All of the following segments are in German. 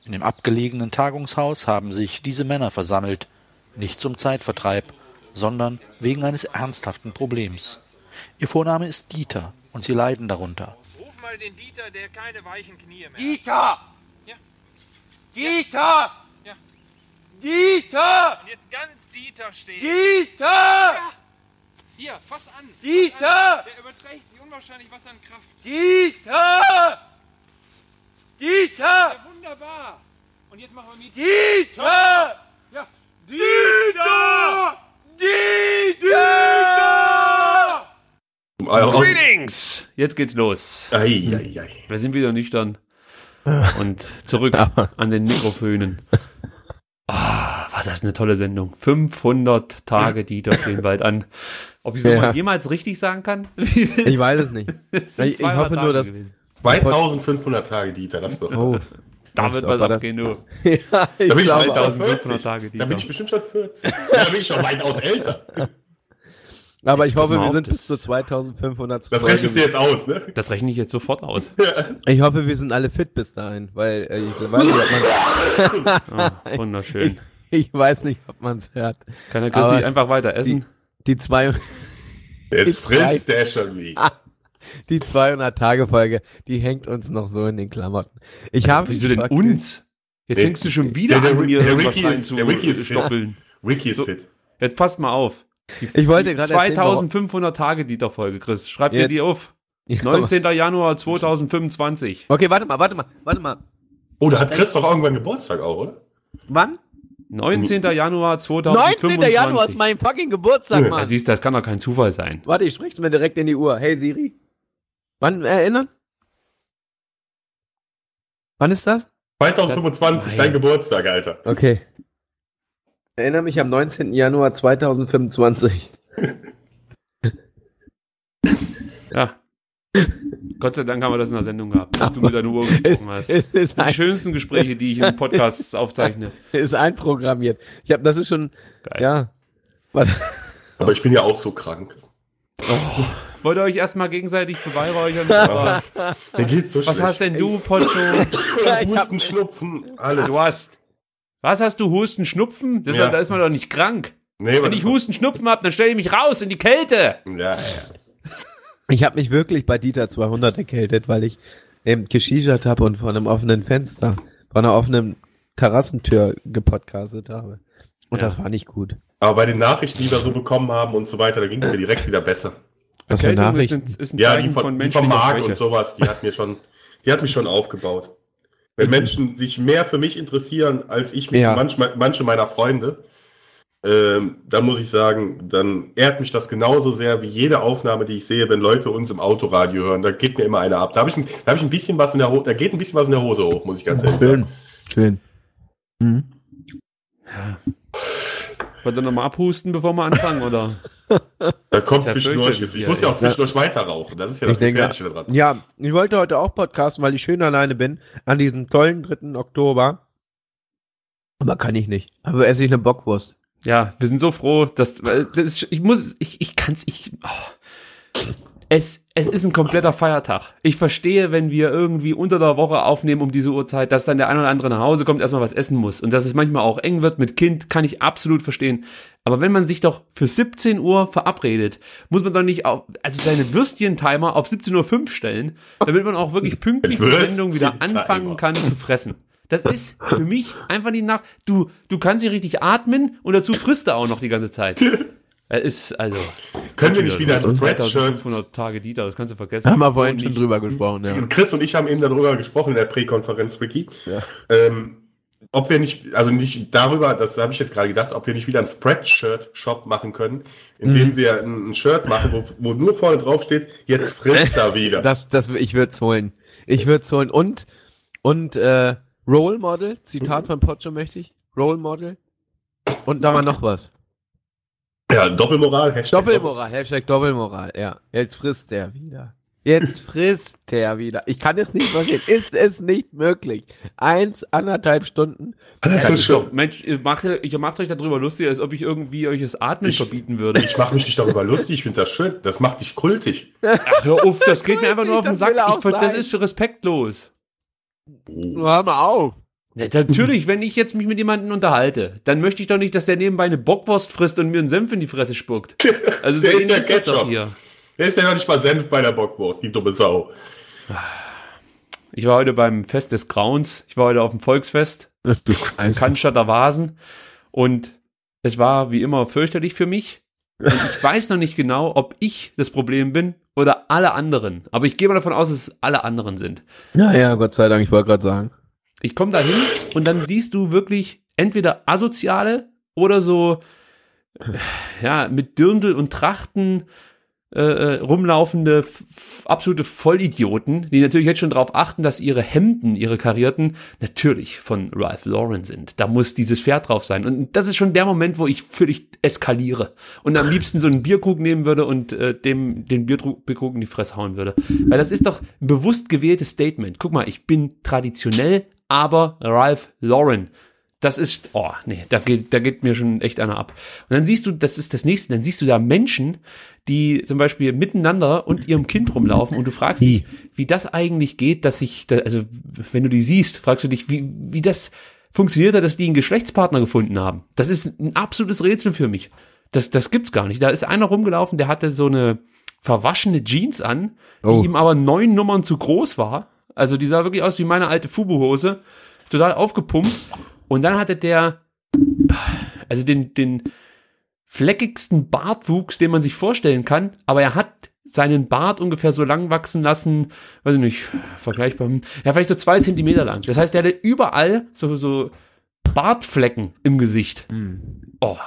In dem abgelegenen Tagungshaus haben sich diese Männer versammelt, nicht zum Zeitvertreib, sondern wegen eines ernsthaften Problems. Ihr Vorname ist Dieter und sie leiden darunter. Ruf mal den Dieter, der keine weichen Knie mehr hat. Dieter! Ja. Dieter! Ja. Dieter! Und jetzt ganz Dieter stehen. Dieter! Ja. Hier, fass an. Dieter! Fass an. Der überträgt sich unwahrscheinlich was an Kraft. Dieter! Dieter! Ja, wunderbar. Und jetzt machen wir mit. Dieter! Ja. Dieter! Dieter! Greetings! Jetzt geht's los. Ei. Wir sind wieder nüchtern und zurück an den Mikrofönen. War das eine tolle Sendung. 500 Tage Dieter stehen bald an. Ob ich es mal jemals richtig sagen kann? Ich weiß es nicht. Ich hoffe nur, dass... 2500 Tage Dieter, das wird. Oh. Da wird was abgehen, du. Ja, Da bin ich glaube, 2500 Tage Dieter. Da bin ich bestimmt schon 40. Da bin ich schon weitaus älter. aber Jetzt ich hoffe, pass mal wir auf, sind das- bis zur 2500. Das rechnest du jetzt aus, ne? Das rechne ich jetzt sofort aus. Ich hoffe, wir sind alle fit bis dahin, weil ich weiß nicht, ob man Wunderschön. ich weiß nicht, ob man es hört. Kann der Chris Aber nicht einfach weiter essen? Die 200 Jetzt frisst der schon wieder. die 200-Tage-Folge, die hängt uns noch so in den Klamotten. Ich habe Wieso denn mich uns? Jetzt Der- fängst du schon wieder der an, mir der irgendwas Ricky ist- der Ricky ist fit. stoppeln. Wiki ist So. fit. Jetzt passt mal auf. Ich wollte gerade erzählen, 2500 Tage Dieter-Folge, Chris. Schreib dir Jetzt. die auf. Ja, 19. Januar 2025. Okay, warte mal. Oh, da hat Chris doch irgendwann Geburtstag auch, oder? Wann? 19. Januar 2025. 19. Januar ist mein fucking Geburtstag, Ja, Mann. Ja, siehst du, das kann doch kein Zufall sein. Warte, ich spreche mir direkt in die Uhr. Hey Siri. Wann erinnern? Wann ist das? 2025, Nein. dein Geburtstag, Alter. Okay. Erinnere mich am 19. Januar 2025. Ja. Gott sei Dank haben wir das in der Sendung gehabt, dass du mit deiner Uhr gesprochen hast. Es ist, Die schönsten Gespräche, die ich in Podcasts aufzeichne. ist einprogrammiert. Das ist schon, Geil. ja. Was? Aber ich bin ja auch so krank. Wollt ihr euch erstmal gegenseitig beweihräuchern? Aber Mir geht's so was schlecht. hast denn du, Pocho? Husten, Schnupfen, alles. Du hast... Was hast du? Husten, Schnupfen? Ja. Da ist man doch nicht krank. Nee, Wenn ich Husten, Schnupfen hab, dann stelle ich mich raus in die Kälte. Ja. Ich habe mich wirklich bei Dieter 200 erkältet, weil ich geschichert habe und vor einem offenen Fenster, vor einer offenen Terrassentür gepodcastet habe. Und Ja. das war nicht gut. Aber bei den Nachrichten, die wir so bekommen haben und so weiter, da ging es mir direkt wieder besser. Was für Erkältung Nachrichten? ist ein Ja, Zeichen die von vom menschlicher Markt Schwäche. und sowas, die hat mich schon aufgebaut. Wenn Menschen sich mehr für mich interessieren, als ich mich Ja. manche meiner Freunde, dann muss ich sagen, dann ehrt mich das genauso sehr wie jede Aufnahme, die ich sehe, wenn Leute uns im Autoradio hören. Da geht mir immer einer ab. Da geht ein bisschen was in der Hose hoch, muss ich ganz ehrlich sagen. Schön. Mhm. Wollt ihr nochmal abhusten, bevor wir anfangen, oder? Da kommt Das ist ja zwischendurch. fürchterlich, Ich muss ja auch ja. zwischendurch weiter rauchen. Das ist ja Ich das denke, Gefährliche daran. ja, ich wollte heute auch podcasten, weil ich schön alleine bin, an diesem tollen 3. Oktober. Aber kann ich nicht. Aber esse ich eine Bockwurst. Ja, wir sind so froh, dass es ist ein kompletter Feiertag. Ich verstehe, wenn wir irgendwie unter der Woche aufnehmen um diese Uhrzeit, dass dann der ein oder andere nach Hause kommt, erstmal was essen muss und dass es manchmal auch eng wird mit Kind, kann ich absolut verstehen. Aber wenn man sich doch für 17 Uhr verabredet, muss man doch nicht seine Würstchen-Timer auf 17:05 Uhr stellen, damit man auch wirklich pünktlich die Sendung wieder anfangen kann zu fressen. Das ist für mich einfach die Nacht. Du kannst nicht richtig atmen und dazu frisst du auch noch die ganze Zeit. Es ist, also... Können wir nicht wieder ein Spreadshirt? 2500 Tage Dieter, das kannst du vergessen. Haben wir vorhin schon drüber gesprochen, ja. Chris und ich haben eben darüber gesprochen in der Präkonferenz, Ricky. Ja. Ob wir nicht darüber, das habe ich jetzt gerade gedacht, ob wir nicht wieder einen Spreadshirt-Shop machen können, indem wir ein Shirt machen, wo nur vorne drauf steht, jetzt frisst er wieder. Ich würde es holen. Und Role Model, Zitat von Pocho möchte ich. Role Model. Und da war noch was. Ja, Doppelmoral, Hashtag Doppelmoral, ja. Jetzt frisst er wieder. Ich kann es nicht verstehen. Ist es nicht möglich? 1,5 Stunden. Das ist Doch, Mensch, ihr macht euch darüber lustig, als ob ich irgendwie euch das Atmen verbieten würde. Ich mache mich nicht darüber lustig, ich finde das schön. Das macht dich kultig. Ach, hör auf, das geht mir einfach nur auf den Das Sack. will er auch Das sein. ist respektlos. Hör mal auf. Ja, natürlich, wenn ich jetzt mich mit jemandem unterhalte, dann möchte ich doch nicht, dass der nebenbei eine Bockwurst frisst und mir einen Senf in die Fresse spuckt. Also so Der ist ähnlich ja ist das doch Ketchup. hier. Der ist ja noch nicht mal Senf bei der Bockwurst, die dumme Sau. Ich war heute beim Fest des Grauens. Ich war heute auf dem Volksfest in Cannstatter Vasen und es war wie immer fürchterlich für mich. Und ich weiß noch nicht genau, ob ich das Problem bin oder alle anderen. Aber ich gehe mal davon aus, dass es alle anderen sind. Ja, Gott sei Dank, ich wollte gerade sagen. Ich komme da hin und dann siehst du wirklich entweder Asoziale oder so, ja, mit Dirndl und Trachten rumlaufende absolute Vollidioten, die natürlich jetzt schon darauf achten, dass ihre Hemden, ihre karierten, natürlich von Ralph Lauren sind. Da muss dieses Pferd drauf sein. Und das ist schon der Moment, wo ich völlig eskaliere und am liebsten so einen Bierkrug nehmen würde und den Bierkrug in die Fresse hauen würde. Weil das ist doch ein bewusst gewähltes Statement. Guck mal, ich bin traditionell, aber Ralph Lauren. Das ist, oh, nee, da geht mir schon echt einer ab. Und dann siehst du, das ist das Nächste, dann siehst du da Menschen, die zum Beispiel miteinander und ihrem Kind rumlaufen und du fragst dich, wie das eigentlich geht, also wenn du die siehst, fragst du dich, wie das funktioniert hat, dass die einen Geschlechtspartner gefunden haben. Das ist ein absolutes Rätsel für mich. Das gibt's gar nicht. Da ist einer rumgelaufen, der hatte so eine verwaschene Jeans an, die ihm aber 9 Nummern zu groß war. Also die sah wirklich aus wie meine alte Fubu-Hose. Total aufgepumpt. Und dann hatte der, also den fleckigsten Bartwuchs, den man sich vorstellen kann, aber er hat seinen Bart ungefähr so lang wachsen lassen, weiß ich nicht, vergleichbar, ja, vielleicht so 2 Zentimeter lang. Das heißt, der hatte überall so Bartflecken im Gesicht. Oh,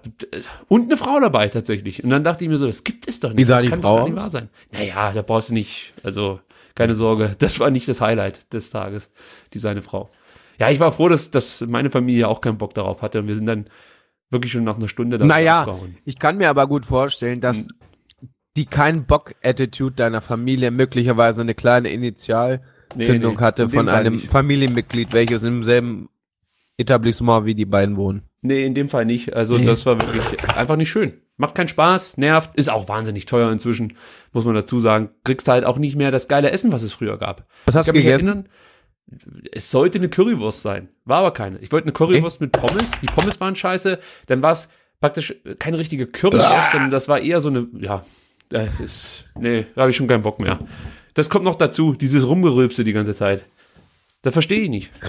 und eine Frau dabei tatsächlich. Und dann dachte ich mir so, das gibt es doch nicht. Wie sah das die kann Frau doch gar nicht wahr sein. Naja, da brauchst du nicht, also keine Sorge, das war nicht das Highlight des Tages, seine Frau. Ja, ich war froh, dass meine Familie auch keinen Bock darauf hatte und wir sind dann wirklich schon nach einer Stunde da abgehauen. Ich kann mir aber gut vorstellen, dass die keinen Bock-Attitude deiner Familie möglicherweise eine kleine Initialzündung hatte von einem Familienmitglied, welches im selben Etablissement wie die beiden wohnen. Nee, in dem Fall nicht. Also das war wirklich einfach nicht schön. Macht keinen Spaß, nervt, ist auch wahnsinnig teuer inzwischen, muss man dazu sagen. Kriegst halt auch nicht mehr das geile Essen, was es früher gab. Was hast du gegessen? Es sollte eine Currywurst sein, war aber keine. Ich wollte eine Currywurst mit Pommes, die Pommes waren scheiße, dann war es praktisch keine richtige Currywurst, sondern das war eher so eine, ja, da habe ich schon keinen Bock mehr. Das kommt noch dazu, dieses Rumgerülpse die ganze Zeit. Das verstehe ich nicht.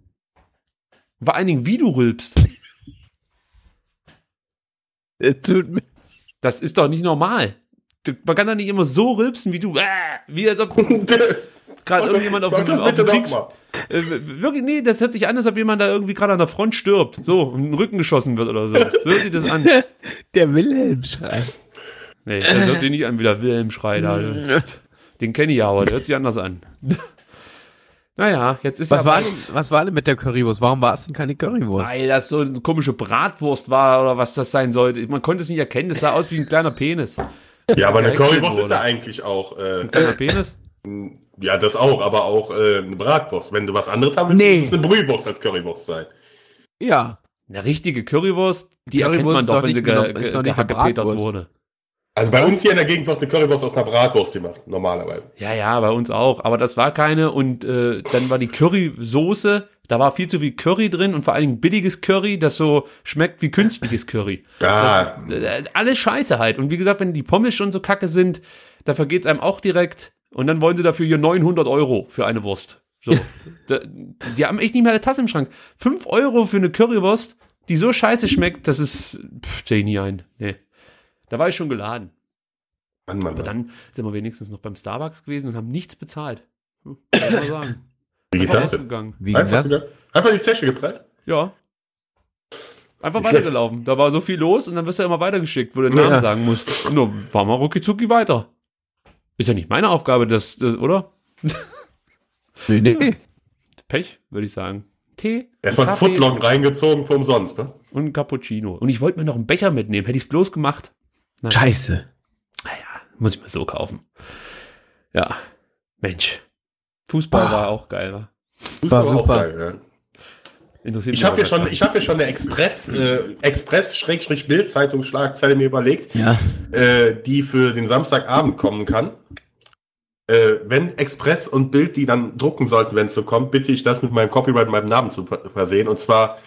Vor allen Dingen, wie du rülpst. Das ist doch nicht normal. Man kann doch nicht immer so rülpsen, wie du, wie als ob gerade irgendjemand auf dem Kriegs... wirklich, nee, das hört sich an, als ob jemand da irgendwie gerade an der Front stirbt. So, und in den Rücken geschossen wird oder so. So hört sich das an. Der Wilhelm-Schrei. Nee, das hört sich nicht an wie der Wilhelm-Schrei da. Den kenne ich ja, aber der hört sich anders an. Naja, jetzt ist was war denn mit der Currywurst? Warum war es denn keine Currywurst? Weil das so eine komische Bratwurst war oder was das sein sollte. Man konnte es nicht erkennen, das sah aus wie ein kleiner Penis. Ja, aber eine Currywurst ist ja eigentlich auch... ein kleiner Penis? Ja, das auch, aber auch eine Bratwurst. Wenn du was anderes haben willst, muss es eine Brühwurst als Currywurst sein. Ja. Eine richtige Currywurst, die erkennt man doch, wenn sie gehackepetert wurde. Also bei uns hier in der Gegend wird eine Currywurst aus einer Bratwurst gemacht, normalerweise. Ja, bei uns auch. Aber das war keine und dann war die Currysoße, da war viel zu viel Curry drin und vor allen Dingen billiges Curry, das so schmeckt wie künstliches Curry. Alles Scheiße halt. Und wie gesagt, wenn die Pommes schon so kacke sind, da vergeht's einem auch direkt. Und dann wollen sie dafür hier 900 € für eine Wurst. So. Die haben echt nicht mehr eine Tasse im Schrank. 5 € für eine Currywurst, die so scheiße schmeckt, das ist, sehe ich nie ein. Nee. Da war ich schon geladen. Mann. Aber dann sind wir wenigstens noch beim Starbucks gewesen und haben nichts bezahlt. Kann ich mal sagen. Wie geht das denn? Einfach die Zeche geprellt? Ja. Einfach weitergelaufen. Da war so viel los und dann wirst du ja immer weitergeschickt, wo du den Namen sagen musst. Und dann fahren wir rucki weiter. Ist ja nicht meine Aufgabe, das oder? Nee. Pech, würde ich sagen. Tee. Erstmal einen Footlong reingezogen für umsonst, ne? Und ein Cappuccino. Und ich wollte mir noch einen Becher mitnehmen. Hätte ich es bloß gemacht. Nein. Scheiße. Naja, muss ich mal so kaufen. Ja. Mensch. Fußball war auch geil, wa? War super. Auch geil, ja. Ich habe hier schon eine Express-Bild-Zeitung-Schlagzeile mir überlegt, die für den Samstagabend kommen kann. wenn Express und Bild die dann drucken sollten, wenn es so kommt, bitte ich das mit meinem Copyright, meinem Namen zu versehen. Und zwar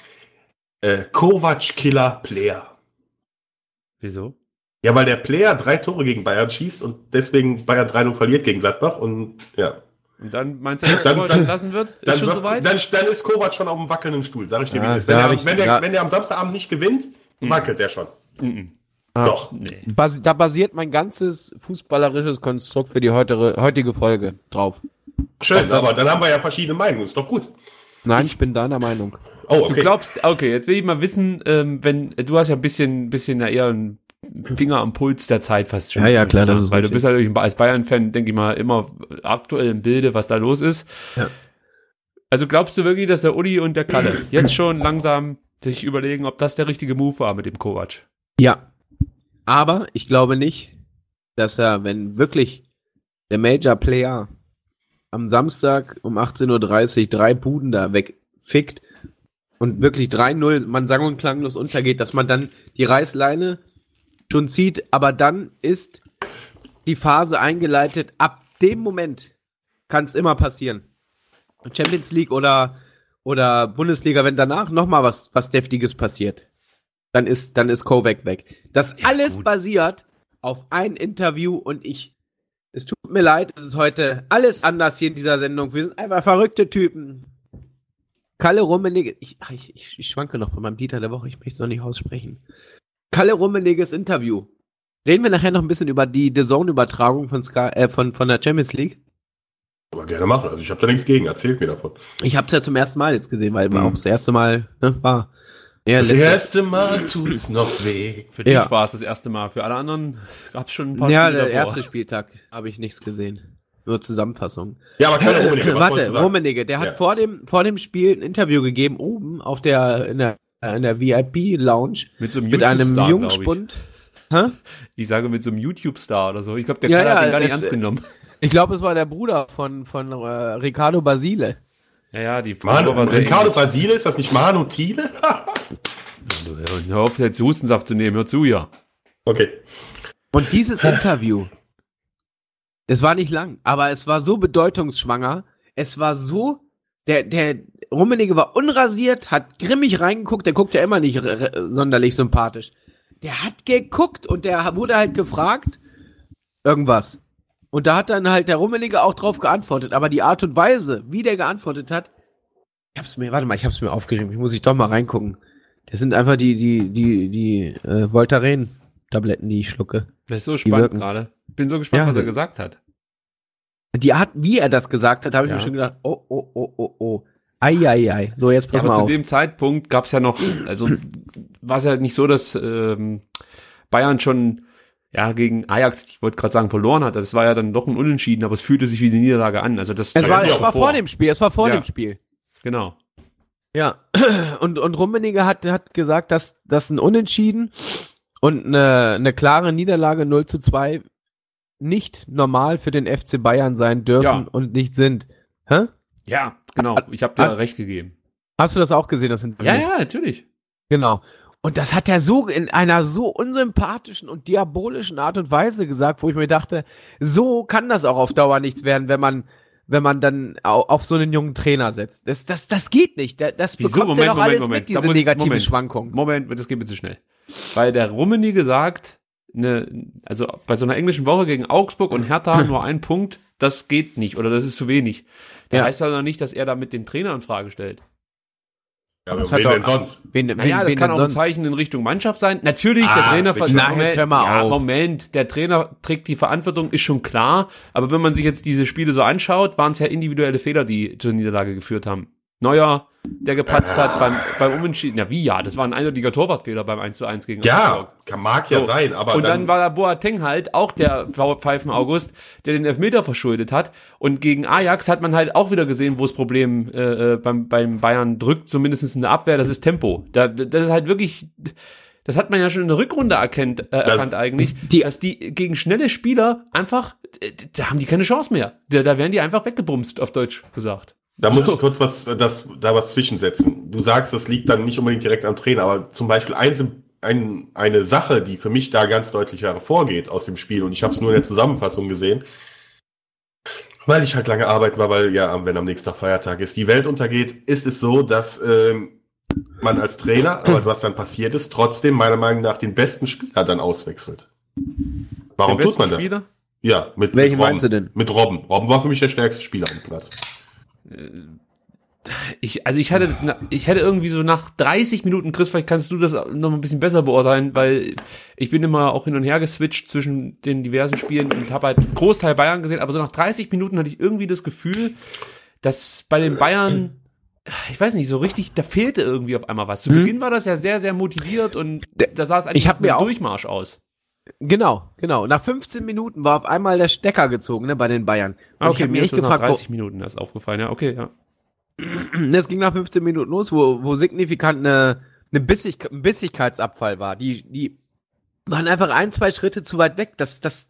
Kovac Killer Player. Wieso? Ja, weil der Player 3 Tore gegen Bayern schießt und deswegen Bayern 3-0 verliert gegen Gladbach. Und ja. Und dann meinst du, dass Kovac entlassen wird? Ist schon soweit? Dann ist Kovac schon auf dem wackelnden Stuhl, sag ich dir. Ja, wenn der am Samstagabend nicht gewinnt, wackelt der schon. Doch. Nee. Da basiert mein ganzes fußballerisches Konstrukt für die heutige Folge drauf. Schön, aber dann haben wir ja verschiedene Meinungen, ist doch gut. Nein, ich bin deiner Meinung. Oh, okay. Du glaubst, okay, jetzt will ich mal wissen, wenn, du hast ja ein bisschen ja eher einen Finger am Puls der Zeit fast schon. Ja, klar, das ist weil richtig. du bist natürlich als Bayern-Fan, denke ich mal, immer aktuell im Bilde, was da los ist. Ja. Also glaubst du wirklich, dass der Uli und der Kalle jetzt schon langsam sich überlegen, ob das der richtige Move war mit dem Kovac? Ja. Aber ich glaube nicht, dass er, wenn wirklich der Major Player am Samstag um 18:30 Uhr 3 Buden da wegfickt und wirklich 3-0 man sang- und klanglos untergeht, dass man dann die Reißleine schon zieht, aber dann ist die Phase eingeleitet. Ab dem Moment kann es immer passieren. Champions League oder Bundesliga, wenn danach nochmal was Deftiges passiert, dann ist Kovac weg. Das alles basiert auf ein Interview und es tut mir leid, es ist heute alles anders hier in dieser Sendung. Wir sind einfach verrückte Typen. Kalle Rummenigge, ich schwanke noch bei meinem Dieter der Woche, ich möchte es noch nicht aussprechen. Kalle Rummenigges Interview. Reden wir nachher noch ein bisschen über die DAZN-Übertragung von der Champions League? Aber gerne machen, also ich habe da nichts gegen, erzählt mir davon. Ich habe es ja zum ersten Mal jetzt gesehen, weil auch das erste Mal war. Ja, Das erste Mal tut's noch weh. Für dich war es das erste Mal, für alle anderen gab es schon ein paar Ja, Spiele der davor. erste Spieltag habe ich nichts gesehen. Nur Zusammenfassung. Ja, aber keine Rummenigge, was wolltest du Warte, sagen? Rummenigge, der hat vor dem Spiel ein Interview gegeben, oben in der VIP-Lounge Mit so einem mit einem YouTube-Star, Jungspund. Hä? Ich sage mit so einem YouTube-Star oder so. Ich glaube, der Ja, Kalle hat ja, den gar nicht es- ernst genommen. Ich glaube, es war der Bruder von Ricardo Basile. Ja, die Manu, Frage war sehr Ricardo ähnlich. Basile, ist das nicht Manu Thiele? Hör auf, jetzt Hustensaft zu nehmen, hör zu, ja. Okay. Und dieses Interview, es war nicht lang, aber es war so bedeutungsschwanger. Es war so, der Rummenigge war unrasiert, hat grimmig reingeguckt, der guckt ja immer nicht sonderlich sympathisch. Der hat geguckt und der wurde halt gefragt, irgendwas. Und da hat dann halt der Rummenigge auch drauf geantwortet, aber die Art und Weise, wie der geantwortet hat, ich hab's mir aufgeschrieben, ich muss doch mal reingucken. Das sind einfach die Voltaren-Tabletten, die ich schlucke. Das ist so Die spannend wirken. gerade. Bin so gespannt, Ja, was er gesagt hat. Die Art, wie er das gesagt hat, habe ich Ja. mir schon gedacht, oh. Ei. So, jetzt pass Ja, aber mal zu auf. dem Zeitpunkt gab es ja noch, also war es ja nicht so, dass Bayern schon gegen Ajax, ich wollte gerade sagen, verloren hat. Das war ja dann doch ein Unentschieden, aber es fühlte sich wie die Niederlage an. Also das Es war vor. vor dem Spiel, Ja. dem Spiel. Genau. Ja, und Rummenigge hat gesagt, dass das ein Unentschieden und eine klare Niederlage 0:2 nicht normal für den FC Bayern sein dürfen Ja. und nicht sind. Hä? Ja, genau. Ich habe dir recht gegeben. Hast du das auch gesehen, das Interview? Ja, natürlich. Genau. Und das hat er so in einer so unsympathischen und diabolischen Art und Weise gesagt, wo ich mir dachte, so kann das auch auf Dauer nichts werden, wenn man dann auf so einen jungen Trainer setzt. Das geht nicht. Das Wieso? bekommt er doch alles mit, diese negative Schwankung. Schwankung. Moment, das geht mir zu schnell. Weil der Rummenigge sagt, also bei so einer englischen Woche gegen Augsburg und Hertha nur ein Punkt, das geht nicht oder das ist zu wenig. Das heißt ja noch nicht, dass er damit den Trainer in Frage stellt. Ja, aber Das hat wen doch- denn sonst? Naja, das kann auch ein Zeichen in Richtung Mannschaft sein. Natürlich, der Trainer Richtung- Nein, jetzt hör mal auf. Moment, der Trainer trägt die Verantwortung, ist schon klar. Aber wenn man sich jetzt diese Spiele so anschaut, waren es ja individuelle Fehler, die zur Niederlage geführt haben. Neuer, der gepatzt hat beim Unentschieden. Ja, wie ja? Das war ein eindeutiger Torwartfehler beim 1:1 gegen Augsburg. Ja, mag ja So. sein, aber Und dann war der Boateng halt auch der Pfeifen August, der den Elfmeter verschuldet hat. Und gegen Ajax hat man halt auch wieder gesehen, wo das Problem beim Bayern drückt, zumindest in der Abwehr, das ist Tempo. Das ist halt wirklich, das hat man ja schon in der Rückrunde erkannt eigentlich, dass die gegen schnelle Spieler einfach, da haben die keine Chance mehr. Da werden die einfach weggebumst, auf Deutsch gesagt. Da muss ich kurz was zwischensetzen. Du sagst, das liegt dann nicht unbedingt direkt am Trainer, aber zum Beispiel eine Sache, die für mich da ganz deutlich hervorgeht aus dem Spiel, und ich habe es nur in der Zusammenfassung gesehen. Weil ich halt lange arbeiten war, weil wenn am nächsten Tag Feiertag ist, die Welt untergeht, ist es so, dass man als Trainer, aber was dann passiert ist, trotzdem meiner Meinung nach den besten Spieler dann auswechselt. Warum tut man das? Spieler? Ja, mit Welchen Robben. meinst du denn? Mit Robben. Robben war für mich der stärkste Spieler am Platz. Ich hätte irgendwie so nach 30 Minuten, Chris, vielleicht kannst du das noch ein bisschen besser beurteilen, weil ich bin immer auch hin und her geswitcht zwischen den diversen Spielen und habe halt einen Großteil Bayern gesehen, aber so nach 30 Minuten hatte ich irgendwie das Gefühl, dass bei den Bayern, ich weiß nicht, so richtig, da fehlte irgendwie auf einmal was. Zu Beginn war das ja sehr, sehr motiviert und da sah es eigentlich nach einem Durchmarsch aus. Genau. Nach 15 Minuten war auf einmal der Stecker gezogen, ne, bei den Bayern. Und Okay, mir ist das nach 30 Minuten erst aufgefallen, ja, okay, ja. Es ging nach 15 Minuten los, wo signifikant ein Bissigkeitsabfall war. Die waren einfach 1-2 Schritte zu weit weg.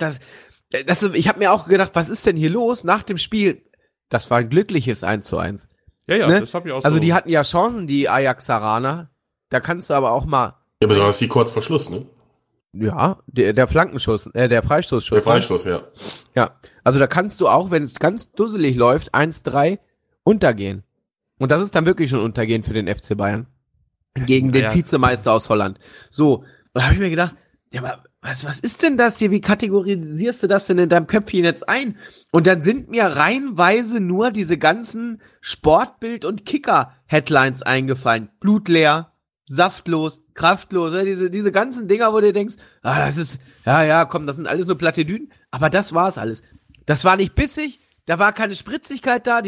Ich habe mir auch gedacht, was ist denn hier los nach dem Spiel? Das war ein glückliches 1:1. Ja, ne? Das hab ich auch also so. Die hatten ja Chancen, die Ajaxaraner. Da kannst du aber auch mal... Ja, besonders die kurz vor Schluss, ne? Ja, der Flankenschuss, der Freistoßschuss. Der Freistoß, ja. Ja, also da kannst du auch, wenn es ganz dusselig läuft, 1:3 untergehen. Und das ist dann wirklich schon Untergehen für den FC Bayern. Gegen den Vizemeister aus Holland. So, und da habe ich mir gedacht, ja, aber was ist denn das hier? Wie kategorisierst du das denn in deinem Köpfchen jetzt ein? Und dann sind mir reihenweise nur diese ganzen Sportbild- und Kicker-Headlines eingefallen. Blutleer, saftlos, kraftlos, diese ganzen Dinger, wo du denkst, das ist, komm, das sind alles nur Plattitüden. Aber das war's alles. Das war nicht bissig, da war keine Spritzigkeit da,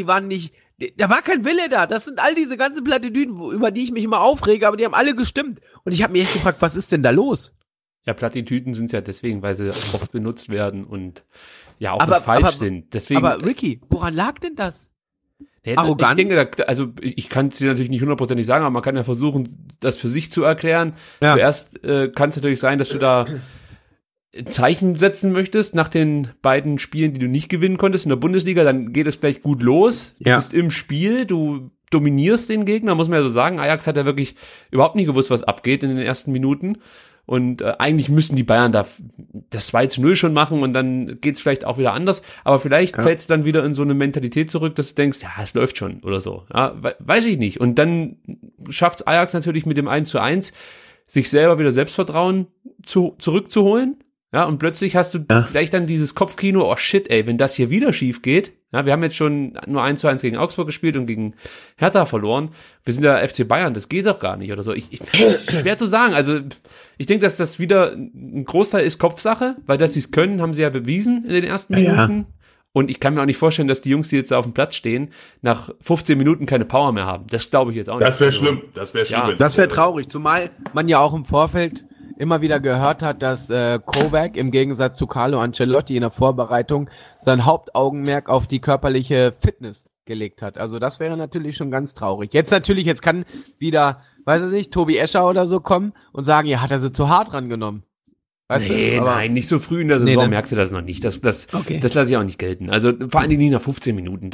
da war kein Wille da. Das sind all diese ganzen Plattitüden, über die ich mich immer aufrege, aber die haben alle gestimmt. Und ich habe mich echt gefragt, was ist denn da los? Ja, Plattitüden sind ja deswegen, weil sie oft benutzt werden und ja auch nicht falsch sind. Deswegen, aber Ricky, woran lag denn das? Arroganz? Ich denke, ich kann es dir natürlich nicht 100% sagen, aber man kann ja versuchen, das für sich zu erklären. Ja. Zuerst kann es natürlich sein, dass du da Zeichen setzen möchtest nach den beiden Spielen, die du nicht gewinnen konntest in der Bundesliga, dann geht es gleich gut los. Du bist im Spiel, du dominierst den Gegner, muss man ja so sagen. Ajax hat ja wirklich überhaupt nicht gewusst, was abgeht in den ersten Minuten. Und eigentlich müssten die Bayern da das 2:0 schon machen und dann geht's vielleicht auch wieder anders. Aber vielleicht fällt's dann wieder in so eine Mentalität zurück, dass du denkst, ja, es läuft schon oder so. Ja, weiß ich nicht. Und dann schafft's Ajax natürlich mit dem 1:1, sich selber wieder Selbstvertrauen zurückzuholen. Ja, und plötzlich hast du vielleicht dann dieses Kopfkino, oh shit, ey, wenn das hier wieder schief geht. Ja, wir haben jetzt schon nur 1:1 gegen Augsburg gespielt und gegen Hertha verloren. Wir sind der FC Bayern, das geht doch gar nicht oder so. Schwer zu sagen. Also, ich denke, dass das wieder ein Großteil ist Kopfsache, weil dass sie es können, haben sie ja bewiesen in den ersten Minuten. Und ich kann mir auch nicht vorstellen, dass die Jungs, die jetzt da auf dem Platz stehen, nach 15 Minuten keine Power mehr haben. Das glaube ich jetzt auch nicht. Das wäre schlimm. Das wäre schlimm. Ja, das wäre traurig, zumal man ja auch im Vorfeld immer wieder gehört hat, dass Kovac im Gegensatz zu Carlo Ancelotti in der Vorbereitung sein Hauptaugenmerk auf die körperliche Fitness gelegt hat. Also das wäre natürlich schon ganz traurig. Jetzt kann wieder, weiß ich nicht, Tobi Escher oder so kommen und sagen, ja, hat er sie zu hart rangenommen. Weißt du? Nein, nicht so früh in der Saison merkst du das noch nicht. Das lasse ich auch nicht gelten. Also vor allen Dingen nicht nach 15 Minuten.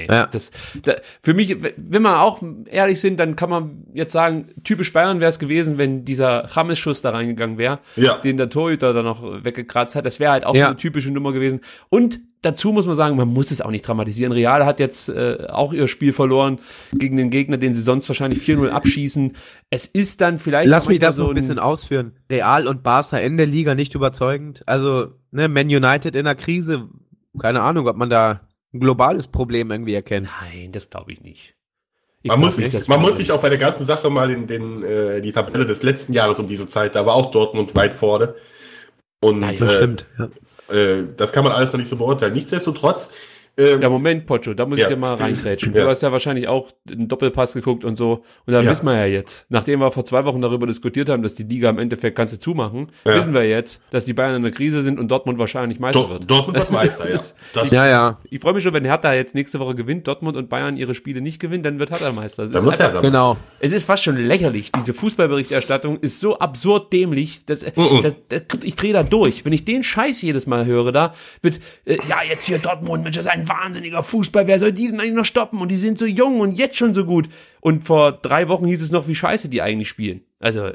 Für mich, wenn wir auch ehrlich sind, dann kann man jetzt sagen, typisch Bayern wäre es gewesen, wenn dieser James-Schuss da reingegangen wäre, den der Torhüter da noch weggekratzt hat. Das wäre halt auch so eine typische Nummer gewesen. Und dazu muss man sagen, man muss es auch nicht dramatisieren. Real hat jetzt auch ihr Spiel verloren gegen den Gegner, den sie sonst wahrscheinlich 4:0 abschießen. Es ist dann vielleicht... Lass mich das noch ein bisschen ausführen. Real und Barca in der Liga nicht überzeugend. Also, Man United in der Krise, keine Ahnung, ob man da ein globales Problem irgendwie erkennt. Nein, das glaube ich nicht. Man muss sich auch bei der ganzen Sache mal die Tabelle des letzten Jahres um diese Zeit, da war auch Dortmund weit vorne. Und, das stimmt, ja. Das kann man alles noch nicht so beurteilen. Nichtsdestotrotz... ja, Moment, Pocho, da muss ich dir mal reingrätschen. Du hast ja wahrscheinlich auch einen Doppelpass geguckt und so. Und da wissen wir ja jetzt, nachdem wir vor 2 Wochen darüber diskutiert haben, dass die Liga im Endeffekt kannst du zumachen, wissen wir jetzt, dass die Bayern in der Krise sind und Dortmund wahrscheinlich Meister wird. Dortmund wird Meister, ja. Ich freue mich schon, wenn Hertha jetzt nächste Woche gewinnt, Dortmund und Bayern ihre Spiele nicht gewinnen, dann wird Hertha Meister. Genau. Es ist fast schon lächerlich. Diese Fußballberichterstattung ist so absurd dämlich, dass ich drehe da durch. Wenn ich den Scheiß jedes Mal höre, da mit, jetzt hier Dortmund, Mensch, das ist ein wahnsinniger Fußball, wer soll die denn eigentlich noch stoppen? Und die sind so jung und jetzt schon so gut. Und vor 3 Wochen hieß es noch, wie scheiße die eigentlich spielen. Also,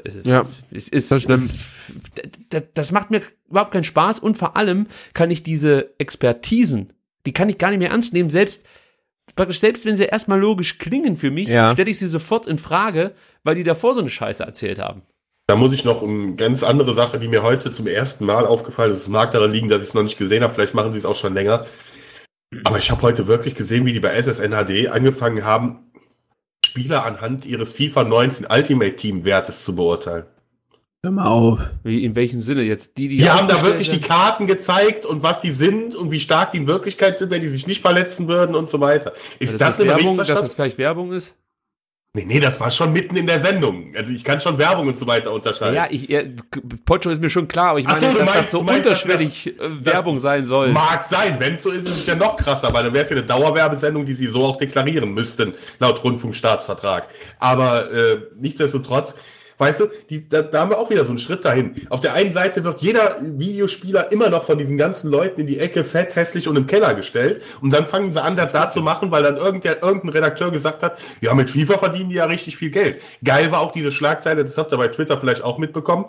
das macht mir überhaupt keinen Spaß und vor allem kann ich diese Expertisen Die kann ich gar nicht mehr ernst nehmen, selbst wenn sie erstmal logisch klingen für mich, stelle ich sie sofort in Frage, weil die davor so eine Scheiße erzählt haben. Da muss ich noch eine ganz andere Sache, die mir heute zum ersten Mal aufgefallen ist. Es mag daran liegen, dass ich es noch nicht gesehen habe. Vielleicht machen sie es auch schon länger. Aber ich habe heute wirklich gesehen, wie die bei SSN HD angefangen haben, Spieler anhand ihres FIFA 19 Ultimate Team Wertes zu beurteilen. Hör mal auf. Wie, in welchem Sinne jetzt? Die haben da wirklich die Karten gezeigt und was die sind und wie stark die in Wirklichkeit sind, wenn die sich nicht verletzen würden und so weiter. Ist das eine Werbung, Berichterstattung? dass das vielleicht Werbung ist? Nee, das war schon mitten in der Sendung. Also ich kann schon Werbung und so weiter unterscheiden. Ja, Pocho ist mir schon klar, aber ich meine, dass das so unterschwellig Werbung sein soll. Mag sein, wenn es so ist, ist es ja noch krasser, weil dann wäre es ja eine Dauerwerbesendung, die sie so auch deklarieren müssten, laut Rundfunkstaatsvertrag. Aber nichtsdestotrotz, weißt du, da haben wir auch wieder so einen Schritt dahin. Auf der einen Seite wird jeder Videospieler immer noch von diesen ganzen Leuten in die Ecke fett, hässlich und im Keller gestellt. Und dann fangen sie an, das da zu machen, weil dann irgendein Redakteur gesagt hat, ja, mit FIFA verdienen die ja richtig viel Geld. Geil war auch diese Schlagzeile, das habt ihr bei Twitter vielleicht auch mitbekommen.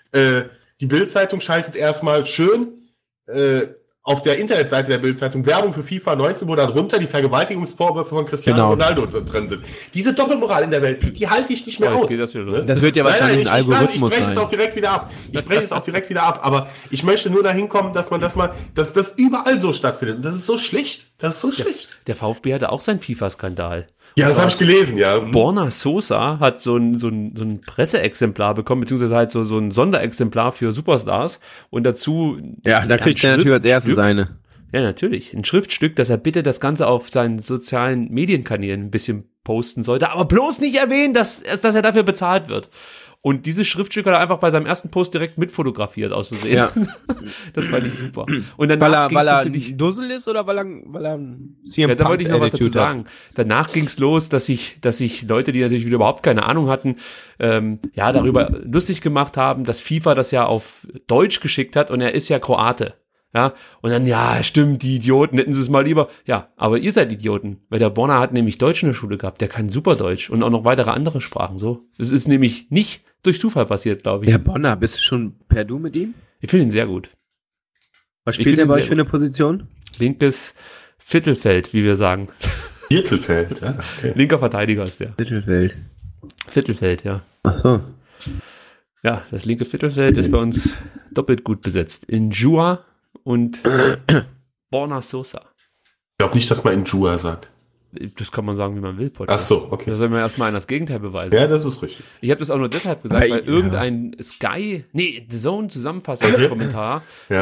Die Bild-Zeitung schaltet erstmal schön auf der Internetseite der Bild-Zeitung Werbung für FIFA 19, wo dann runter die Vergewaltigungsvorwürfe von Cristiano Ronaldo drin sind. Diese Doppelmoral in der Welt, die halte ich nicht mehr aus. Das wird ja wahrscheinlich ein Algorithmus sein. Ich breche es auch direkt wieder ab. Aber ich möchte nur dahin kommen, dass das überall so stattfindet. Und das ist so schlicht. Der VfB hatte auch seinen FIFA-Skandal. Ja, das habe ich gelesen, ja. Borna Sosa hat so ein Presseexemplar bekommen, beziehungsweise halt so ein Sonderexemplar für Superstars und dazu... Ja, da kriegt er natürlich als erstes seine. Ja, natürlich. Ein Schriftstück, dass er bitte das Ganze auf seinen sozialen Medienkanälen ein bisschen posten sollte, aber bloß nicht erwähnen, dass er dafür bezahlt wird. Und dieses Schriftstück hat er einfach bei seinem ersten Post direkt mitfotografiert, auszusehen. Ja. Das fand ich super. Und danach weil er ein Dussel ist oder weil er ein CM Ja, da wollte ich noch was dazu sagen. Danach ging's los, dass sich Leute, die natürlich wieder überhaupt keine Ahnung hatten, darüber lustig gemacht haben, dass FIFA das ja auf Deutsch geschickt hat und er ist ja Kroate. Ja, und dann, stimmt, die Idioten, hätten sie es mal lieber. Ja, aber ihr seid Idioten, weil der Borna hat nämlich Deutsch in der Schule gehabt, der kann super Deutsch und auch noch weitere andere Sprachen, so. Es ist nämlich nicht durch Zufall passiert, glaube ich. Ja, Borna, bist du schon per Du mit ihm? Ich finde ihn sehr gut. Was spielt er bei euch für eine Position? Linkes Viertelfeld, wie wir sagen. Viertelfeld, ja. Okay. Linker Verteidiger ist der. Viertelfeld, ja. Ach so. Ja, das linke Viertelfeld ist bei uns doppelt gut besetzt. Njua und Borna Sosa. Ich glaube nicht, dass man Njua sagt. Das kann man sagen, wie man will, Potter. Ach so, okay. Da soll man erstmal das Gegenteil beweisen. Ja, das ist richtig. Ich habe das auch nur deshalb gesagt, weil irgendein The Zone Zusammenfassungskommentar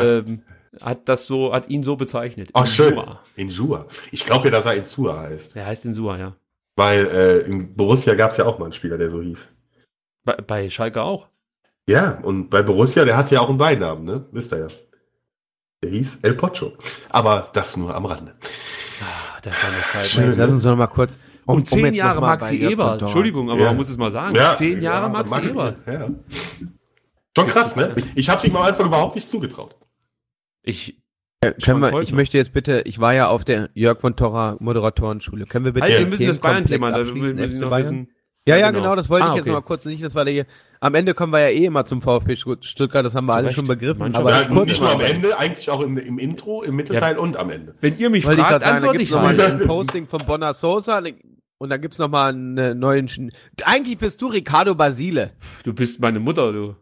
hat ihn so bezeichnet. Ach, schön. Njua. Ich glaube ja, dass er Insua heißt. Er heißt Insua, ja. Weil in Borussia gab es ja auch mal einen Spieler, der so hieß. Bei Schalke auch. Ja, und bei Borussia, der hatte ja auch einen Beinamen, ne? Wisst ihr ja. Der hieß El Pocho. Aber das nur am Rande. Das war eine Zeit. Schön, lass uns noch mal kurz. Und 10 Jahre Maxi Eber. Entschuldigung, aber man muss es mal sagen. 10 Jahre Maxi Eber. Ja. Schon krass, ne? Ich habe es ihm am Anfang überhaupt nicht zugetraut. Ich möchte jetzt bitte, ich war ja auf der Jörg von Torra Moderatorenschule. Können wir bitte wir müssen das Bayern-Thema, da müssen wir noch wissen. Ja, genau, das wollte ich jetzt noch mal kurz nicht, das war der hier. Am Ende kommen wir ja immer zum VfB Stuttgart, das haben wir alle schon begriffen. Aber kurz nicht nur am Ende, eigentlich auch im Intro, im Mittelteil und am Ende. Wenn ihr mich fragt, antworte ich mal. Ein Posting von Borna Sosa und dann gibt's noch mal einen neuen. Eigentlich bist du Ricardo Basile. Du bist meine Mutter, du.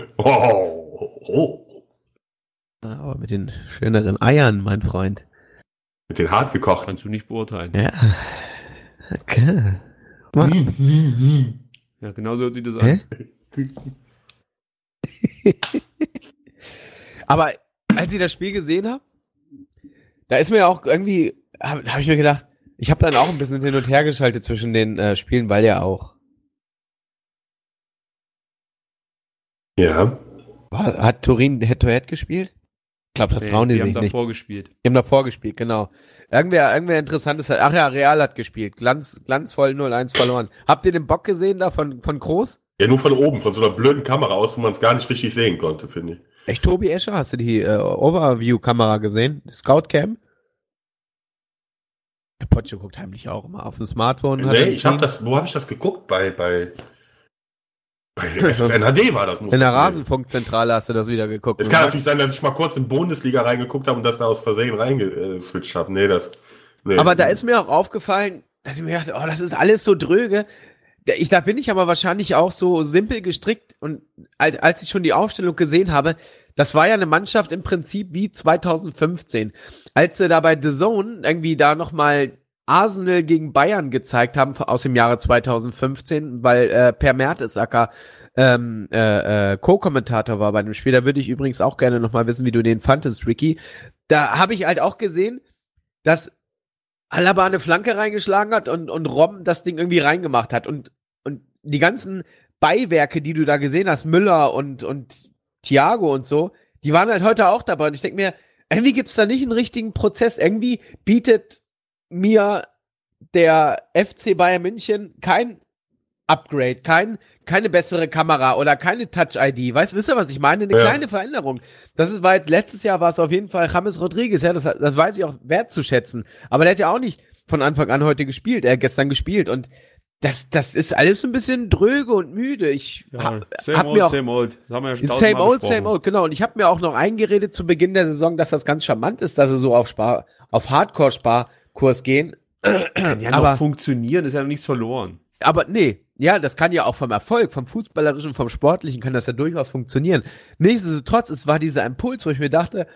Aber mit den schöneren Eiern, mein Freund. Mit den hart gekochten. Kannst du nicht beurteilen. Ja. Okay. Ja, genau so hört sich das an. Aber als ich das Spiel gesehen habe, da ist mir auch irgendwie, hab ich mir gedacht, ich habe dann auch ein bisschen hin und her geschaltet zwischen den Spielen, weil ja auch. Ja. Hat Turin Head-to-Head gespielt? Ich glaube, das trauen die sich nicht. Die haben davor gespielt. Die haben davor gespielt, genau. Irgendwer Interessantes hat. Ach ja, Real hat gespielt. Glanzvoll 0-1 verloren. Habt ihr den Bock gesehen da von Kroos? Ja, nur von oben, von so einer blöden Kamera aus, wo man es gar nicht richtig sehen konnte, finde ich. Echt, Tobi Escher? Hast du die Overview-Kamera gesehen? Scoutcam? Der Potsche guckt heimlich auch immer auf dem Smartphone. Nee, wo habe ich das geguckt? Bei Bei SSN HD war das. In der Rasenfunkzentrale hast du das wieder geguckt. Es kann natürlich sein, dass ich mal kurz in Bundesliga reingeguckt habe und das da aus Versehen reingeswitcht habe. Nee. Aber da ist mir auch aufgefallen, dass ich mir dachte, oh, das ist alles so dröge. Da bin ich aber wahrscheinlich auch so simpel gestrickt und als ich schon die Aufstellung gesehen habe, das war ja eine Mannschaft im Prinzip wie 2015. Als sie da bei The Zone irgendwie da nochmal Arsenal gegen Bayern gezeigt haben aus dem Jahre 2015, weil Per Mertesacker Co-Kommentator war bei dem Spiel. Da würde ich übrigens auch gerne nochmal wissen, wie du den fandest, Ricky. Da habe ich halt auch gesehen, dass Alaba eine Flanke reingeschlagen hat und Robben das Ding irgendwie reingemacht hat. Und die ganzen Beiwerke, die du da gesehen hast, Müller und Thiago und so, die waren halt heute auch dabei. Und ich denke mir, irgendwie gibt's da nicht einen richtigen Prozess. Irgendwie bietet mir der FC Bayern München kein Upgrade, keine bessere Kamera oder keine Touch-ID. Wisst ihr, was ich meine? Eine kleine Veränderung. War jetzt, letztes Jahr war es auf jeden Fall James Rodriguez, ja, das weiß ich auch wertzuschätzen. Aber der hat ja auch nicht von Anfang an heute gespielt, er hat gestern gespielt und das ist alles so ein bisschen dröge und müde. Same old. Das haben wir ja schon same old, genau. Und ich habe mir auch noch eingeredet zu Beginn der Saison, dass das ganz charmant ist, dass sie so auf Hardcore-Sparkurs gehen. Kann ja noch funktionieren, ist ja noch nichts verloren. Aber nee, ja, das kann ja auch vom Erfolg, vom Fußballerischen, vom Sportlichen kann das ja durchaus funktionieren. Nichtsdestotrotz, es war dieser Impuls, wo ich mir dachte,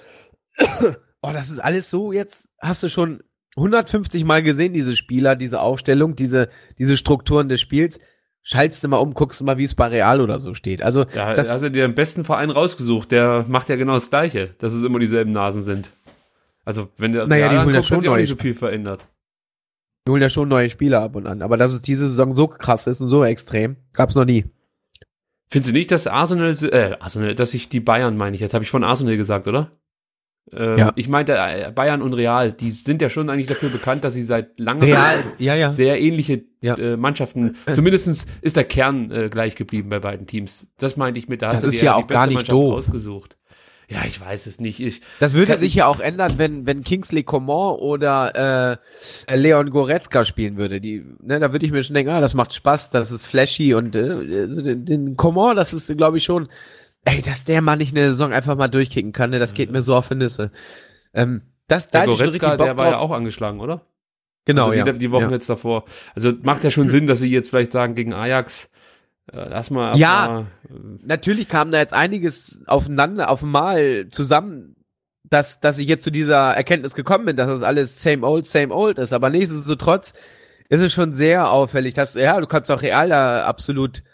oh, das ist alles so, jetzt hast du schon 150 Mal gesehen, diese Spieler, diese Aufstellung, diese Strukturen des Spiels. Schaltst du mal um, guckst du mal, wie es bei Real oder so steht. Also, da hast du dir den besten Verein rausgesucht, der macht ja genau das Gleiche, dass es immer dieselben Nasen sind. Also, wenn der Real anguckt, hat sich auch nicht so viel verändert. Die holen ja schon neue Spieler ab und an, aber dass es diese Saison so krass ist und so extrem, gab's noch nie. Findest du nicht, dass dass sich die Bayern, meine ich, jetzt habe ich von Arsenal gesagt, oder? Ja. Ich meinte Bayern und Real, die sind ja schon eigentlich dafür bekannt, dass sie seit langer Zeit sehr ähnliche Mannschaften, zumindest ist der Kern gleich geblieben bei beiden Teams. Das meinte ich mit, da hast du dir die beste Mannschaft ausgesucht. Ja, ich weiß es nicht. Das würde sich ja auch ändern, wenn Kingsley Coman oder Leon Goretzka spielen würde. Da würde ich mir schon denken, das macht Spaß, das ist flashy und den Coman, das ist, glaube ich, schon, dass der mal nicht eine Saison einfach mal durchkicken kann, das geht mir so auf die Nüsse. Der Goretzka, der war ja auch angeschlagen, oder? Genau, also die Wochen jetzt davor. Also macht ja schon Sinn, dass sie jetzt vielleicht sagen, gegen Ajax, lass mal. Natürlich kam da jetzt einiges aufeinander, auf einmal zusammen, dass ich jetzt zu dieser Erkenntnis gekommen bin, dass das alles same old ist. Aber nichtsdestotrotz ist es schon sehr auffällig, dass, du kannst auch Real da absolut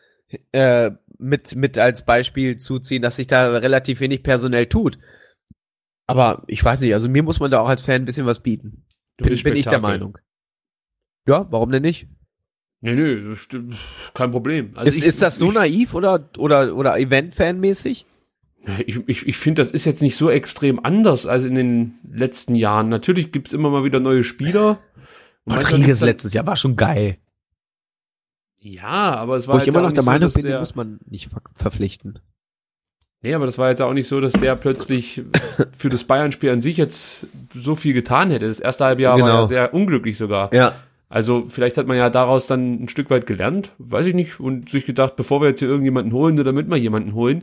mit als Beispiel zuziehen, dass sich da relativ wenig personell tut. Aber ich weiß nicht, also mir muss man da auch als Fan ein bisschen was bieten. Bin ich der Meinung. Ja, warum denn nicht? Nee, das stimmt, kein Problem. Also ist das so naiv oder Event-Fan-mäßig? Ich finde, das ist jetzt nicht so extrem anders als in den letzten Jahren. Natürlich gibt's immer mal wieder neue Spieler. Rodriguez letztes Jahr war schon geil. Ja, aber es war jetzt immer noch der Meinung bin, den muss man nicht verpflichten. Nee, aber das war jetzt auch nicht so, dass der plötzlich für das Bayern-Spiel an sich jetzt so viel getan hätte. Das erste Halbjahr war ja sehr unglücklich sogar. Ja. Also vielleicht hat man ja daraus dann ein Stück weit gelernt, weiß ich nicht, und sich gedacht, bevor wir jetzt hier irgendjemanden holen oder damit wir jemanden holen.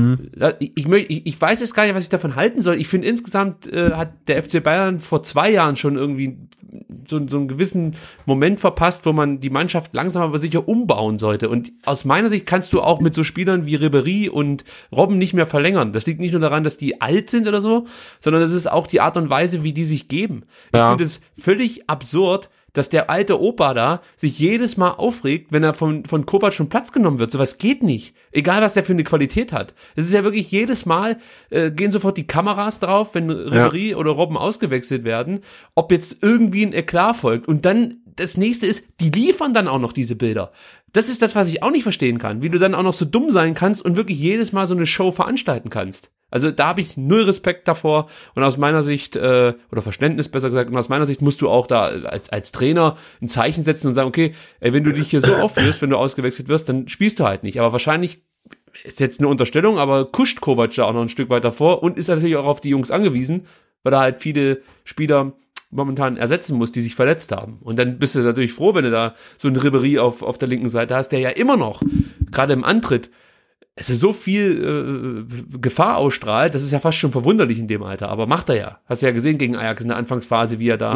Ich weiß jetzt gar nicht, was ich davon halten soll. Ich finde insgesamt hat der FC Bayern vor 2 Jahren schon irgendwie so einen gewissen Moment verpasst, wo man die Mannschaft langsam aber sicher umbauen sollte. Und aus meiner Sicht kannst du auch mit so Spielern wie Ribéry und Robben nicht mehr verlängern. Das liegt nicht nur daran, dass die alt sind oder so, sondern es ist auch die Art und Weise, wie die sich geben. Ich finde es völlig absurd, dass der alte Opa da sich jedes Mal aufregt, wenn er von Kovac schon Platz genommen wird. Sowas geht nicht. Egal, was der für eine Qualität hat. Es ist ja wirklich jedes Mal, gehen sofort die Kameras drauf, wenn Ribéry oder Robben ausgewechselt werden, ob jetzt irgendwie ein Eklat folgt. Und dann, das nächste ist, die liefern dann auch noch diese Bilder. Das ist das, was ich auch nicht verstehen kann. Wie du dann auch noch so dumm sein kannst und wirklich jedes Mal so eine Show veranstalten kannst. Also da habe ich null Respekt davor und aus meiner Sicht, oder Verständnis besser gesagt, und aus meiner Sicht musst du auch da als Trainer ein Zeichen setzen und sagen, okay, wenn du dich hier so aufführst, wenn du ausgewechselt wirst, dann spielst du halt nicht. Aber wahrscheinlich, ist jetzt eine Unterstellung, aber kuscht Kovac da auch noch ein Stück weiter vor und ist natürlich auch auf die Jungs angewiesen, weil er halt viele Spieler momentan ersetzen muss, die sich verletzt haben. Und dann bist du natürlich froh, wenn du da so einen Ribéry auf der linken Seite hast, der ja immer noch gerade im Antritt, es ist so viel Gefahr ausstrahlt, das ist ja fast schon verwunderlich in dem Alter, aber macht er ja. Hast du ja gesehen gegen Ajax in der Anfangsphase, wie er da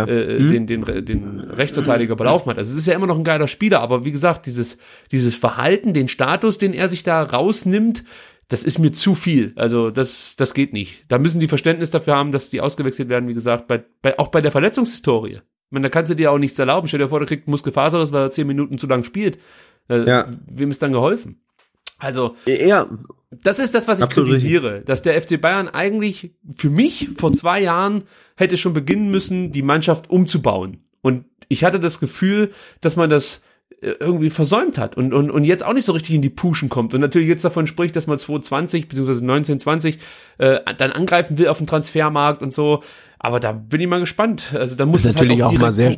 den Rechtsverteidiger belaufen hat. Also es ist ja immer noch ein geiler Spieler, aber wie gesagt, dieses Verhalten, den Status, den er sich da rausnimmt, das ist mir zu viel. Also das geht nicht. Da müssen die Verständnis dafür haben, dass die ausgewechselt werden, wie gesagt, auch bei der Verletzungshistorie. Ich meine, da kannst du dir auch nichts erlauben. Stell dir vor, der kriegt Muskelfaserriss, weil er 10 Minuten zu lang spielt. Wem ist dann geholfen? Also, das ist das, was ich kritisiere, dass der FC Bayern eigentlich für mich vor 2 Jahren hätte schon beginnen müssen, die Mannschaft umzubauen. Und ich hatte das Gefühl, dass man das irgendwie versäumt hat und jetzt auch nicht so richtig in die Puschen kommt. Und natürlich jetzt davon spricht, dass man 2020 bzw. 1920 dann angreifen will auf den Transfermarkt und so. Aber da bin ich mal gespannt. Also da muss es natürlich halt auch mal sehr...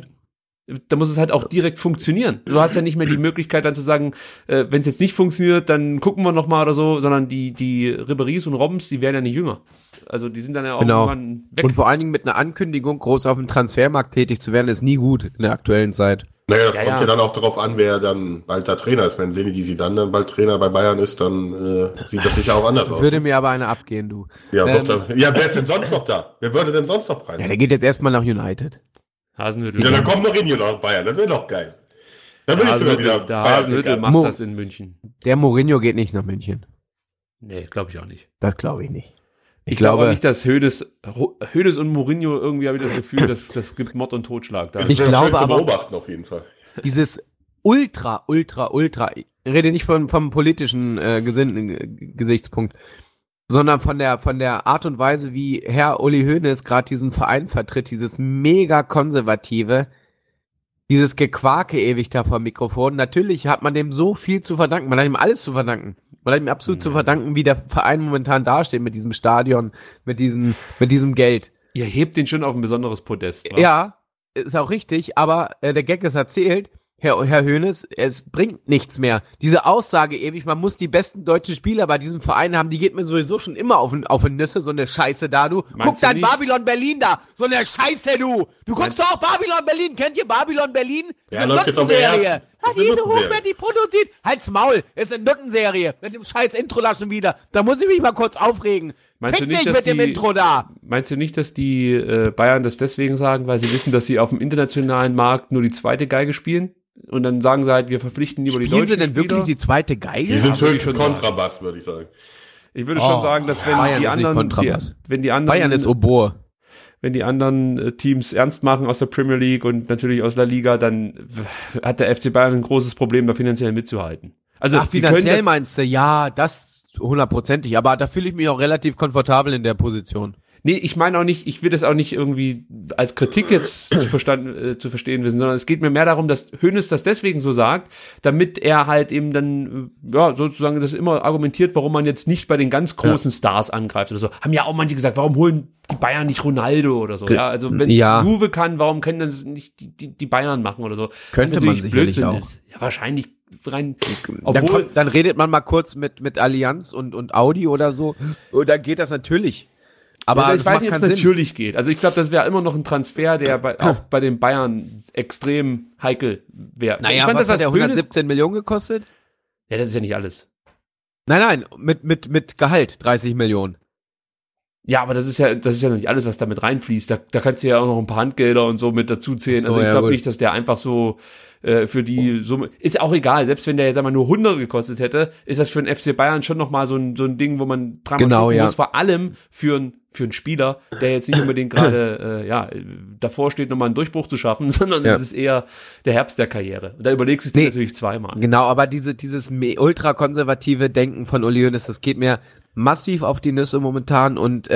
Da muss es halt auch direkt funktionieren. Du hast ja nicht mehr die Möglichkeit dann zu sagen, wenn es jetzt nicht funktioniert, dann gucken wir noch mal oder so, sondern die Ribéry's und Robbens, die werden ja nicht jünger. Also die sind dann ja auch irgendwann weg. Und vor allen Dingen mit einer Ankündigung, groß auf dem Transfermarkt tätig zu werden, ist nie gut in der aktuellen Zeit. Naja, das kommt ja dann auch darauf an, wer dann bald der Trainer ist. Wenn Zinedine Zidane dann bald Trainer bei Bayern ist, dann sieht das sicher auch anders aus. Würde mir aber einer abgehen, du. Ja, wer ist denn sonst noch da? Wer würde denn sonst noch frei sein? Ja, der geht jetzt erstmal nach United. Hasenhüttl. Ja, dann kommt Mourinho nach Bayern, das wäre doch geil. Dann will ich sogar wieder der Hasenhüttl macht das in München. Der Mourinho geht nicht nach München. Nee, glaube ich auch nicht. Das glaube ich nicht. Ich glaube nicht, dass Hoeneß und Mourinho irgendwie, habe ich das Gefühl, das gibt Mord und Totschlag. Da. Ich glaube aber, beobachten auf jeden Fall. Dieses ultra, ich rede nicht vom politischen Gesichtspunkt, sondern von der Art und Weise, wie Herr Uli Hoeneß gerade diesen Verein vertritt, dieses mega konservative, dieses Gequake ewig da vor dem Mikrofon. Natürlich hat man dem so viel zu verdanken, man hat ihm alles zu verdanken. Man hat ihm absolut zu verdanken, wie der Verein momentan dasteht mit diesem Stadion, mit diesem Geld. Ihr hebt den schon auf ein besonderes Podest, wa? Ja, ist auch richtig, aber der Gag ist erzählt. Herr Hoeneß, es bringt nichts mehr. Diese Aussage ewig, man muss die besten deutschen Spieler bei diesem Verein haben, die geht mir sowieso schon immer auf die Nüsse, so eine Scheiße da, du. Guck dein Babylon Berlin da, so eine Scheiße, du. Du guckst doch auch Babylon Berlin, kennt ihr Babylon Berlin? Ja, läuft jetzt auf der ersten. Hat jede hochwertig produziert. Halt's Maul, ist eine Nuttenserie, mit dem scheiß Intro da schon wieder. Da muss ich mich mal kurz aufregen. Fick dich mit dem Intro da. Meinst du nicht, dass die Bayern das deswegen sagen, weil sie wissen, dass sie auf dem internationalen Markt nur die zweite Geige spielen? Und dann sagen sie halt, wir verpflichten lieber die deutschen Spieler. Spielen sie denn wirklich die zweite Geige? Die sind höchstens Kontrabass, würde ich sagen. Ich würde schon sagen, dass wenn Bayern die anderen Bayern ist Oboe. Wenn die anderen Teams ernst machen aus der Premier League und natürlich aus La Liga, dann hat der FC Bayern ein großes Problem, da finanziell mitzuhalten. Also finanziell meinst du? Ja, das 100%. Aber da fühle ich mich auch relativ komfortabel in der Position. Nee, ich meine auch nicht, ich will das auch nicht irgendwie als Kritik jetzt zu verstehen wissen, sondern es geht mir mehr darum, dass Hoeneß das deswegen so sagt, damit er halt eben dann, sozusagen das immer argumentiert, warum man jetzt nicht bei den ganz großen Stars angreift oder so. Haben ja auch manche gesagt, warum holen die Bayern nicht Ronaldo oder so, ja? Also wenn Juve kann, warum können das nicht die Bayern machen oder so? Könnte man sicherlich auch. Ist. Ja, wahrscheinlich rein, dann redet man mal kurz mit Allianz und Audi oder so, und dann geht das natürlich. Aber ich weiß nicht, ob es natürlich geht. Also ich glaube, das wäre immer noch ein Transfer, der auch bei den Bayern extrem heikel wäre. Naja, was hat der 117 Millionen gekostet? Ja, das ist ja nicht alles. Nein, mit Gehalt 30 Millionen. Ja, aber das ist ja noch nicht alles, was damit reinfließt. Da kannst du ja auch noch ein paar Handgelder und so mit dazu zählen. So, also ich glaube nicht, dass der einfach so für die Summe, ist auch egal, selbst wenn der jetzt einmal nur 100 gekostet hätte, ist das für den FC Bayern schon nochmal so ein Ding, wo man dran muss, vor allem für einen Spieler, der jetzt nicht unbedingt gerade davor steht, nochmal einen Durchbruch zu schaffen, sondern es ist eher der Herbst der Karriere. Und da überlegst du es dir natürlich zweimal. Genau, aber dieses ultrakonservative Denken von Uli Hoeneß, das geht mir massiv auf die Nüsse momentan, und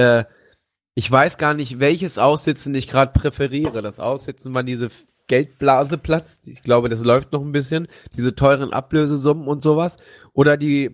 ich weiß gar nicht, welches Aussitzen ich gerade präferiere. Das Aussitzen, wann diese Geldblase platzt, ich glaube, das läuft noch ein bisschen, diese teuren Ablösesummen und sowas, oder ich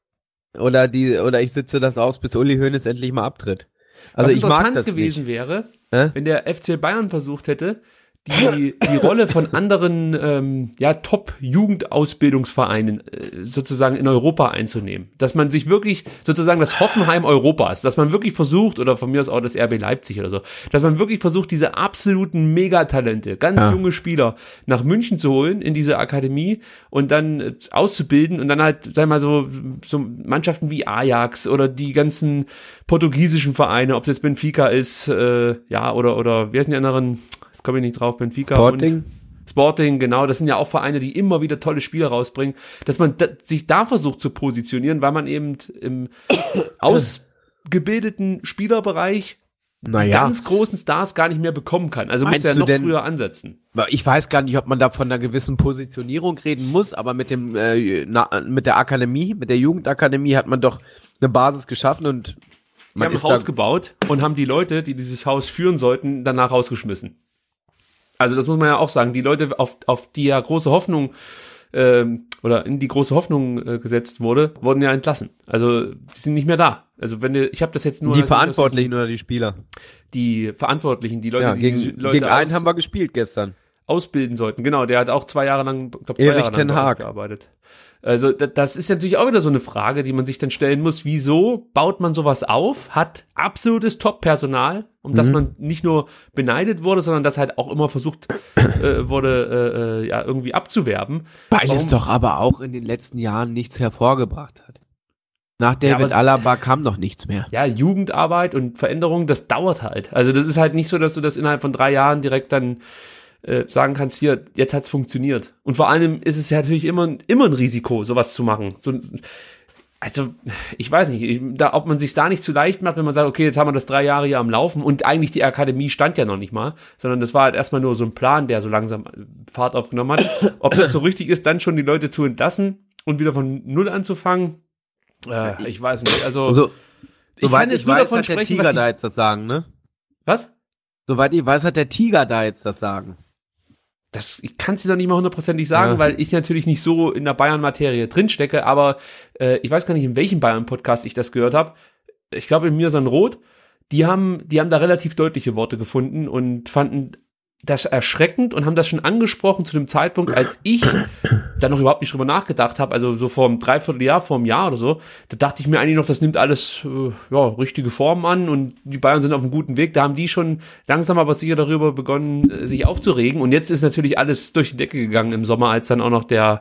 sitze das aus, bis Uli Hoeneß endlich mal abtritt. Also was ich mag interessant das gewesen nicht. wäre, wenn der FC Bayern versucht hätte, die Rolle von anderen Top-Jugendausbildungsvereinen sozusagen in Europa einzunehmen. Dass man sich wirklich sozusagen das Hoffenheim Europas, dass man wirklich versucht, oder von mir aus auch das RB Leipzig oder so, dass man wirklich versucht, diese absoluten Megatalente, ganz junge Spieler nach München zu holen, in diese Akademie und dann auszubilden und dann halt, sagen wir mal, so Mannschaften wie Ajax oder die ganzen portugiesischen Vereine, ob es jetzt Benfica ist, oder wie heißen die anderen? Komme ich nicht drauf, Benfica Sporting, genau, das sind ja auch Vereine, die immer wieder tolle Spiele rausbringen, dass man sich da versucht zu positionieren, weil man eben im ausgebildeten Spielerbereich die ganz großen Stars gar nicht mehr bekommen kann. Also muss er noch früher ansetzen. Ich weiß gar nicht, ob man da von einer gewissen Positionierung reden muss, aber mit der Akademie, mit der Jugendakademie hat man doch eine Basis geschaffen und die haben ein Haus gebaut und haben die Leute, die dieses Haus führen sollten, danach rausgeschmissen. Also das muss man ja auch sagen, die Leute, auf die ja große Hoffnung oder in die große Hoffnung gesetzt wurde, wurden ja entlassen. Also die sind nicht mehr da. Also ich habe das jetzt nur... Die Verantwortlichen oder die Spieler? Die Verantwortlichen, die Leute, gegen einen haben wir gespielt gestern. Ausbilden sollten, genau. Der hat auch 2 Jahre lang, ich glaube 2 Jahre lang gearbeitet. Also das ist natürlich auch wieder so eine Frage, die man sich dann stellen muss. Wieso baut man sowas auf, hat absolutes Top-Personal, um das man nicht nur beneidet wurde, sondern das halt auch immer versucht wurde, irgendwie abzuwerben. Weil es doch aber auch in den letzten Jahren nichts hervorgebracht hat. Nach David Alaba kam noch nichts mehr. Ja, Jugendarbeit und Veränderung, das dauert halt. Also das ist halt nicht so, dass du das innerhalb von 3 Jahren direkt dann sagen kannst, hier, jetzt hat's funktioniert. Und vor allem ist es ja natürlich immer ein Risiko, sowas zu machen. Also, ich weiß nicht, ob man sich da nicht zu leicht macht, wenn man sagt, okay, jetzt haben wir das 3 Jahre hier am Laufen und eigentlich die Akademie stand ja noch nicht mal, sondern das war halt erstmal nur so ein Plan, der so langsam Fahrt aufgenommen hat. Ob das so richtig ist, dann schon die Leute zu entlassen und wieder von Null anzufangen, ich weiß nicht. Also ich kann jetzt nur davon sprechen, der Tiger da jetzt das Sagen, ne? Was? Soweit ich weiß, hat der Tiger da jetzt das Sagen. Ich kann es dir noch nicht mal 100%ig sagen, weil ich natürlich nicht so in der Bayern-Materie drinstecke, aber ich weiß gar nicht, in welchem Bayern-Podcast ich das gehört habe. Ich glaube, in Mirsan Roth, die haben da relativ deutliche Worte gefunden und fanden das erschreckend und haben das schon angesprochen zu dem Zeitpunkt, als ich da noch überhaupt nicht drüber nachgedacht habe, also so vor einem Dreivierteljahr, vor einem Jahr oder so, da dachte ich mir eigentlich noch, das nimmt alles richtige Formen an und die Bayern sind auf einem guten Weg, da haben die schon langsam aber sicher darüber begonnen, sich aufzuregen und jetzt ist natürlich alles durch die Decke gegangen im Sommer, als dann auch noch der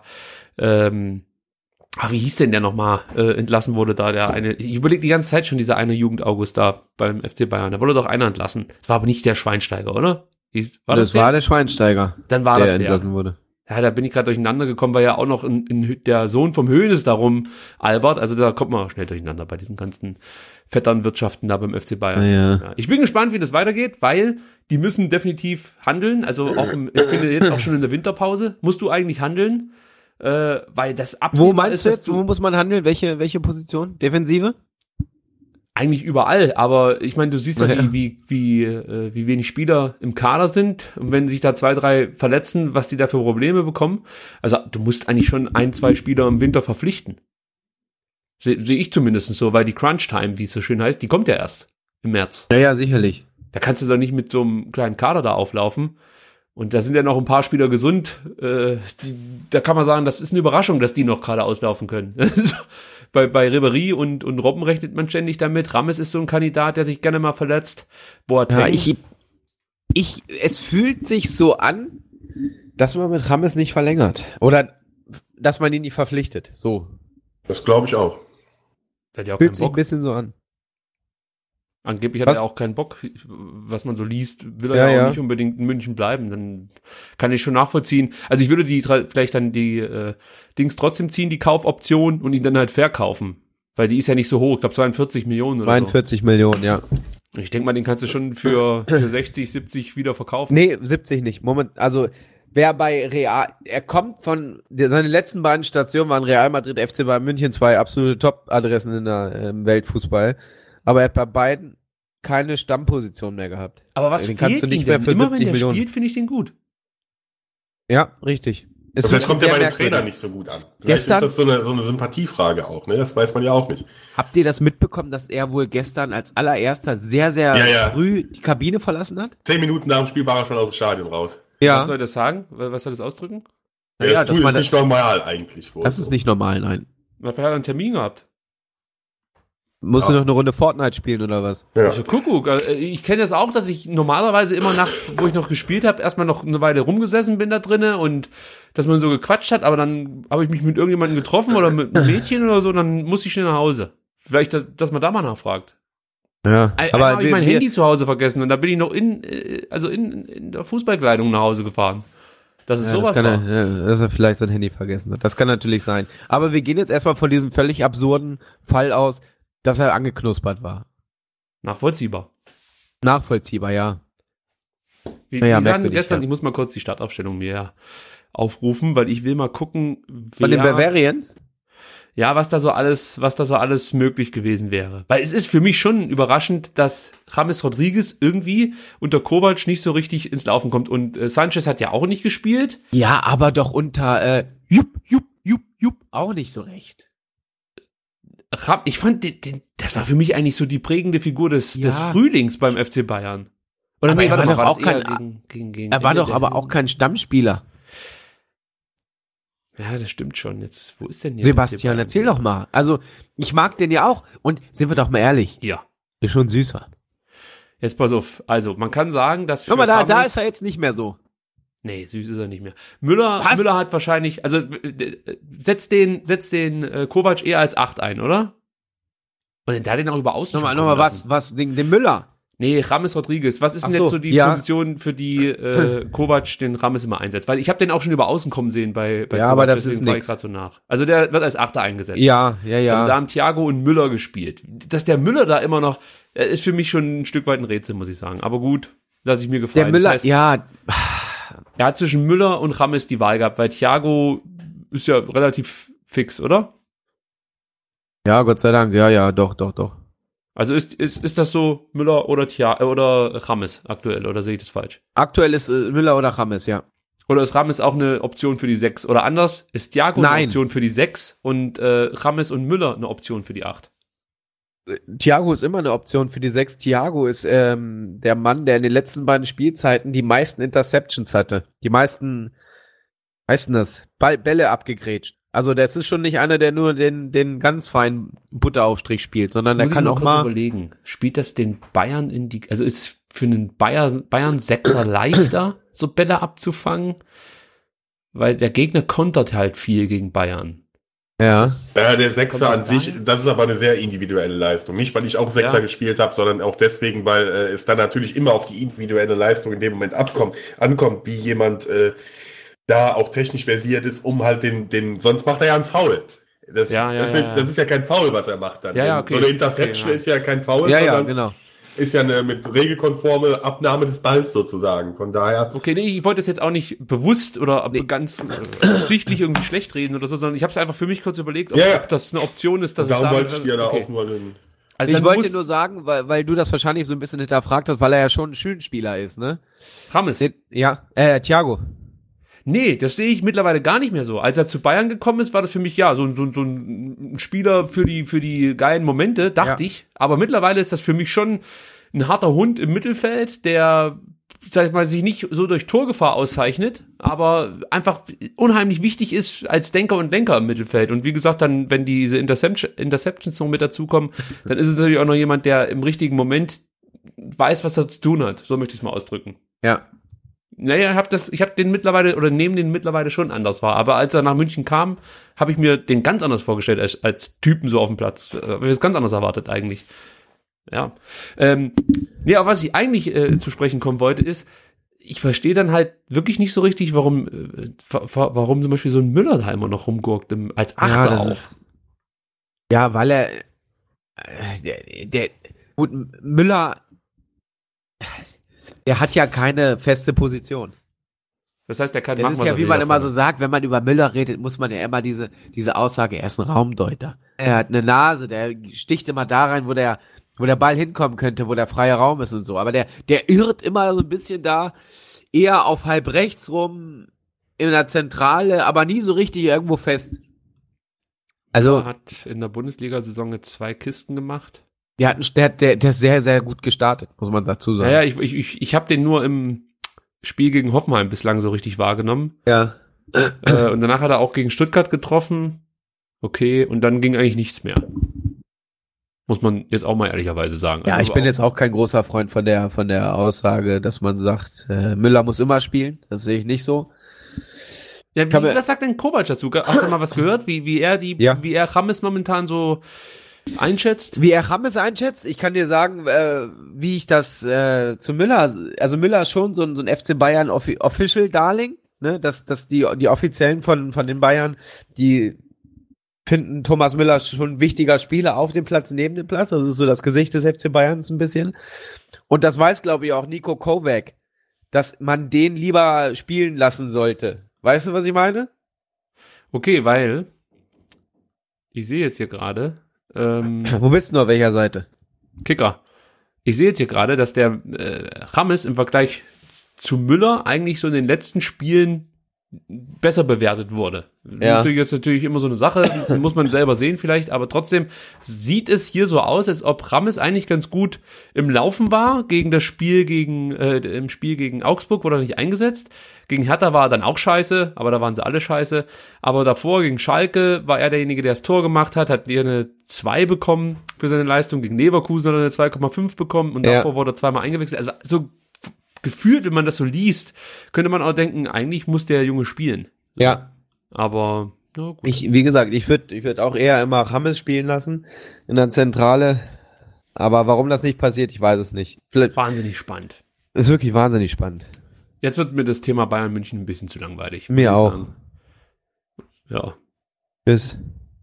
wie hieß denn der nochmal, entlassen wurde da, der eine, ich überlege die ganze Zeit schon, dieser eine Jugend-August da beim FC Bayern, da wurde doch einer entlassen, das war aber nicht der Schweinsteiger, oder? Das war der Schweinsteiger. Dann war das der. Entlassen wurde. Ja, da bin ich gerade durcheinander gekommen, weil ja auch noch der Sohn vom Hoeneß darum albert. Also da kommt man auch schnell durcheinander bei diesen ganzen Vetternwirtschaften da beim FC Bayern. Ja. Ich bin gespannt, wie das weitergeht, weil die müssen definitiv handeln. Also auch ich finde jetzt auch schon in der Winterpause musst du eigentlich handeln, weil das absehbar Wo meinst du jetzt? Wo muss man handeln? Welche Position? Defensive? Eigentlich überall, aber ich meine, du siehst ja, wie wenig Spieler im Kader sind und wenn sich da 2, 3 verletzen, was die da für Probleme bekommen. Also du musst eigentlich schon 1, 2 Spieler im Winter verpflichten. Sehe ich zumindest so, weil die Crunch-Time, wie es so schön heißt, die kommt ja erst im März. Ja, sicherlich. Da kannst du doch nicht mit so einem kleinen Kader da auflaufen. Und da sind ja noch ein paar Spieler gesund. Da kann man sagen, das ist eine Überraschung, dass die noch gerade auslaufen können. Bei Ribéry und Robben rechnet man ständig damit. Rames ist so ein Kandidat, der sich gerne mal verletzt. Boateng. Ja, es fühlt sich so an, dass man mit Rames nicht verlängert. Oder dass man ihn nicht verpflichtet. So. Das glaube ich auch. Der hat ja auch fühlt keinen sich Bock. Ein bisschen so an. Angeblich hat er auch keinen Bock, was man so liest, will er ja auch nicht unbedingt in München bleiben, dann kann ich schon nachvollziehen. Also ich würde vielleicht dann die Dings trotzdem ziehen, die Kaufoption und ihn dann halt verkaufen, weil die ist ja nicht so hoch, ich glaube 42 Millionen oder 42 Millionen, ja. Ich denke mal, den kannst du schon für 60, 70 wieder verkaufen. Nee, 70 nicht. Also wer bei Real, er kommt seine letzten beiden Stationen waren Real Madrid, FC Bayern München, 2 absolute Top-Adressen in der Weltfußball. Aber er hat bei beiden keine Stammposition mehr gehabt. Aber was den fehlt kannst du nicht ihm mehr denn? für Immer 70 wenn der Millionen. spielt, finde ich den gut. Ja, richtig. Vielleicht kommt der bei den Trainern nicht so gut an. Vielleicht ist das so eine Sympathiefrage auch, ne? Das weiß man ja auch nicht. Habt ihr das mitbekommen, dass er wohl gestern als allererster sehr, sehr früh die Kabine verlassen hat? 10 Minuten nach dem Spiel war er schon aus dem Stadion raus. Ja. Was soll das sagen? Was soll das ausdrücken? Ja, das ist nicht normal eigentlich. Das ist nicht normal, nein. Vielleicht hat er einen Termin gehabt. Musst du noch eine Runde Fortnite spielen oder was? Ja. Also Kuckuck. Ich kenne das auch, dass ich normalerweise immer wo ich noch gespielt habe, erstmal noch eine Weile rumgesessen bin da drinnen und dass man so gequatscht hat, aber dann habe ich mich mit irgendjemandem getroffen oder mit einem Mädchen oder so, dann musste ich schnell nach Hause. Vielleicht, dass man da mal nachfragt. Ja, Aber habe ich mein Handy zu Hause vergessen und da bin ich noch in der Fußballkleidung nach Hause gefahren. Dass es sowas war. Dass er vielleicht sein Handy vergessen hat. Das kann natürlich sein. Aber wir gehen jetzt erstmal von diesem völlig absurden Fall aus, dass er angeknuspert war. Nachvollziehbar, ja. Wir Naja, sahen merkwürdig, gestern, ja. ich muss mal kurz die Startaufstellung mir aufrufen, weil ich will mal gucken, Von den Bavarians? Ja, was da so alles möglich gewesen wäre. Weil es ist für mich schon überraschend, dass James Rodriguez irgendwie unter Kovac nicht so richtig ins Laufen kommt. Und Sanchez hat ja auch nicht gespielt. Ja, aber doch unter Jupp auch nicht so recht. Ich fand, das war für mich eigentlich so die prägende Figur des Frühlings beim FC Bayern. Oder Aber nee, er war doch auch er war doch aber auch kein Stammspieler. Ja, das stimmt schon. Jetzt, wo ist denn hier Sebastian, erzähl doch mal. Also, ich mag den ja auch. Und sind wir doch mal ehrlich. Ja. Ist schon süßer. Jetzt pass auf. Also, man kann sagen, dass Guck mal, da ist er jetzt nicht mehr so. Nee, süß ist er nicht mehr. Müller hat wahrscheinlich, also setzt den Kovac eher als 8 ein, oder? Und der hat den auch über Außen Nochmal was, den Müller. Nee, James Rodriguez. Was ist denn jetzt so die Position, für die Kovac den James immer einsetzt? Weil ich habe den auch schon über Außen kommen sehen bei Kovac, aber das ist deswegen war ich nix. grad so nach. Also der wird als 8 eingesetzt. Ja. Also da haben Thiago und Müller gespielt. Dass der Müller da immer noch, ist für mich schon ein Stück weit ein Rätsel, muss ich sagen. Aber gut, lasse ich mir gefallen. Der Müller, das heißt, er hat zwischen Müller und James die Wahl gehabt, weil Thiago ist ja relativ fix, oder? Ja, Gott sei Dank, ja, doch. Also ist das so Müller oder James aktuell, oder sehe ich das falsch? Aktuell ist Müller oder James, ja. Oder ist James auch eine Option für die 6? Oder anders, ist Thiago eine Option für die 6 und James und Müller eine Option für die 8? Thiago ist immer eine Option für die 6. Thiago ist der Mann, der in den letzten beiden Spielzeiten die meisten Interceptions hatte. Die meisten, Bälle abgegrätscht. Also das ist schon nicht einer, der nur den ganz feinen Butteraufstrich spielt, sondern der kann auch mal überlegen. Spielt das den Bayern also ist es für einen Bayern Sechser leichter, so Bälle abzufangen? Weil der Gegner kontert halt viel gegen Bayern. Ja. Der Sechser an sich, das ist aber eine sehr individuelle Leistung. Nicht, weil ich auch Sechser gespielt habe, sondern auch deswegen, weil es dann natürlich immer auf die individuelle Leistung in dem Moment ankommt, wie jemand da auch technisch versiert ist, um halt sonst macht er ja einen Foul. Das ist ja kein Foul, was er macht dann. Ja, okay. So eine Interception ist ja kein Foul, sondern genau. Ist ja eine mit regelkonforme Abnahme des Balls sozusagen. Von daher. Okay, nee, ich wollte das jetzt auch nicht bewusst oder ganz absichtlich irgendwie schlecht reden oder so, sondern ich habe es einfach für mich kurz überlegt, ob das eine Option ist, dass darum es da wollte ich dir da auch nur Also ich wollte nur sagen, weil du das wahrscheinlich so ein bisschen hinterfragt hast, weil er ja schon ein Schönspieler ist, ne? James. Ja, Thiago. Nee, das sehe ich mittlerweile gar nicht mehr so. Als er zu Bayern gekommen ist, war das für mich so ein Spieler für die geilen Momente, dachte ich. Aber mittlerweile ist das für mich schon ein harter Hund im Mittelfeld, der, sag ich mal, sich nicht so durch Torgefahr auszeichnet, aber einfach unheimlich wichtig ist als Denker und Lenker im Mittelfeld. Und wie gesagt, dann, wenn diese Interceptions noch mit dazukommen, dann ist es natürlich auch noch jemand, der im richtigen Moment weiß, was er zu tun hat. So möchte ich es mal ausdrücken. Ja. Naja, ich habe den mittlerweile oder nehme den mittlerweile schon anders wahr. Aber als er nach München kam, habe ich mir den ganz anders vorgestellt als Typen so auf dem Platz. Habe ich das ganz anders erwartet eigentlich. Ja. Nee, aber was ich eigentlich zu sprechen kommen wollte, ist, ich verstehe dann halt wirklich nicht so richtig, warum zum Beispiel so ein Müller da immer noch rumgurkt, als Achter auch. Weil er gut, Müller, der hat ja keine feste Position. Das heißt, er kann machen, was er will. Das ist ja, wie man immer so sagt, wenn man über Müller redet, muss man ja immer diese Aussage, er ist ein Raumdeuter. Er hat eine Nase, der sticht immer da rein, wo der Ball hinkommen könnte, wo der freie Raum ist und so. Aber der irrt immer so ein bisschen da, eher auf halb rechts rum, in der Zentrale, aber nie so richtig irgendwo fest. Also er hat in der Bundesliga-Saison jetzt 2 Kisten gemacht. Der ist sehr, sehr gut gestartet, muss man dazu sagen. Naja, ich habe den nur im Spiel gegen Hoffenheim bislang so richtig wahrgenommen. Ja. Und danach hat er auch gegen Stuttgart getroffen. Okay, und dann ging eigentlich nichts mehr. Muss man jetzt auch mal ehrlicherweise sagen. Ja, also ich bin jetzt auch kein großer Freund von der Aussage, dass man sagt, Müller muss immer spielen. Das sehe ich nicht so. Ja, was sagt denn Kovac dazu? Hast du mal was gehört, wie er James momentan so einschätzt? Wie er James einschätzt? Ich kann dir sagen, wie ich das zu Müller, also Müller ist schon so ein FC Bayern Official Darling, ne, dass die Offiziellen von den Bayern, die finden Thomas Müller schon ein wichtiger Spieler auf dem Platz, neben dem Platz. Das ist so das Gesicht des FC Bayerns ein bisschen. Und das weiß, glaube ich, auch Nico Kovac, dass man den lieber spielen lassen sollte. Weißt du, was ich meine? Okay, weil ich sehe jetzt hier gerade wo bist du, auf welcher Seite? Kicker. Ich sehe jetzt hier gerade, dass der James im Vergleich zu Müller eigentlich so in den letzten Spielen besser bewertet wurde. Ja. Natürlich immer so eine Sache, muss man selber sehen vielleicht, aber trotzdem sieht es hier so aus, als ob James eigentlich ganz gut im Laufen war gegen das Spiel im Spiel gegen Augsburg wurde er nicht eingesetzt. Gegen Hertha war er dann auch scheiße, aber da waren sie alle scheiße. Aber davor gegen Schalke war er derjenige, der das Tor gemacht hat hier eine 2 bekommen für seine Leistung. Gegen Leverkusen hat er eine 2,5 bekommen und davor wurde er zweimal eingewechselt. Also so gefühlt, wenn man das so liest, könnte man auch denken, eigentlich muss der Junge spielen. Ja. Aber, na gut. Wie gesagt, ich würd auch eher immer James spielen lassen in der Zentrale. Aber warum das nicht passiert, ich weiß es nicht. Vielleicht Wahnsinnig spannend. ist wirklich wahnsinnig spannend. Jetzt wird mir das Thema Bayern München ein bisschen zu langweilig. Mir auch. Sagen. Ja. Tschüss.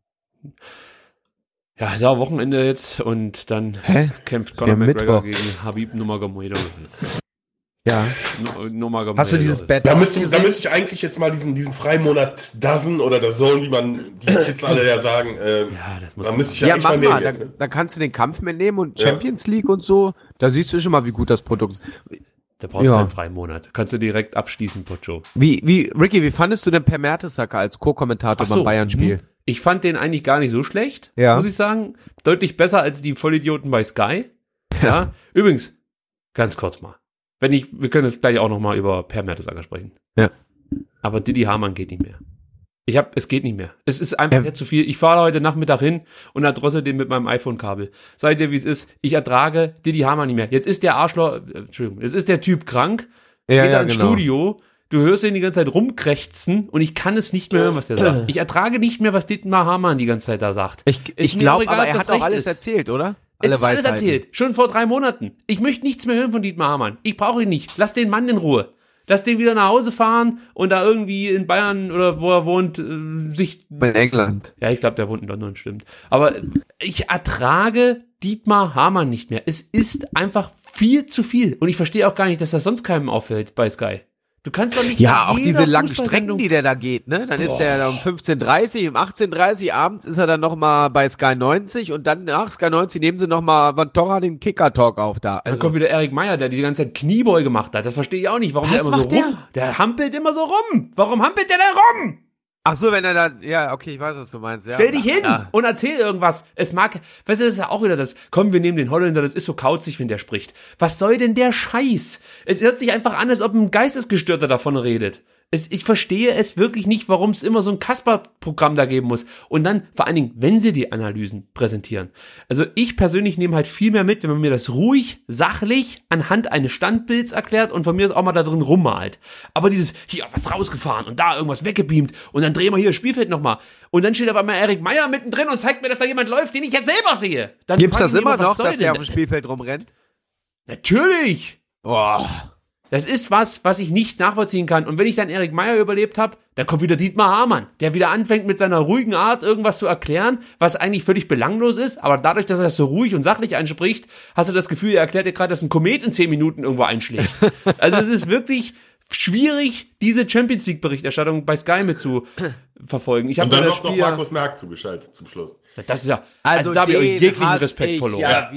Ja, ist ja Wochenende jetzt und dann kämpft Conor McGregor gegen Habib Nurmagomedov. Ja. Hast du dieses Bett? Da müsste ich eigentlich jetzt mal diesen Freimonat DAZN oder der Zone, wie man die Kids alle ja sagen, das muss da müsste ich Ja, eigentlich mach mal nehmen mal. jetzt, ne? Da kannst du den Kampf mitnehmen und Champions League und so. Da siehst du schon mal, wie gut das Produkt ist. Da brauchst du keinen Freimonat. Kannst du direkt abschließen, Pocho. Ricky, wie fandest du denn Per Mertesacker als Co-Kommentator beim Bayern-Spiel? Ich fand den eigentlich gar nicht so schlecht, Ja. muss ich sagen. Deutlich besser als die Vollidioten bei Sky. Ja. Übrigens, ganz kurz mal. Wir können jetzt gleich auch noch mal über Per Mertesacker sprechen. Ja. Aber Didi Hamann geht nicht mehr. Es geht nicht mehr. Es ist einfach jetzt zu viel. Ich fahre heute Nachmittag hin und erdrossel den mit meinem iPhone-Kabel. Seid ihr, wie es ist? Ich ertrage Didi Hamann nicht mehr. Jetzt ist der jetzt ist der Typ krank, geht ins Studio, du hörst ihn die ganze Zeit rumkrächzen und ich kann es nicht mehr hören, was der sagt. Ich ertrage nicht mehr, was Dietmar Hamann die ganze Zeit da sagt. Ich glaube, aber er hat auch alles erzählt, oder? Es ist alles erzählt. Schon vor 3 Monaten. Ich möchte nichts mehr hören von Dietmar Hamann. Ich brauche ihn nicht. Lass den Mann in Ruhe. Lass den wieder nach Hause fahren und da irgendwie in Bayern oder wo er wohnt, sich... In England. Ja, ich glaube, der wohnt in London, stimmt. Aber ich ertrage Dietmar Hamann nicht mehr. Es ist einfach viel zu viel. Und ich verstehe auch gar nicht, dass das sonst keinem auffällt bei Sky. Du kannst doch nicht... Ja, auch diese langen Strecken, die der da geht, ne? Dann ist der um 15:30, um 18:30 abends ist er dann nochmal bei Sky 90 und dann nach Sky 90 nehmen sie nochmal von Torra den Kicker-Talk auf da. Also. Dann kommt wieder Erik Meyer, der die ganze Zeit Kniebeuge gemacht hat. Das verstehe ich auch nicht, warum der immer so rum... Der hampelt immer so rum. Warum hampelt der denn rum? Ach so, wenn er dann, ja, okay, ich weiß, was du meinst. Ja. Stell dich hin und erzähl irgendwas. Weißt du, das ist ja auch wieder das, komm, wir nehmen den Holländer, das ist so kauzig, wenn der spricht. Was soll denn der Scheiß? Es hört sich einfach an, als ob ein Geistesgestörter davon redet. Ich verstehe es wirklich nicht, warum es immer so ein Kasper-Programm da geben muss. Und dann, vor allen Dingen, wenn sie die Analysen präsentieren. Also ich persönlich nehme halt viel mehr mit, wenn man mir das ruhig, sachlich, anhand eines Standbilds erklärt und von mir das auch mal da drin rummalt. Aber dieses, hier, was rausgefahren und da irgendwas weggebeamt und dann drehen wir hier das Spielfeld nochmal. Und dann steht auf einmal Erik Meyer mittendrin und zeigt mir, dass da jemand läuft, den ich jetzt selber sehe. Dann gibt's das immer noch, dass der auf dem Spielfeld rumrennt? Natürlich! Boah. Das ist was ich nicht nachvollziehen kann. Und wenn ich dann Erik Meyer überlebt habe, dann kommt wieder Dietmar Hamann, der wieder anfängt mit seiner ruhigen Art irgendwas zu erklären, was eigentlich völlig belanglos ist. Aber dadurch, dass er das so ruhig und sachlich anspricht, hast du das Gefühl, er erklärt dir gerade, dass ein Komet in 10 Minuten irgendwo einschlägt. Also es ist wirklich schwierig, diese Champions League Berichterstattung bei Sky mit zu verfolgen. Ich habe dann das noch Spiel Markus Merck zugeschaltet zum Schluss. Das ist ja, also da habe ich jeglichen Respekt verloren. Ja,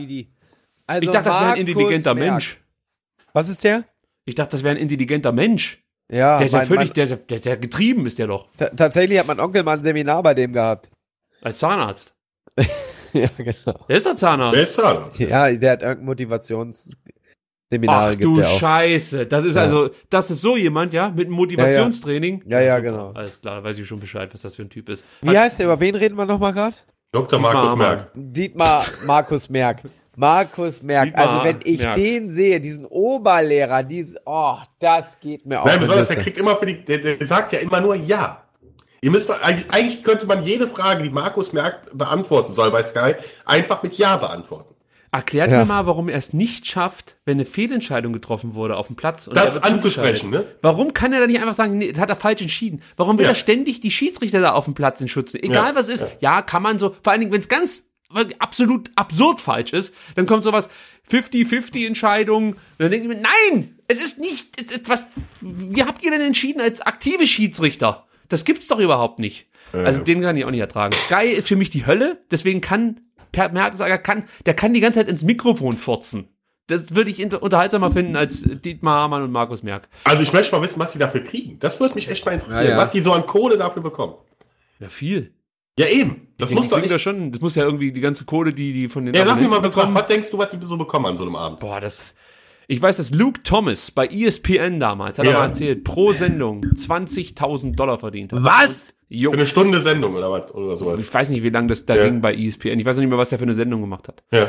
ich dachte, das wäre ein intelligenter Mensch. Was ist der? Ich dachte, das wäre ein intelligenter Mensch. Ja, der ist ja völlig, der ist ja getrieben, ist der doch. Tatsächlich hat mein Onkel mal ein Seminar bei dem gehabt. Als Zahnarzt. Ja, genau. Der ist doch Zahnarzt. Wer ist Zahnarzt? Ja, der hat irgendein Seminare Ach gibt du er auch. Scheiße. Das ist das ist so jemand, ja, mit einem Motivationstraining. Ja, Super. genau. Alles klar, da weiß ich schon Bescheid, was das für ein Typ ist. Wie heißt der? Über wen reden wir nochmal gerade? Dr. Dietmar Markus Hamann. Merck. Dietmar Markus Merck. Markus Merck. Dietmar Also wenn ich Merck. den sehe, diesen Oberlehrer, das geht mir auf Nein, die besonders, der Nüsse. kriegt immer der sagt ja immer nur ja. Ihr müsst eigentlich könnte man jede Frage, die Markus Merck beantworten soll bei Sky, einfach mit Ja beantworten. Erklärt Ja. mir mal, warum er es nicht schafft, wenn eine Fehlentscheidung getroffen wurde auf dem Platz. Und er Das wird anzusprechen, ne? Warum kann er da nicht einfach sagen, nee, das hat er falsch entschieden? Warum will Ja. er ständig die Schiedsrichter da auf dem Platz in Schutz nehmen? Egal Ja. was ist. Ja, kann man so, vor allen Dingen, wenn es ganz absolut absurd falsch ist, dann kommt sowas 50-50 Entscheidung. Dann denke ich mir, nein, es ist nicht etwas, wie habt ihr denn entschieden als aktive Schiedsrichter? Das gibt's doch überhaupt nicht. Also den kann ich auch nicht ertragen. Sky ist für mich die Hölle, deswegen kann Per Mertesager der kann die ganze Zeit ins Mikrofon furzen. Das würde ich unterhaltsamer finden als Dietmar Hamann und Markus Merck. Also ich möchte mal wissen, was die dafür kriegen. Das würde mich echt mal interessieren, Ja. was die so an Kohle dafür bekommen. Ja, viel. Ja, eben. Das Ich muss doch denke, nicht. das muss ja irgendwie die ganze Kohle, die von den Ja, sag mir mal Abonnenten Betrag. Was denkst du, was die so bekommen an so einem Abend? Boah, ich weiß, dass Luke Thomas bei ESPN damals, hat er Ja. mal erzählt, pro Sendung $20.000 verdient hat. Was? Jo. Für eine Stunde Sendung oder was? Oder sowas. Ich weiß nicht, wie lange das da Ja. ging bei ESPN. Ich weiß noch nicht mehr, was er für eine Sendung gemacht hat. Ja.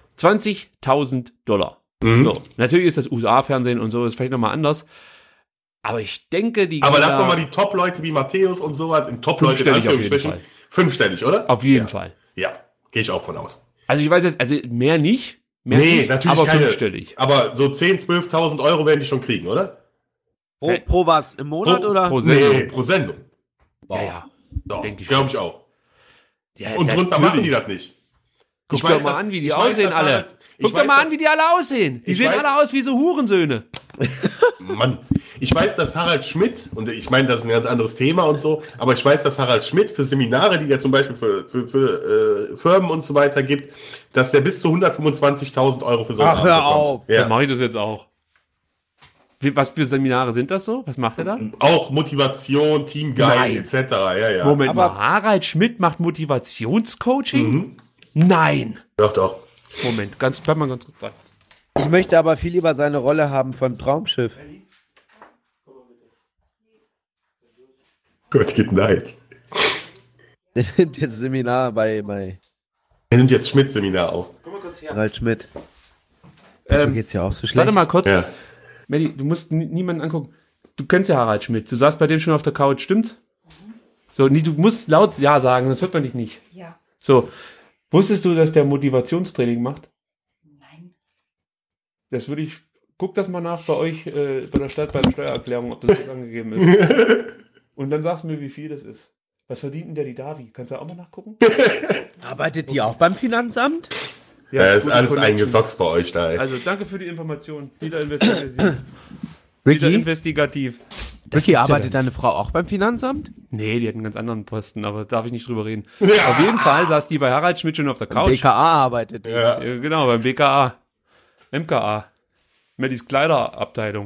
$20.000. Mhm. So, natürlich ist das USA-Fernsehen und so, ist vielleicht nochmal anders. Aber ich denke, Aber lassen wir mal die Top-Leute wie Matthäus und sowas, in Top-Leute in Fünfstellig auf jeden Anführungsstrichen. Fall. Fünfstellig, oder? Auf jeden Ja. Fall. Ja, gehe ich auch von aus. Also ich weiß jetzt, also mehr nicht. Mehr Nee, nicht, natürlich aber keine. fünfstellig. Aber so 10.000, 12.000 Euro werden die schon kriegen, oder? Pro was? Im Monat oder? Pro Sendung. Nee, pro Sendung. Ja, ja. Doch, Denk ich glaube ich auch. Ja, Und drunter natürlich. machen die das nicht. Guck Ich doch weiß, mal dass- an, wie die ich weiß, aussehen dass alle. Harald- ich Guck doch weiß, mal dass- an, wie die alle aussehen. Die Ich sehen weiß- alle aus wie so Hurensöhne. Mann, ich weiß, dass Harald Schmidt, und ich meine, das ist ein ganz anderes Thema und so, aber ich weiß, dass Harald Schmidt für Seminare, die er zum Beispiel für Firmen und so weiter gibt, dass der bis zu 125.000 Euro für so einen Ach, hör Abend bekommt. auf. Dann Ja. mache ich das jetzt auch. Was für Seminare sind das so? Was macht er da? Auch Motivation, Teamgeist Nein. etc. Ja, ja. Moment Aber- mal, Harald Schmidt macht Motivationscoaching? Mhm. Nein. Doch, doch. Moment, bleib mal ganz kurz dran. Ich möchte aber viel lieber seine Rolle haben von Traumschiff. Gott, geht nein. Der nimmt jetzt Seminar bei Er nimmt jetzt Schmidt-Seminar auf. Komm mal kurz her. Harald Schmidt. So geht's ja auch so schlecht. Warte mal kurz. Ja. Melli, du musst niemanden angucken. Du kennst ja Harald Schmidt. Du saßt bei dem schon auf der Couch, stimmt's? So, nee, du musst laut Ja sagen, sonst hört man dich nicht. Ja, So, wusstest du, dass der Motivationstraining macht? nein. Das würde ich, guck das mal nach bei euch, bei der Stadt, bei der Steuererklärung, ob das jetzt angegeben ist. Und dann sagst du mir, wie viel das ist. Was verdient denn der die Davi? Kannst du da auch mal nachgucken? Arbeitet die auch beim Finanzamt? Ja, ist gute alles Connection. eingesockt bei euch da. Ey. Also, danke für die Information. Wieder investigativ. Wieder Ricky? investigativ. Ricky, arbeitet deine Frau auch beim Finanzamt? Nee, die hat einen ganz anderen Posten, aber darf ich nicht drüber reden. Auf jeden Fall saß die bei Harald Schmidt schon auf der Couch. BKA arbeitet die. Ja. Ja, genau, beim BKA. MKA. Mellis Kleiderabteilung.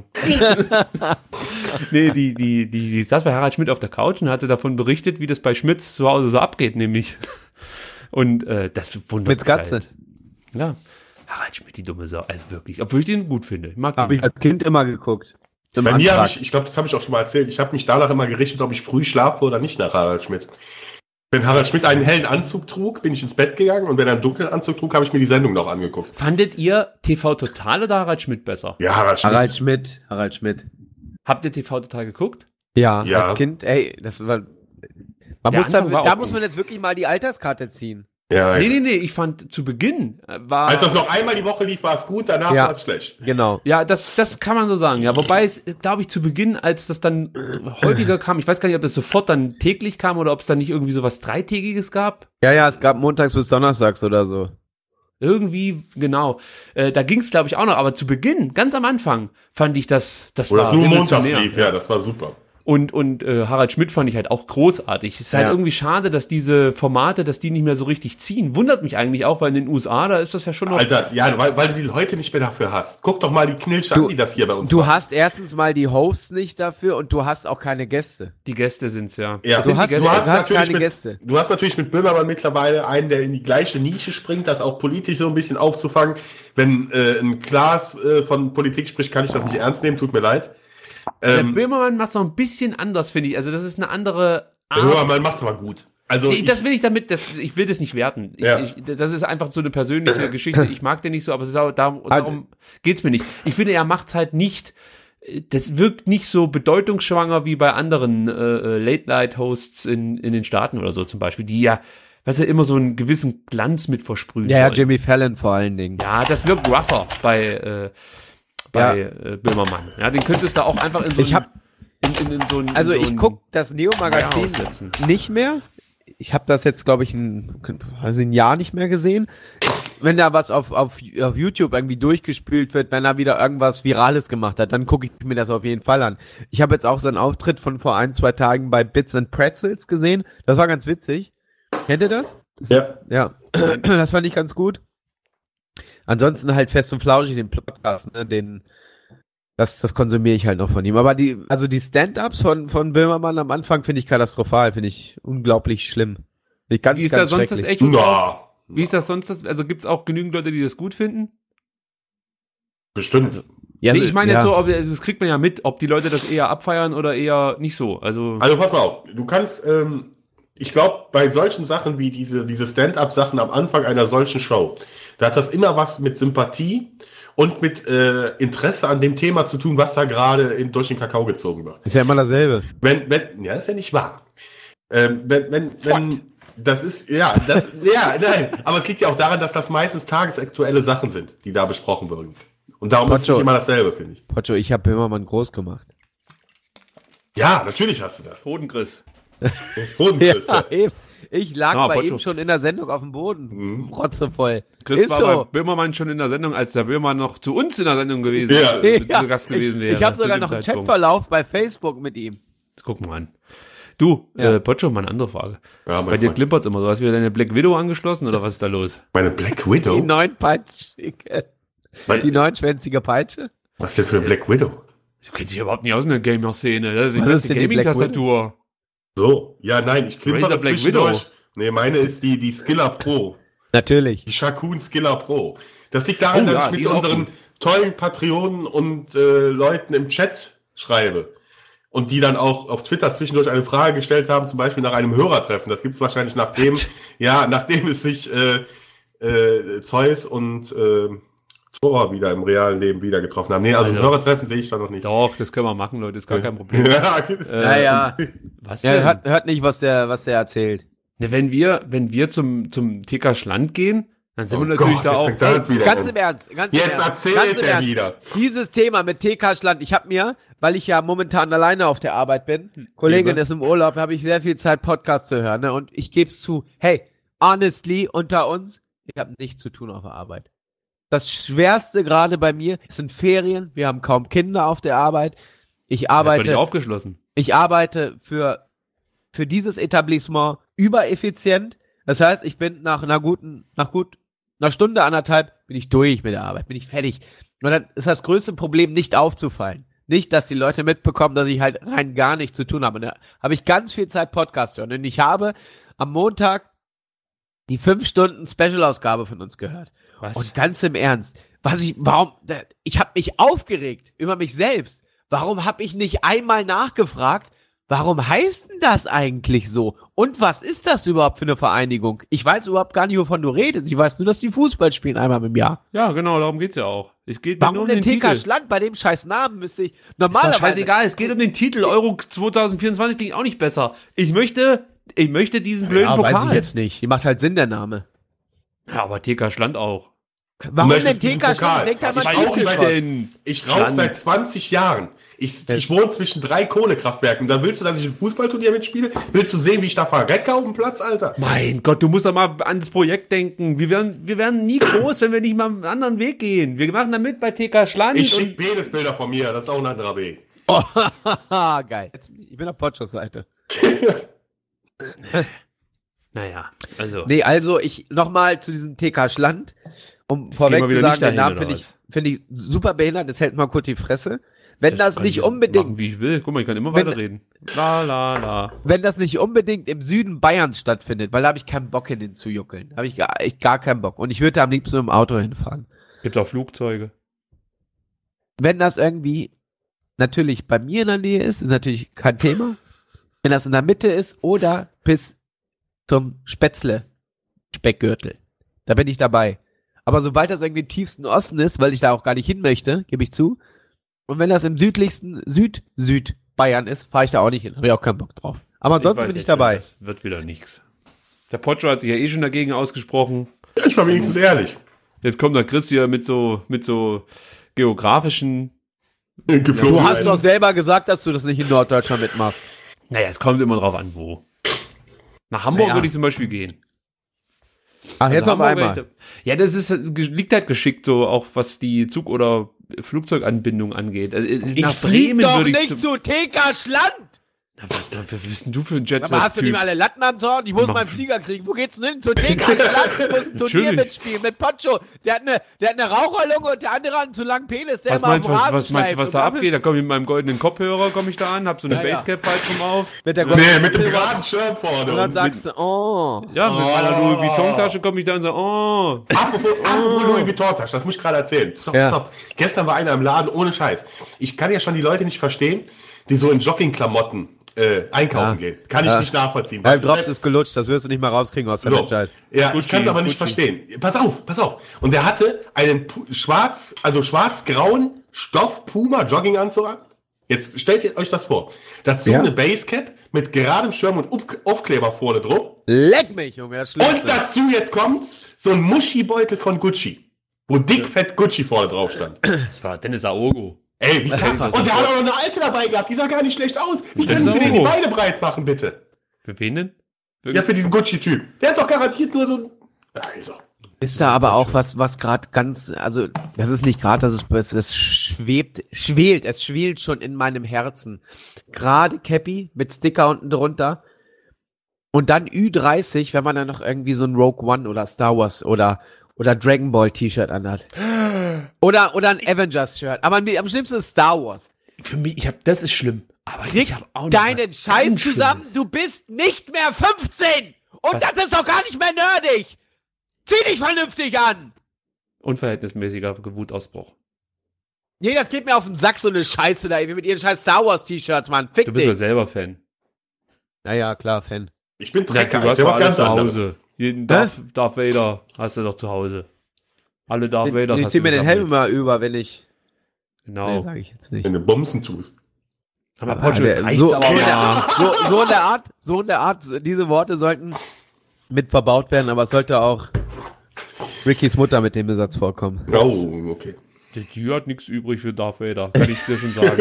Nee, die saß bei Harald Schmidt auf der Couch und hatte davon berichtet, wie das bei Schmitz zu Hause so abgeht, nämlich. Und das wundert Mit mich Katze. halt. Ja. Harald Schmidt, die dumme Sau. Also wirklich, obwohl ich den gut finde. Ich mag Habe den. ich als Kind immer geguckt. Im Bei mir habe Antrag. ich glaube, das habe ich auch schon mal erzählt, ich habe mich danach immer gerichtet, ob ich früh schlafe oder nicht nach Harald Schmidt. Wenn Harald Schmidt einen hellen Anzug trug, bin ich ins Bett gegangen und wenn er einen dunklen Anzug trug, habe ich mir die Sendung noch angeguckt. Fandet ihr TV Total oder Harald Schmidt besser? Ja, Harald Schmidt. Harald Schmidt. Habt ihr TV Total geguckt? Ja, Ja. als Kind, ey, das war. Der Anfang war Da auch muss man jetzt wirklich mal die Alterskarte ziehen. Ja, Nee, ich fand zu Beginn war. Als das noch einmal die Woche lief, war es gut, danach Ja. war es schlecht. Genau. Ja, das kann man so sagen, ja. Wobei es, glaube ich, zu Beginn, als das dann häufiger kam, ich weiß gar nicht, ob das sofort dann täglich kam oder ob es dann nicht irgendwie so was Dreitägiges gab. Ja, es gab montags bis donnerstags oder so. Irgendwie, genau. Da ging es, glaube ich, auch noch. Aber zu Beginn, ganz am Anfang, fand ich das Wo das nur montags revolutionär. lief, ja, das war super. Und Harald Schmidt fand ich halt auch großartig. Es ist halt irgendwie schade, dass diese Formate, dass die nicht mehr so richtig ziehen. Wundert mich eigentlich auch, weil in den USA, da ist das ja schon noch... Alter, ja, weil du die Leute nicht mehr dafür hast. Guck doch mal die Knilche an, die das hier bei uns Du hast erstens mal die Hosts nicht dafür und du hast auch keine Gäste. Die Gäste sind's, ja. Ja, du hast keine Gäste. Du hast natürlich mit Böhmermann mittlerweile einen, der in die gleiche Nische springt, das auch politisch so ein bisschen aufzufangen. Wenn ein Klaas von Politik spricht, kann ich das nicht ernst nehmen, tut mir leid. Der Böhmermann macht's noch ein bisschen anders, finde ich. Also das ist eine andere Art. Der Böhmermann macht's aber gut. Also das will ich damit, ich will das nicht werten. Das ist einfach so eine persönliche Geschichte. Ich mag den nicht so, aber es ist auch darum geht's mir nicht. Ich finde, er macht's halt nicht, das wirkt nicht so bedeutungsschwanger wie bei anderen Late-Night-Hosts in den Staaten oder so zum Beispiel, die ja, weißt du, immer so einen gewissen Glanz mit versprühen. Ja, Jimmy Fallon vor allen Dingen. Ja, das wirkt rougher bei Böhmermann. Ja, den könntest du auch einfach in so ich guck das Neo-Magazin nicht mehr. Ich habe das jetzt, glaube ich, ein Jahr nicht mehr gesehen. Wenn da was auf YouTube irgendwie durchgespielt wird, wenn er wieder irgendwas Virales gemacht hat, dann gucke ich mir das auf jeden Fall an. Ich habe jetzt auch seinen Auftritt von vor 1-2 Tagen bei Bits and Pretzels gesehen. Das war ganz witzig. Kennt ihr das? Ja. Das fand ich ganz gut. Ansonsten halt Fest und Flauschig, den Podcast, ne, das konsumiere ich halt noch von ihm. Aber die Stand-Ups von Böhmermann am Anfang finde ich katastrophal, finde ich unglaublich schlimm. Wie ist das sonst das Echo drauf? Wie ist das sonst also gibt's auch genügend Leute, die das gut finden? Bestimmt. Ich meine jetzt so, das kriegt man ja mit, ob die Leute das eher abfeiern oder eher nicht so. Also pass mal auf, du kannst, ich glaube, bei solchen Sachen wie diese Stand-Up-Sachen am Anfang einer solchen Show, da hat das immer was mit Sympathie und mit Interesse an dem Thema zu tun, was da gerade durch den Kakao gezogen wird. Ist ja immer dasselbe. Ja, ist ja nicht wahr. Wenn das ist, nein, aber es liegt ja auch daran, dass das meistens tagesaktuelle Sachen sind, die da besprochen werden. Und darum ist es nicht immer dasselbe, finde ich. Pocho, ich habe Böhmermann groß gemacht. Ja, natürlich hast du das. Hodenchris. Ja, eben. Ich lag bei ihm schon in der Sendung auf dem Boden. Rotzevoll. Chris war bei Böhmermann schon in der Sendung, als der Böhmermann noch zu uns in der Sendung gewesen zu Gast gewesen wäre. Ich habe sogar noch einen Chatverlauf bei Facebook mit ihm. Das gucken wir an. Du, Pocho, mal eine andere Frage. Ja, bei dir klippert's immer. Du hast wieder deine Black Widow angeschlossen oder was ist da los? Meine Black Widow? Die neunschwänzige Peitsche? Was denn für eine Black Widow? Du kennst dich überhaupt nicht aus in der Gamer-Szene. Das ist die Gaming-Tastatur. So, ja, nein, ich klimper Black Widow. Nee, meine ist die Skiller Pro. Natürlich. Die Shakun Skiller Pro. Das liegt daran, dass ich mit unseren tollen Patronen und Leuten im Chat schreibe. Und die dann auch auf Twitter zwischendurch eine Frage gestellt haben, zum Beispiel nach einem Hörertreffen. Das gibt's wahrscheinlich nachdem es sich Zeus und Thor wieder im realen Leben wieder getroffen haben. Nee, also ein Hörertreffen sehe ich da noch nicht. Doch, das können wir machen, Leute, ist gar kein Problem. Ja. Was denn? Hört nicht, was der erzählt. Ne, wenn wir zum TK Schland gehen, dann sind wir natürlich da auch. Ganz im Ernst. Jetzt erzählt er wieder. Dieses Thema mit TK Schland, ich habe mir, weil ich ja momentan alleine auf der Arbeit bin, Kollegin ist im Urlaub, habe ich sehr viel Zeit, Podcast zu hören. Ne? Und ich gebe es zu, hey, honestly, unter uns, ich habe nichts zu tun auf der Arbeit. Das Schwerste gerade bei mir sind Ferien, wir haben kaum Kinder auf der Arbeit. Ich arbeite aufgeschlossen. Ich arbeite für dieses Etablissement übereffizient. Das heißt, ich bin nach einer Stunde, anderthalb, bin ich durch mit der Arbeit, bin ich fertig. Und dann ist das größte Problem, nicht aufzufallen. Nicht, dass die Leute mitbekommen, dass ich halt rein gar nichts zu tun habe. Und da habe ich ganz viel Zeit, Podcast zu hören. Und ich habe am Montag die 5 Stunden Special-Ausgabe von uns gehört. Was? Und ganz im Ernst, ich habe mich aufgeregt über mich selbst. Warum habe ich nicht einmal nachgefragt, warum heißt denn das eigentlich so? Und was ist das überhaupt für eine Vereinigung? Ich weiß überhaupt gar nicht, wovon du redest. Ich weiß nur, dass die Fußball spielen einmal im Jahr. Ja, genau, darum geht's ja auch. Es geht warum nur um den TK Titel. Schland? Bei dem scheiß Namen müsste ich normalerweise... Ist doch scheißegal, es geht um den Titel. Euro 2024 ging auch nicht besser. Ich möchte diesen blöden Pokal. Weiß ich jetzt nicht. Die macht halt Sinn, der Name. Ja, aber TK Schland auch. Warum denn TK Schland? Ich rauche seit 20 Jahren. Ich wohne zwischen 3 Kohlekraftwerken. Da willst du, dass ich ein Fußballturnier mitspiele? Willst du sehen, wie ich da verrecke auf dem Platz, Alter? Mein Gott, du musst doch mal an das Projekt denken. Wir werden nie groß, wenn wir nicht mal einen anderen Weg gehen. Wir machen da mit bei TK Schland. Ich schicke Penisbilder von mir, das ist auch ein anderer Weg. Oh, geil. Ich bin auf Potschos Seite. Naja, also. Nee, also ich nochmal zu diesem TK Schland, um vorweg zu sagen, den Namen finde ich super behindert, das hält mal kurz die Fresse. Wenn das nicht unbedingt, machen, wie ich will. Guck mal, ich kann immer weiterreden. Wenn das nicht unbedingt im Süden Bayerns stattfindet, weil da habe ich keinen Bock hin zu juckeln. Da habe ich echt gar keinen Bock. Und ich würde da am liebsten mit dem Auto hinfahren. Gibt auch Flugzeuge. Wenn das irgendwie natürlich bei mir in der Nähe ist natürlich kein Thema. Wenn das in der Mitte ist oder bis zum Spätzle-Speckgürtel, da bin ich dabei. Aber sobald das irgendwie im tiefsten Osten ist, weil ich da auch gar nicht hin möchte, gebe ich zu. Und wenn das im südlichsten Süd-Bayern ist, fahre ich da auch nicht hin. Habe ich auch keinen Bock drauf. Aber ansonsten bin ich dabei. Das wird wieder nichts. Der Pocho hat sich ja schon dagegen ausgesprochen. Ja, ich war wenigstens ehrlich. Jetzt kommt der Chris hier mit so geografischen. Du hast doch selber gesagt, dass du das nicht in Norddeutschland mitmachst. Naja, es kommt immer drauf an, wo. Nach Hamburg würde ich zum Beispiel gehen. Ach, jetzt auf einmal. Ja, das liegt halt geschickt so, auch was die Zug- oder Flugzeuganbindung angeht. Also, ich flieg doch nicht zu TK Schland! Na, was bist denn du für ein Jetset-Typ? Aber hast du nicht mal alle Latten am Zorn? Ich muss meinen Flieger kriegen. Wo geht's denn hin? Zu TK Schland. Ich muss ein Turnier mitspielen mit Pocho. Der hat eine Raucherlunge und der andere hat einen zu langen Penis, der immer auf dem Rasen was meinst du, was da abgeht? Da komme ich mit meinem goldenen Kopfhörer, hab so eine Basecap halt schon auf. Mit dem geraden Schirm vorne. Und dann sagst du, Ja, mit meiner Louis Vuitton-Tasche komme ich da und so, Apropos Louis Vuitton-Tasche, das muss ich gerade erzählen. Stopp. Gestern war einer im Laden, ohne Scheiß. Ich kann ja schon die Leute nicht verstehen, die so in Joggingklamotten einkaufen gehen. Kann ich nicht nachvollziehen. Halb Drops ist gelutscht, das wirst du nicht mal rauskriegen aus der Menschheit. Ja, ich kann es aber nicht verstehen. Pass auf. Und der hatte einen schwarz-grauen Stoff Puma Jogginganzug an. Jetzt stellt ihr euch das vor. Dazu eine Basecap mit geradem Schirm und Aufkleber vorne drauf. Leck mich, Junge, das Schlimmste. Und dazu, jetzt kommt's, so ein Muschi-Beutel von Gucci, wo dickfett Gucci vorne drauf stand. Das war Dennis Aogo. Ey, und der hat auch noch eine alte dabei gehabt, die sah gar nicht schlecht aus. Wie können wir denn die Beine breit machen, bitte? Für wen denn? Ja, für diesen Gucci-Typ. Der hat doch garantiert nur so... Also. Ist da aber auch was gerade ganz, also das ist nicht gerade, es schwelt schon in meinem Herzen. Gerade Cappy mit Sticker unten drunter und dann Ü30, wenn man dann noch irgendwie so ein Rogue One oder Star Wars oder Dragon Ball T-Shirt anhat. Oder ein Avengers-Shirt. Aber am schlimmsten ist Star Wars. Für mich, das ist schlimm. Aber ich hab auch noch deinen Scheiß zusammen, du bist nicht mehr 15! Und das ist doch gar nicht mehr nerdig! Zieh dich vernünftig an! Unverhältnismäßiger Wutausbruch. Nee, das geht mir auf den Sack, so eine Scheiße da, mit ihren scheiß Star Wars T-Shirts, Mann. Fick dich. Du bist ja selber Fan. Naja, klar, Fan. Ich bin Trecker, du hast ja ja was ganz zu anderes. Hause. Jeden Darth Vader hast du doch zu Hause. Alle Darth Vaders ich hast zieh du mir den gesammelt. Helm mal über, wenn ich... Genau. Nee, sag ich jetzt nicht. Wenn du Bumsen tust. Aber Pocho, jetzt reicht's aber mal. So in der Art, diese Worte sollten mit verbaut werden, aber es sollte auch Rickys Mutter mit dem Satz vorkommen. Oh, okay. Die hat nichts übrig für Darth Vader, kann ich dir schon sagen.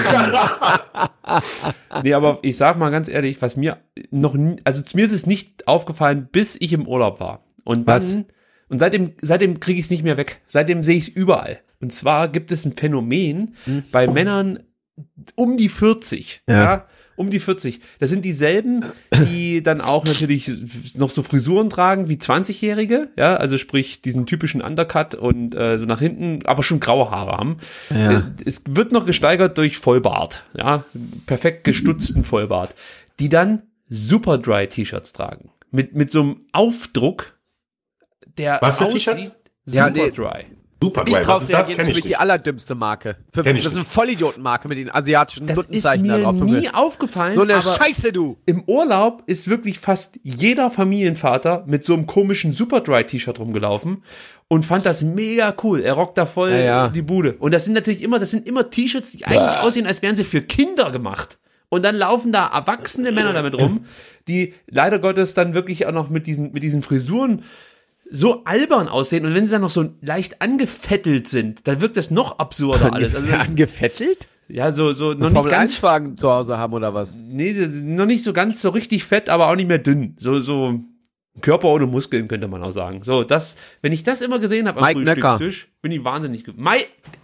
Nee, aber ich sag mal ganz ehrlich, was mir noch nie, also mir ist es nicht aufgefallen, bis ich im Urlaub war. Und dann, und seitdem kriege ich es nicht mehr weg. Seitdem sehe ich es überall. Und zwar gibt es ein Phänomen bei Männern um die 40, ja, um die 40. Das sind dieselben, die dann auch natürlich noch so Frisuren tragen wie 20-Jährige, ja, also sprich diesen typischen Undercut und so nach hinten, aber schon graue Haare haben. Ja. Es wird noch gesteigert durch Vollbart, ja, perfekt gestutzten Vollbart, die dann Superdry T-Shirts tragen. Mit so einem Aufdruck, der was für T-Shirts? Superdry. Superdry, was ist das? Kenn ich nicht. Die allerdümmste Marke. Das ist eine Vollidiotenmarke mit den asiatischen Nuttenzeichen da drauf. Das ist mir nie aufgefallen. So eine Scheiße, du! Im Urlaub ist wirklich fast jeder Familienvater mit so einem komischen Superdry-T-Shirt rumgelaufen und fand das mega cool. Er rockt da voll die Bude. Und das sind immer T-Shirts, die eigentlich aussehen, als wären sie für Kinder gemacht. Und dann laufen da erwachsene Männer damit rum, die leider Gottes dann wirklich auch noch mit diesen Frisuren so albern aussehen. Und wenn sie dann noch so leicht angefettelt sind, dann wirkt das noch absurder alles. Also, angefettelt? Ja, so noch nicht ganz Wagen zu Hause haben oder was? Nee, noch nicht so ganz so richtig fett, aber auch nicht mehr dünn. So Körper ohne Muskeln, könnte man auch sagen. So, wenn ich das immer gesehen habe am Frühstückstisch, bin ich wahnsinnig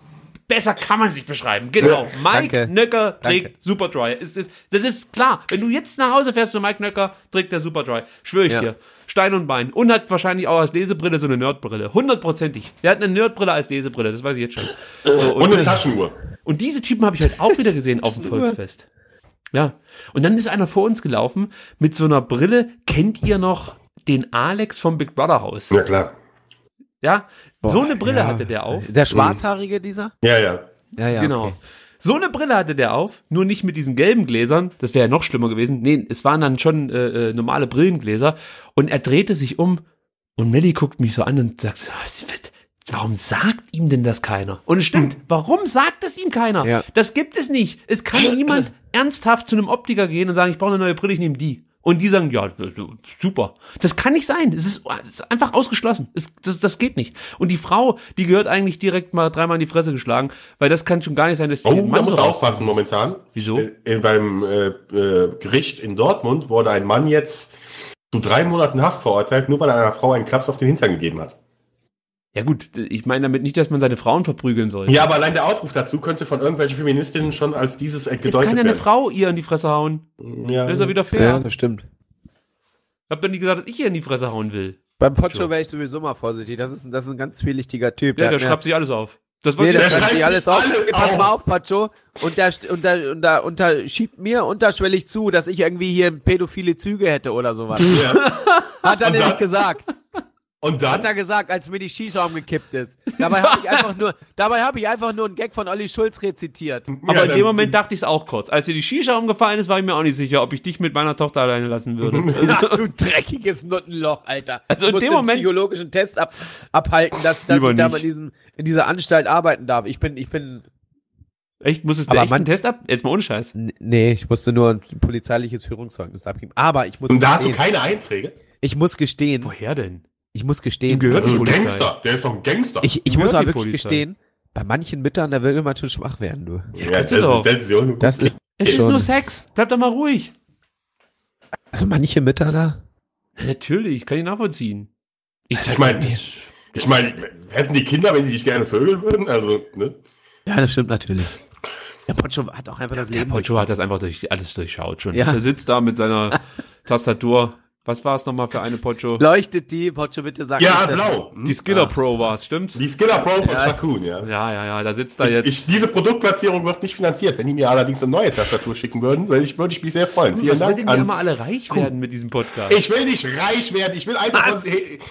Besser kann man sich beschreiben. Genau. Mike Danke. Nöcker trägt Superdry. Das ist klar. Wenn du jetzt nach Hause fährst zu Mike Nöcker, trägt der Superdry. Schwöre ich dir. Stein und Bein. Und hat wahrscheinlich auch als Lesebrille so eine Nerdbrille. 100%. Der hat eine Nerdbrille als Lesebrille. Das weiß ich jetzt schon. So, Und eine Taschenuhr. und diese Typen habe ich heute auch wieder gesehen auf dem Volksfest. Ja. Und dann ist einer vor uns gelaufen mit so einer Brille. Kennt ihr noch den Alex vom Big Brother Haus? Ja, klar. Ja. So eine Brille hatte der auf. Der Schwarzhaarige, dieser? Ja, ja. Ja, Genau. okay. So eine Brille hatte der auf, nur nicht mit diesen gelben Gläsern, das wäre ja noch schlimmer gewesen. Nee, es waren dann schon normale Brillengläser und er drehte sich um und Melli guckt mich so an und sagt, warum sagt ihm denn das keiner? Und es stimmt, warum sagt das ihm keiner? Ja. Das gibt es nicht. Es kann niemand ernsthaft zu einem Optiker gehen und sagen, ich brauche eine neue Brille, ich nehme die. Und die sagen, ja, super. Das kann nicht sein. Es ist einfach ausgeschlossen. Das geht nicht. Und die Frau, die gehört eigentlich direkt mal 3-mal in die Fresse geschlagen, weil das kann schon gar nicht sein, dass die Oh, da musst du aufpassen momentan. Wieso? Beim Gericht in Dortmund wurde ein Mann jetzt zu 3 Monaten Haft verurteilt, nur weil er einer Frau einen Klaps auf den Hintern gegeben hat. Ja gut, ich meine damit nicht, dass man seine Frauen verprügeln soll. Ja, aber allein der Aufruf dazu könnte von irgendwelchen Feministinnen schon als dieses Es gedeutet kann ja eine werden. Frau ihr in die Fresse hauen. Ja. Das ist ja wieder fair. Ja, das stimmt. Ich hab doch nie gesagt, dass ich ihr in die Fresse hauen will. Beim Pocho wäre ich sowieso mal vorsichtig. Das ist ein ganz zwielichtiger Typ. Ja, der hat mir- schreibt sich alles auf. Das war Nee, der Der schreibt schreibt sich alles sich auf. alles Pass auf. mal auf, Pacho. Und der schiebt mir unterschwellig zu, dass ich irgendwie hier pädophile Züge hätte oder sowas. Ja. Hat er Und nämlich dann? gesagt. Und dann? Hat er gesagt, als mir die Shisha umgekippt ist. Dabei habe ich einfach nur einen Gag von Olli Schulz rezitiert. Aber Ja, in dem dann- Moment dachte ich es auch kurz. Als dir die Shisha umgefallen ist, war ich mir auch nicht sicher, ob ich dich mit meiner Tochter alleine lassen würde. Du dreckiges Nuttenloch, Alter. Also in Ich musste dem Moment- einen psychologischen Test abhalten, dass Lieber ich da nicht. mal in dieser Anstalt arbeiten darf. Ich bin Echt? Musstest du Aber echt man- einen Test ab? Jetzt mal ohne Scheiß. nee, ich musste nur ein polizeiliches Führungszeugnis abgeben. Aber ich muss Und da hast du gestehen, keine Einträge? ich muss gestehen, Woher denn? Ich Gehört die Also Polizei. Gangster, der ist doch ein Gangster. muss Gehört aber die wirklich Polizei. gestehen, bei manchen Müttern, da will man schon schwach werden, du. kannst du doch. Das ist ja Das ist Es ist schon. nur Sex. Bleib doch mal ruhig. Also manche Mütter da? Ja, natürlich, kann ich nachvollziehen. Ich meine, hätten die Kinder, wenn die dich gerne vögeln würden? Also, ne? Ja, das stimmt natürlich. Der Pocho hat auch einfach das Der Leben Pocho hat das einfach alles durchschaut schon. Ja. Er sitzt da mit seiner Tastatur. Was war es nochmal für eine Pocho? Leuchtet die, Pocho, bitte sag Ja, nicht, dass- blau. Die Skiller Pro war es, stimmt's? Die Skiller Pro von Ja. Shakun, ja. Ja, da sitzt da jetzt. Diese Produktplatzierung wird nicht finanziert. Wenn die mir allerdings eine neue Tastatur schicken würden, würde ich mich sehr freuen. Vielen Was wollen Dank denn die an. immer alle reich werden mit diesem Podcast? Ich will nicht reich werden. Ich will einfach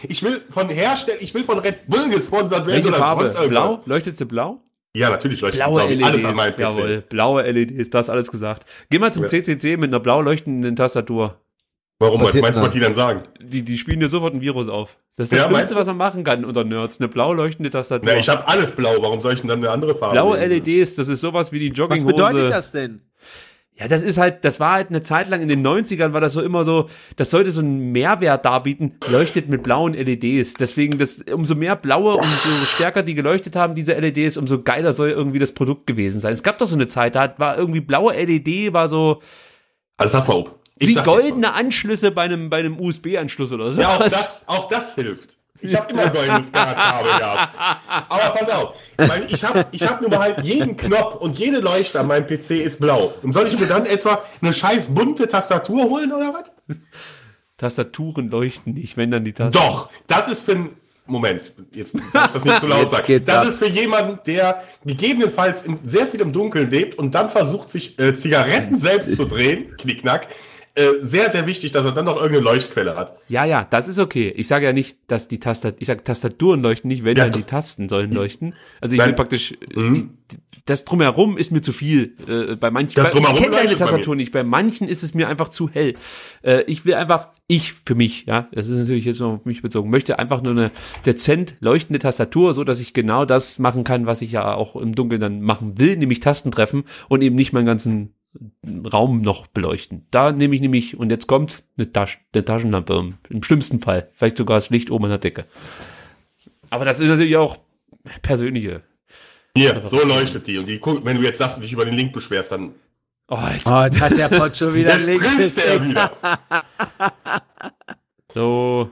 ich will von Red Bull gesponsert werden Welche oder Farbe? sonst irgendwas. Blau? Leuchtet sie blau? Ja, natürlich leuchtet Blaue blau wie LEDs. alles an meinem PC. Jawohl, blaue LEDs, das alles gesagt. Geh mal zum Ja. CCC mit einer blau leuchtenden Tastatur. Warum? Was Passiert meinst du, was dann? die dann sagen? Die spielen dir sofort ein Virus auf. Das ist das Ja, meinst Schlimmste, du? was man machen kann unter Nerds. Eine blau leuchtende Tastatur. Na, ich habe alles blau. Warum soll ich denn dann eine andere Farbe Blaue nehmen? LEDs, das ist sowas wie die Was Jogginghose. bedeutet das denn? Ja, das war halt eine Zeit lang in den 90ern, war das so immer so, das sollte so einen Mehrwert darbieten, leuchtet mit blauen LEDs. Deswegen, umso mehr blaue, umso stärker die geleuchtet haben, diese LEDs, umso geiler soll irgendwie das Produkt gewesen sein. Es gab doch so eine Zeit, da war irgendwie blaue LED, war so Also pass mal auf. Ich wie sag jetzt goldene Anschlüsse bei einem USB-Anschluss oder so. mal. Ja, auch das hilft. Ich habe immer goldenes Kabel gehabt. Aber pass auf, weil ich hab nur mal halt jeden Knopf und jede Leuchte an meinem PC ist blau. Und soll ich mir dann etwa eine scheiß bunte Tastatur holen oder was? Tastaturen leuchten nicht, wenn dann die Tasten. Doch, das ist für ein Moment, jetzt darf ich das nicht zu laut Jetzt sagen. geht's Das ab. ist für jemanden, der gegebenenfalls sehr viel im Dunkeln lebt und dann versucht, sich Zigaretten selbst zu drehen, knickknack, sehr, sehr wichtig, dass er dann noch irgendeine Leuchtquelle hat. Ja, das ist okay. Ich sage ja nicht, dass ich sage Tastaturen leuchten nicht, wenn Ja, dann die Tasten sollen leuchten. Also ich Nein. will praktisch, das Drumherum ist mir zu viel. Bei manchen, Das Drumherum ich kenne deine leuchtet bei Tastatur nicht, bei manchen ist es mir einfach zu hell. Ich will einfach, für mich, ja, das ist natürlich jetzt noch auf mich bezogen, möchte einfach nur eine dezent leuchtende Tastatur, so dass ich genau das machen kann, was ich ja auch im Dunkeln dann machen will, nämlich Tasten treffen und eben nicht meinen ganzen Raum noch beleuchten. Da nehme ich nämlich, und jetzt kommt eine Taschenlampe, im schlimmsten Fall. Vielleicht sogar das Licht oben an der Decke. Aber das ist natürlich auch persönliche. Hier, so leuchtet die. Und wenn du jetzt sagst, du dich über den Link beschwerst, dann Jetzt Hat der Pocho wieder jetzt links grinst er geschickt. wieder. so.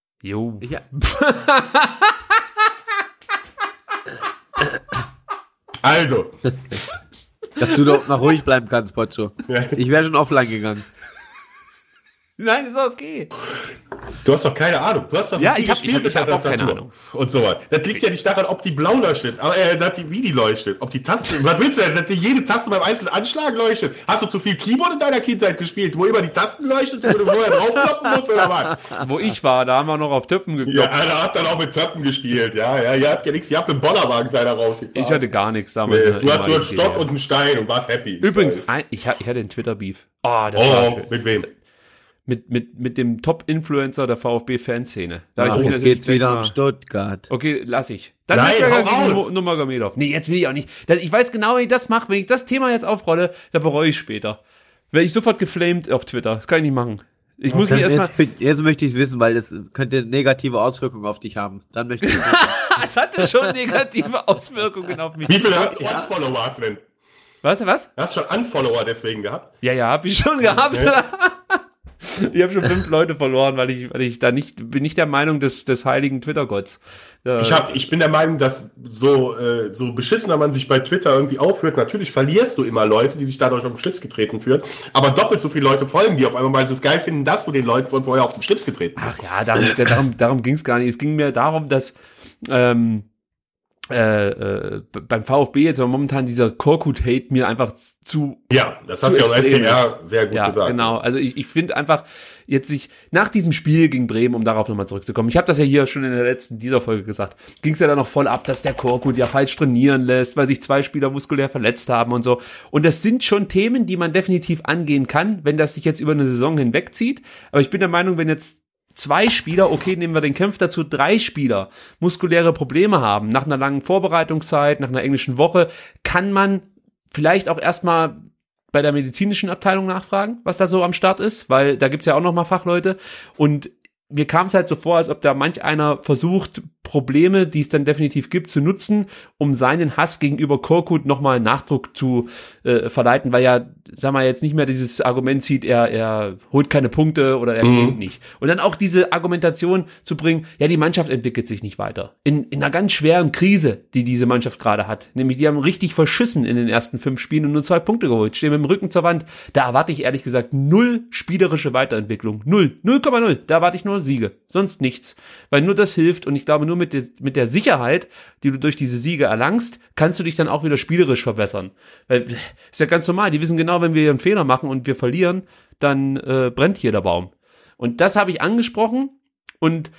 Jo. Ja. Also. Dass du doch mal ruhig bleiben kannst, Pocho. Ja. Ich wäre schon offline gegangen. Nein, ist okay. Du hast doch keine Ahnung. Du hast doch Ja, nie ich hab gespielt mit der auch keine Tastatur. Ahnung. Und so was. Das liegt ja nicht daran, ob die blau leuchtet, wie die leuchtet. Ob die Taste, was willst du denn, dass dir jede Taste beim einzelnen Anschlag leuchtet? Hast du zu viel Keyboard in deiner Kindheit gespielt, wo immer die Tasten leuchtet, wo du vorher draufkloppen musst, oder was? Wo ich war, da haben wir noch auf Töpfen geklopft. Ja, da habt dann auch mit Töpfen gespielt. Ja, ihr habt ja nichts, ihr habt einen Bollerwagen seiner rausgefahren. Ich hatte gar nichts damals. Nee, du hast nur einen Stock und einen Stein und warst happy. Übrigens, ich hatte einen Twitter-Beef. Oh, das war schön. Mit wem? Mit dem Top-Influencer der VfB-Fanszene. Jetzt geht's wieder um Stuttgart. Okay, lass ich. Dann Nein, hau raus! Nurmagomedov. Nee, jetzt will ich auch nicht. Ich weiß genau, wie ich das mache. Wenn ich das Thema jetzt aufrolle, da bereue ich später. Werde ich sofort geflamed auf Twitter. Das kann ich nicht machen. Ich muss mich erstmal. Jetzt möchte ich es wissen, weil das könnte negative Auswirkungen auf dich haben. Dann möchte ich es wissen. Es hatte schon negative Auswirkungen auf mich. Wie viele Unfollower hast du denn? Was? Du hast schon Unfollower deswegen gehabt? Ja, hab ich schon gehabt. Ich habe schon 5 Leute verloren, weil ich da bin nicht der Meinung des heiligen Twitter-Gotts. Ich bin der Meinung, dass so beschissener man sich bei Twitter irgendwie aufführt, natürlich verlierst du immer Leute, die sich dadurch auf den Schlips getreten fühlen, aber doppelt so viele Leute folgen dir auf einmal, weil sie es geil finden, dass du den Leuten von vorher auf den Schlips getreten bist. Ach ja, darum ging es gar nicht. Es ging mir darum, dass beim VfB jetzt aber momentan dieser Korkut-Hate mir einfach Ja, das hast du ja auch SDR sehr gut gesagt. Genau. Also ich finde einfach, jetzt nach diesem Spiel gegen Bremen, um darauf nochmal zurückzukommen, ich habe das ja hier schon in der letzten dieser Folge gesagt, ging es ja dann noch voll ab, dass der Korkut ja falsch trainieren lässt, weil sich 2 Spieler muskulär verletzt haben und so. Und das sind schon Themen, die man definitiv angehen kann, wenn das sich jetzt über eine Saison hinwegzieht. Aber ich bin der Meinung, wenn jetzt 2 Spieler, okay, nehmen wir den Kampf dazu, 3 Spieler muskuläre Probleme haben, nach einer langen Vorbereitungszeit, nach einer englischen Woche, kann man vielleicht auch erstmal bei der medizinischen Abteilung nachfragen, was da so am Start ist, weil da gibt's ja auch nochmal Fachleute und mir kam es halt so vor, als ob da manch einer versucht, Probleme, die es dann definitiv gibt, zu nutzen, um seinen Hass gegenüber Korkut nochmal Nachdruck zu verleiten, weil ja, sag mal, jetzt nicht mehr dieses Argument zieht, er holt keine Punkte oder er gewinnt nicht. Und dann auch diese Argumentation zu bringen, ja, die Mannschaft entwickelt sich nicht weiter. In einer ganz schweren Krise, die diese Mannschaft gerade hat. Nämlich, die haben richtig verschissen in den ersten 5 Spielen und nur 2 Punkte geholt. Stehen mit dem Rücken zur Wand. Da erwarte ich ehrlich gesagt 0 spielerische Weiterentwicklung. 0,0. Da erwarte ich nur Siege. Sonst nichts. Weil nur das hilft und ich glaube, nur mit der Sicherheit, die du durch diese Siege erlangst, kannst du dich dann auch wieder spielerisch verbessern. Weil, ist ja ganz normal. Die wissen genau, wenn wir einen Fehler machen und wir verlieren, dann brennt hier der Baum. Und das habe ich angesprochen und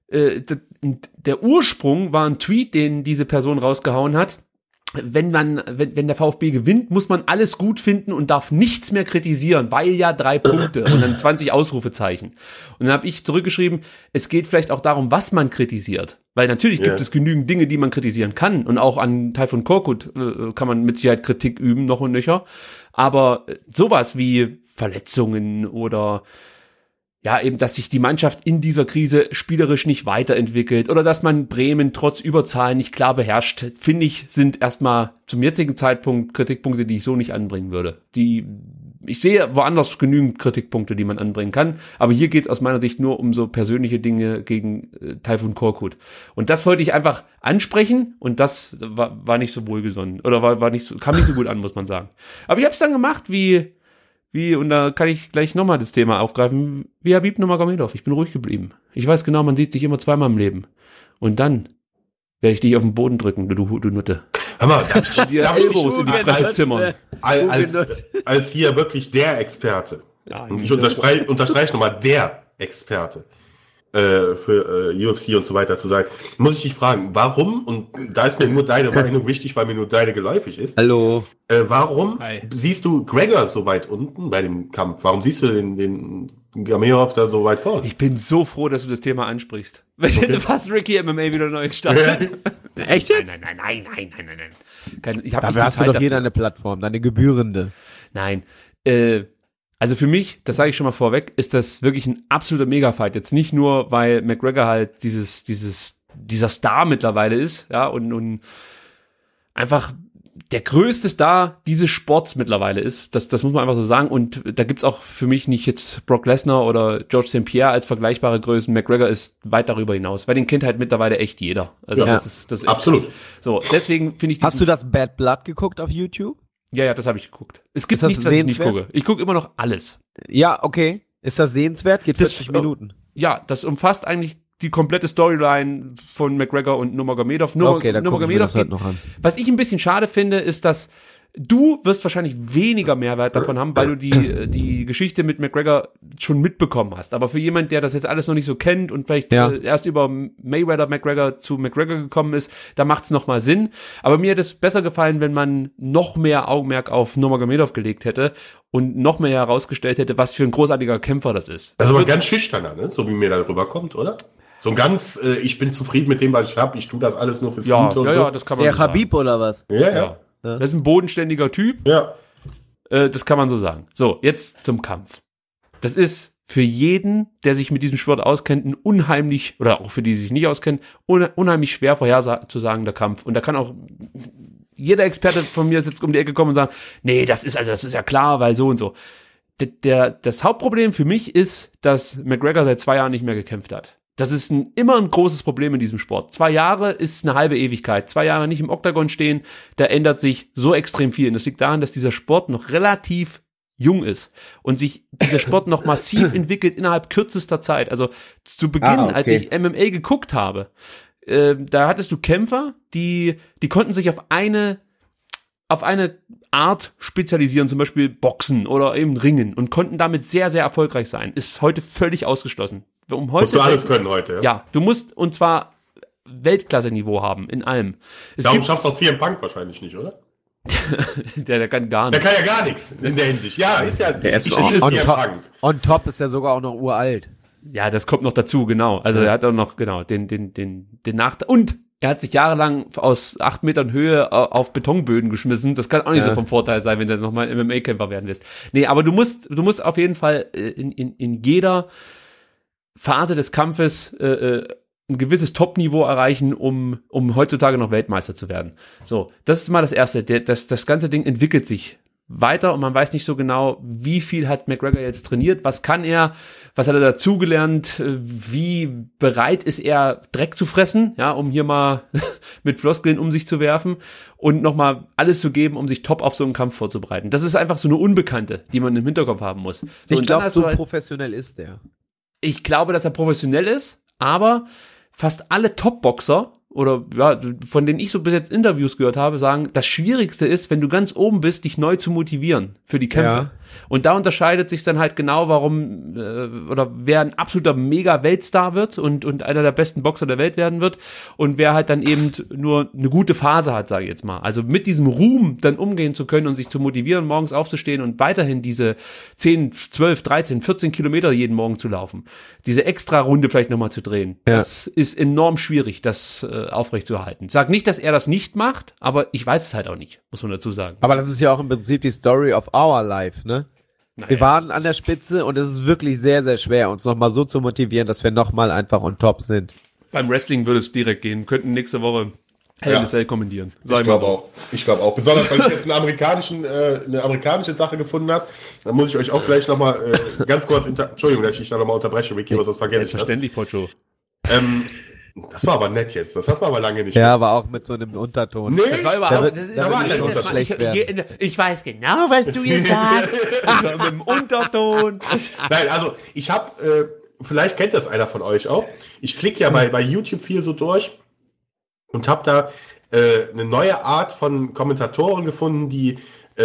der Ursprung war ein Tweet, den diese Person rausgehauen hat. Wenn der VfB gewinnt, muss man alles gut finden und darf nichts mehr kritisieren, weil ja 3 Punkte und dann 20 Ausrufezeichen. Und dann habe ich zurückgeschrieben, es geht vielleicht auch darum, was man kritisiert. Weil natürlich gibt es genügend Dinge, die man kritisieren kann. Und auch an Tayfun Korkut kann man mit Sicherheit Kritik üben, noch und nöcher. Aber sowas wie Verletzungen oder ja, eben, dass sich die Mannschaft in dieser Krise spielerisch nicht weiterentwickelt oder dass man Bremen trotz Überzahl nicht klar beherrscht, finde ich, sind erstmal zum jetzigen Zeitpunkt Kritikpunkte, die ich so nicht anbringen würde. Ich sehe woanders genügend Kritikpunkte, die man anbringen kann, aber hier geht's aus meiner Sicht nur um so persönliche Dinge gegen Tayfun Korkut. Und das wollte ich einfach ansprechen und das war nicht so wohlgesonnen oder kam nicht so gut an, muss man sagen. Aber ich habe es dann gemacht, und da kann ich gleich nochmal das Thema aufgreifen, wie Habib Nurmagomedov. Ich bin ruhig geblieben. Ich weiß genau, man sieht sich immer zweimal im Leben. Und dann werde ich dich auf den Boden drücken, du Nutte. Hör mal, darf ich in die Fresse zimmern. Als hier wirklich der Experte. Und ich unterstreiche nochmal, der Experte für UFC und so weiter zu sein, muss ich dich fragen, warum, und da ist mir nur deine Meinung wichtig, weil mir nur deine geläufig ist. Hallo. Warum siehst du Gregor so weit unten bei dem Kampf? Warum siehst du den Gamejov da so weit vorne? Ich bin so froh, dass du das Thema ansprichst. Weil ich hätte fast Ricky MMA wieder neu gestartet. Echt jetzt? Nein. Dafür hast du doch hier deine Plattform, deine gebührende. Nein. Also für mich, das sage ich schon mal vorweg, ist das wirklich ein absoluter Megafight. Jetzt nicht nur, weil McGregor halt dieser Star mittlerweile ist, ja, und einfach der größte Star dieses Sports mittlerweile ist. Das muss man einfach so sagen. Und da gibt's auch für mich nicht jetzt Brock Lesnar oder George St. Pierre als vergleichbare Größen. McGregor ist weit darüber hinaus, weil den kennt halt mittlerweile echt jeder. Also das ist absolut. Krass. So, deswegen finde ich. Hast du das Bad Blood geguckt auf YouTube? Ja, das habe ich geguckt. Es gibt nichts, was ich nicht gucke. Ich gucke immer noch alles. Ja, okay. Ist das sehenswert? Geht 40 Minuten. Ja, das umfasst eigentlich die komplette Storyline von McGregor und Nurmagomedov. Nurmagomedov halt noch an. Was ich ein bisschen schade finde, ist, dass du wirst wahrscheinlich weniger Mehrwert davon haben, weil du die Geschichte mit McGregor schon mitbekommen hast. Aber für jemand, der das jetzt alles noch nicht so kennt und vielleicht erst über McGregor zu McGregor gekommen ist, da macht's noch mal Sinn. Aber mir hätte es besser gefallen, wenn man noch mehr Augenmerk auf Nurmagomedov gelegt hätte und noch mehr herausgestellt hätte, was für ein großartiger Kämpfer das ist. Das ist aber ganz schüchterner, ne? So wie mir da rüberkommt, oder? So ein ganz, ich bin zufrieden mit dem, was ich habe, ich tue das alles nur fürs Gute und so. Ja, das kann man so sagen. Khabib oder was? Ja. Das ist ein bodenständiger Typ. Ja. Das kann man so sagen. So, jetzt zum Kampf. Das ist für jeden, der sich mit diesem Sport auskennt, ein unheimlich, oder auch für die, die sich nicht auskennen, unheimlich schwer vorherzusagender Kampf. Und da kann auch jeder Experte von mir jetzt um die Ecke kommen und sagen, nee, das ist ja klar, weil so und so. Das Hauptproblem für mich ist, dass McGregor seit 2 Jahren nicht mehr gekämpft hat. Das ist immer ein großes Problem in diesem Sport. 2 Jahre ist eine halbe Ewigkeit. 2 Jahre nicht im Oktagon stehen, da ändert sich so extrem viel. Und das liegt daran, dass dieser Sport noch relativ jung ist und sich dieser Sport noch massiv entwickelt innerhalb kürzester Zeit. Also zu Beginn, als ich MMA geguckt habe, da hattest du Kämpfer, die konnten sich auf eine Art spezialisieren, zum Beispiel Boxen oder eben Ringen und konnten damit sehr, sehr erfolgreich sein. Ist heute völlig ausgeschlossen. Musst du alles können heute, ja, du musst, und zwar Weltklasse-Niveau haben, in allem. Darum schafft es auch CM Punk wahrscheinlich nicht, oder? der kann gar nichts. Der kann ja gar nichts in der Hinsicht. Ja, ist ja, der ist on top ist ja sogar auch noch uralt. Ja, das kommt noch dazu, genau. Also er hat auch noch, genau, den Nachteil. Und er hat sich jahrelang aus 8 Metern Höhe auf Betonböden geschmissen. Das kann auch nicht so vom Vorteil sein, wenn der nochmal MMA-Kämpfer werden lässt. Nee, aber du musst auf jeden Fall in jeder Phase des Kampfes ein gewisses Top-Niveau erreichen, um heutzutage noch Weltmeister zu werden. So, das ist mal das Erste. Das ganze Ding entwickelt sich weiter und man weiß nicht so genau, wie viel hat McGregor jetzt trainiert, was kann er, was hat er dazugelernt, wie bereit ist er, Dreck zu fressen, ja, um hier mal mit Floskeln um sich zu werfen und nochmal alles zu geben, um sich top auf so einen Kampf vorzubereiten. Das ist einfach so eine Unbekannte, die man im Hinterkopf haben muss. So, ich glaube, so professionell ist der. Ich glaube, dass er professionell ist, aber fast alle Top-Boxer oder ja, von denen ich so bis jetzt Interviews gehört habe, sagen, das Schwierigste ist, wenn du ganz oben bist, dich neu zu motivieren für die Kämpfe. Ja. Und da unterscheidet sich dann halt genau, warum oder wer ein absoluter Mega-Weltstar wird und einer der besten Boxer der Welt werden wird und wer halt dann eben nur eine gute Phase hat, sage ich jetzt mal. Also mit diesem Ruhm dann umgehen zu können und sich zu motivieren, morgens aufzustehen und weiterhin diese 10, 12, 13, 14 Kilometer jeden Morgen zu laufen. Diese extra Runde vielleicht nochmal zu drehen. Ja. Das ist enorm schwierig, das aufrechtzuerhalten. Ich sage nicht, dass er das nicht macht, aber ich weiß es halt auch nicht, muss man dazu sagen. Aber das ist ja auch im Prinzip die Story of our life, ne? Naja, wir waren an der Spitze und es ist wirklich sehr, sehr schwer, uns nochmal so zu motivieren, dass wir nochmal einfach on top sind. Beim Wrestling würde es direkt gehen. Könnten nächste Woche Hell in a Cell kommentieren. Ich glaube auch. Ich glaube auch. Besonders, weil ich jetzt eine amerikanische Sache gefunden habe. Da muss ich euch auch gleich nochmal ganz kurz, Entschuldigung, dass ich da nochmal unterbreche, Ricky, was sonst vergesse ich das. Verständlich, Pocho. Das war aber nett jetzt. Das hat man aber lange nicht. Ja, aber auch mit so einem Unterton. Nee, das war überhaupt kein Unterton. Ich weiß genau, was du jetzt sagst. Mit dem Unterton. Nein, also ich habe, vielleicht kennt das einer von euch auch. Ich klicke ja bei YouTube viel so durch und habe da eine neue Art von Kommentatoren gefunden, die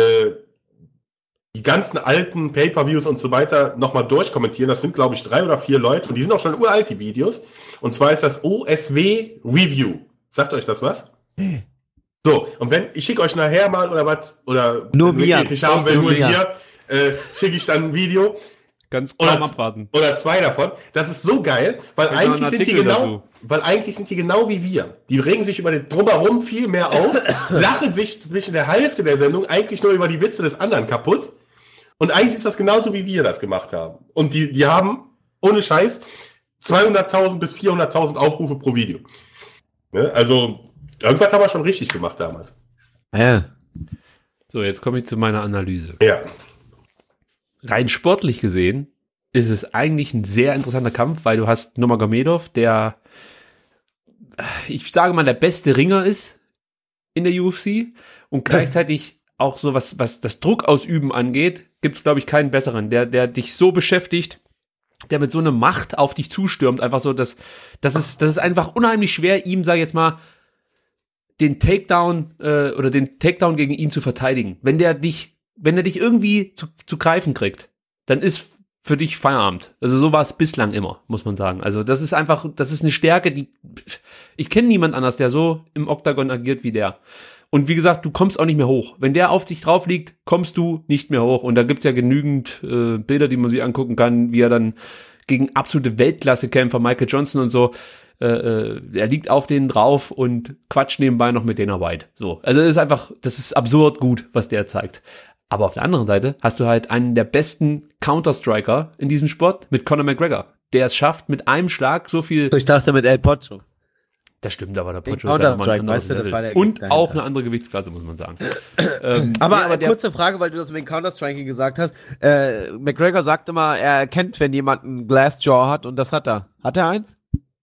ganzen alten Pay-Per-Views und so weiter nochmal durchkommentieren. Das sind, glaube ich, 3 oder 4 Leute und die sind auch schon uralt, die Videos. Und zwar ist das OSW Review. Sagt euch das was? So, und ich schicke euch nachher mal oder was, oder nur mir. Ich haben will, nur hier, schicke ich dann ein Video. Ganz kaum abwarten. Oder 2 davon. Das ist so geil, weil eigentlich sind die genau wie wir. Die regen sich über den Drumherum viel mehr auf, lachen sich zwischen der Hälfte der Sendung eigentlich nur über die Witze des anderen kaputt. Und eigentlich ist das genauso, wie wir das gemacht haben. Und die haben, ohne Scheiß, 200.000 bis 400.000 Aufrufe pro Video. Ne? Also, irgendwas haben wir schon richtig gemacht damals. Ja. So, jetzt komme ich zu meiner Analyse. Ja. Rein sportlich gesehen ist es eigentlich ein sehr interessanter Kampf, weil du hast Nurmagomedov, der, ich sage mal, der beste Ringer ist in der UFC und gleichzeitig auch so, was das Druckausüben angeht, gibt es, glaube ich, keinen besseren, der dich so beschäftigt, der mit so einer Macht auf dich zustürmt, einfach so, das ist einfach unheimlich schwer, ihm, sag ich jetzt mal, den Takedown gegen ihn zu verteidigen. Wenn der dich irgendwie zu greifen kriegt, dann ist für dich Feierabend. Also so war es bislang immer, muss man sagen. Also das ist eine Stärke, ich kenne niemand anders, der so im Oktagon agiert wie der. Und wie gesagt, du kommst auch nicht mehr hoch. Wenn der auf dich drauf liegt, kommst du nicht mehr hoch. Und da gibt's ja genügend Bilder, die man sich angucken kann, wie er dann gegen absolute Weltklasse-Kämpfer, Michael Johnson und so, er liegt auf denen drauf und quatscht nebenbei noch mit Dana White. So. Also das ist absurd gut, was der zeigt. Aber auf der anderen Seite hast du halt einen der besten Counter-Striker in diesem Sport mit Conor McGregor, der es schafft, mit einem Schlag so viel... Ich dachte mit El Potro. Das stimmt, aber der Potro ist ja nochmal ein anderes Level. Das war der und auch eine andere Gewichtsklasse, muss man sagen. aber kurze Frage, weil du das wegen Counter-Striking gesagt hast. McGregor sagt immer, er erkennt, wenn jemand ein Glassjaw hat, und das hat er. Hat er eins?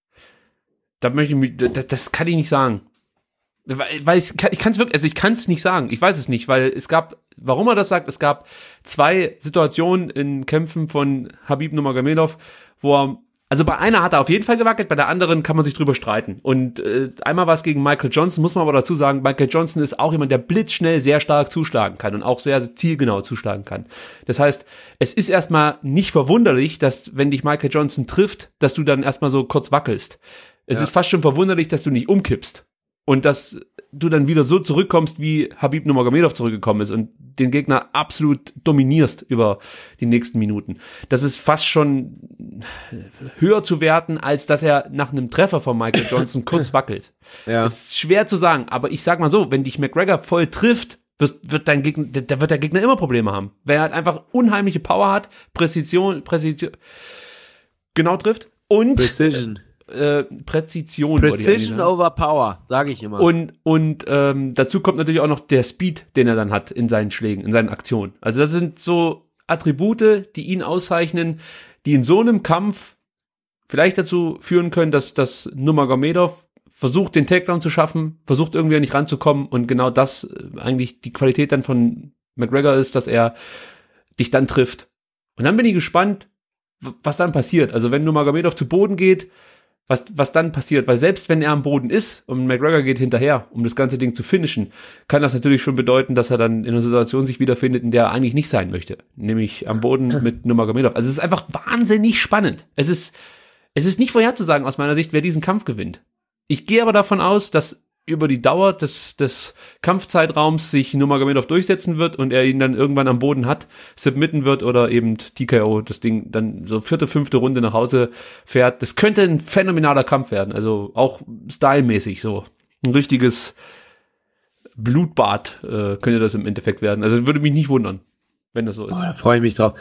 Das kann ich nicht sagen. Weil ich kann es wirklich, also ich kann es nicht sagen. Ich weiß es nicht, weil warum er das sagt, es gab 2 Situationen in Kämpfen von Khabib Nurmagomedov, also bei einer hat er auf jeden Fall gewackelt, bei der anderen kann man sich drüber streiten. Und einmal war es gegen Michael Johnson, muss man aber dazu sagen, Michael Johnson ist auch jemand, der blitzschnell sehr stark zuschlagen kann und auch sehr zielgenau zuschlagen kann. Das heißt, es ist erstmal nicht verwunderlich, dass, wenn dich Michael Johnson trifft, dass du dann erstmal so kurz wackelst. Es ist fast schon verwunderlich, dass du nicht umkippst. Und dass du dann wieder so zurückkommst, wie Khabib Nurmagomedov zurückgekommen ist und den Gegner absolut dominierst über die nächsten Minuten. Das ist fast schon höher zu werten, als dass er nach einem Treffer von Michael Johnson kurz wackelt. Ja. Das ist schwer zu sagen, aber ich sag mal so, wenn dich McGregor voll trifft, wird der Gegner immer Probleme haben. Weil er halt einfach unheimliche Power hat, Präzision genau trifft und Precision over Power, sage ich immer. Und dazu kommt natürlich auch noch der Speed, den er dann hat in seinen Schlägen, in seinen Aktionen. Also das sind so Attribute, die ihn auszeichnen, die in so einem Kampf vielleicht dazu führen können, dass Nurmagomedov versucht, den Takedown zu schaffen, versucht irgendwie nicht ranzukommen, und genau das eigentlich die Qualität dann von McGregor ist, dass er dich dann trifft. Und dann bin ich gespannt, was dann passiert. Also wenn Nurmagomedov zu Boden geht, was dann passiert, weil selbst wenn er am Boden ist und McGregor geht hinterher, um das ganze Ding zu finishen, kann das natürlich schon bedeuten, dass er dann in einer Situation sich wiederfindet, in der er eigentlich nicht sein möchte, nämlich am Boden mit Nurmagomedov. Also es ist einfach wahnsinnig spannend. Es ist nicht vorherzusagen aus meiner Sicht, wer diesen Kampf gewinnt. Ich gehe aber davon aus, dass über die Dauer des Kampfzeitraums sich Nurmagomedov durchsetzen wird und er ihn dann irgendwann am Boden submitten wird oder eben TKO, das Ding dann so 4., 5. Runde nach Hause fährt. Das könnte ein phänomenaler Kampf werden, also auch stylmäßig so. Ein richtiges Blutbad könnte das im Endeffekt werden. Also würde mich nicht wundern, wenn das so ist. Da freue ich mich drauf.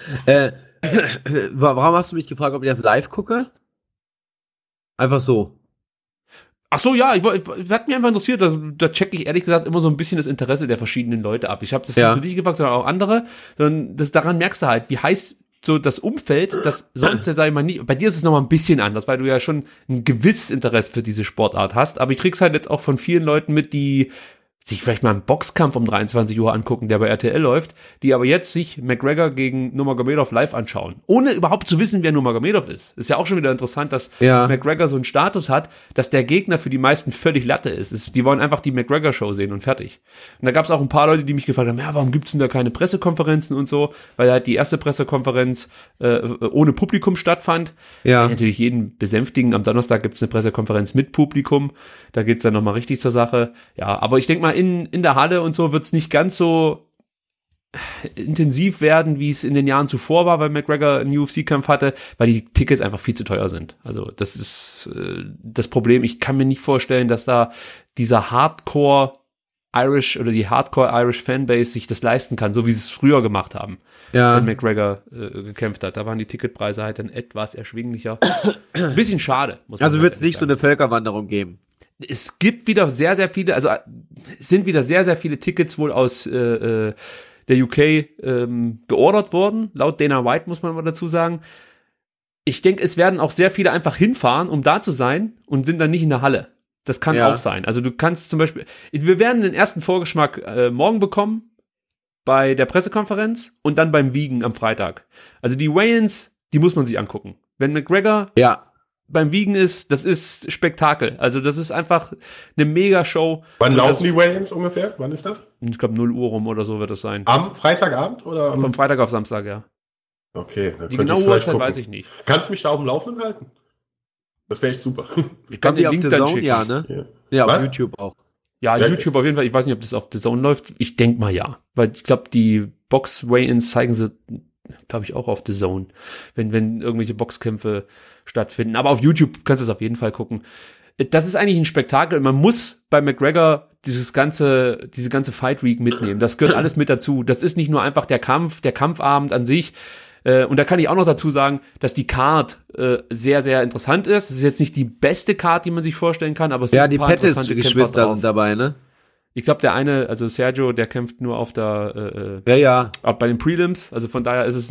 Warum hast du mich gefragt, ob ich das live gucke? Einfach so. Ach so, ja, hat mich einfach interessiert, da checke ich ehrlich gesagt immer so ein bisschen das Interesse der verschiedenen Leute ab. Ich habe das nicht für dich gefragt, sondern auch andere. Daran merkst du halt, wie heiß so das Umfeld, das sonst, sag ich mal, nicht. Bei dir ist es nochmal ein bisschen anders, weil du ja schon ein gewisses Interesse für diese Sportart hast. Aber ich krieg's halt jetzt auch von vielen Leuten mit, die sich vielleicht mal einen Boxkampf um 23 Uhr angucken, der bei RTL läuft, die aber jetzt sich McGregor gegen Nurmagomedov live anschauen, ohne überhaupt zu wissen, wer Nurmagomedov ist. Ist ja auch schon wieder interessant, dass McGregor so einen Status hat, dass der Gegner für die meisten völlig Latte ist. Die wollen einfach die McGregor-Show sehen und fertig. Und da gab es auch ein paar Leute, die mich gefragt haben, ja, warum gibt's denn da keine Pressekonferenzen und so, weil halt die erste Pressekonferenz ohne Publikum stattfand. Ja. Kann natürlich jeden besänftigen. Am Donnerstag gibt's eine Pressekonferenz mit Publikum. Da geht's dann nochmal richtig zur Sache. Ja, aber ich denke mal, in der Halle und so wird's nicht ganz so intensiv werden, wie es in den Jahren zuvor war, weil McGregor einen UFC-Kampf hatte, weil die Tickets einfach viel zu teuer sind. Also das ist das Problem. Ich kann mir nicht vorstellen, dass da dieser Hardcore-Irish oder die Hardcore-Irish-Fanbase sich das leisten kann, so wie sie es früher gemacht haben, wenn McGregor gekämpft hat. Da waren die Ticketpreise halt dann etwas erschwinglicher. Ein bisschen schade, muss man Also wird es nicht so eine Völkerwanderung geben? es gibt wieder sehr, sehr viele, also es sind wieder sehr, sehr viele Tickets wohl aus der UK geordert worden, laut Dana White muss man mal dazu sagen. Ich denke, es werden auch sehr viele einfach hinfahren, um da zu sein und sind dann nicht in der Halle. Das kann auch sein. Also du kannst zum Beispiel, wir werden den ersten Vorgeschmack morgen bekommen bei der Pressekonferenz und dann beim Wiegen am Freitag. Also die Weigh-ins, die muss man sich angucken. Wenn McGregor beim Wiegen ist, das ist Spektakel. Also das ist einfach eine Mega-Show. Wann laufen die Weigh-ins ungefähr? Wann ist das? Ich glaube 0 Uhr rum oder so wird das sein. Am Freitagabend? Oder vom Freitag auf Samstag, ja. Okay. Dann die genaue Uhrzeit weiß ich nicht. Kannst du mich da auf dem Laufenden halten? Das wäre echt super. Ich kann den Link dann schicken. Ja, ne? Ja, auf YouTube auch. Ja, YouTube auf jeden Fall. Ich weiß nicht, ob das auf The Zone läuft. Ich denke mal ja. Weil ich glaube, die Box-Weigh-ins zeigen sie, glaube ich, auch auf The Zone. Wenn irgendwelche Boxkämpfe stattfinden. Aber auf YouTube kannst du es auf jeden Fall gucken. Das ist eigentlich ein Spektakel. Man muss bei McGregor diese ganze Fight Week mitnehmen. Das gehört alles mit dazu. Das ist nicht nur einfach der Kampfabend an sich. Und da kann ich auch noch dazu sagen, dass die Card sehr, sehr interessant ist. Es ist jetzt nicht die beste Card, die man sich vorstellen kann, aber es sind die Pettis-Geschwister sind dabei, ne? Ich glaube, der eine, also Sergio, der kämpft nur auf der auch bei den Prelims. Also von daher ist es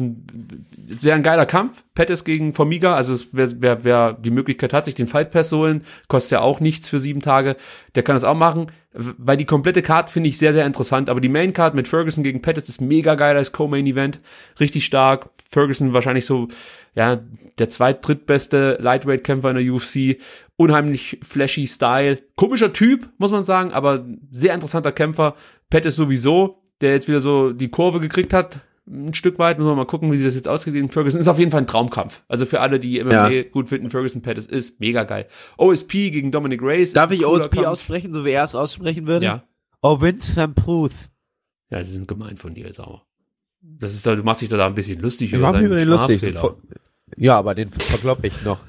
ein geiler Kampf. Pettis gegen Formiga. Also wer die Möglichkeit hat, sich den Fight Pass zu holen, kostet ja auch nichts für 7 Tage. Der kann das auch machen. Weil die komplette Card finde ich sehr, sehr interessant. Aber die Main Card mit Ferguson gegen Pettis ist mega geil als Co-Main Event. Richtig stark. Ferguson wahrscheinlich so, ja, der drittbeste Lightweight-Kämpfer in der UFC. Unheimlich flashy Style. Komischer Typ, muss man sagen, aber sehr interessanter Kämpfer. Pettis sowieso, der jetzt wieder so die Kurve gekriegt hat. Ein Stück weit, müssen wir mal gucken, wie sich das jetzt ausgeht gegen Ferguson. Ist auf jeden Fall ein Traumkampf. Also für alle, die MMA gut finden, Ferguson Pettis ist mega geil. OSP gegen Dominic Reyes. Darf ich OSP aussprechen, so wie er es aussprechen würde? Ja. Oh, Vincent Bruce. Ja, sie sind gemein von dir jetzt auch. Das ist du machst dich da ein bisschen lustig über seinen Sprachfehler. Ja, aber den verkloppe ich noch.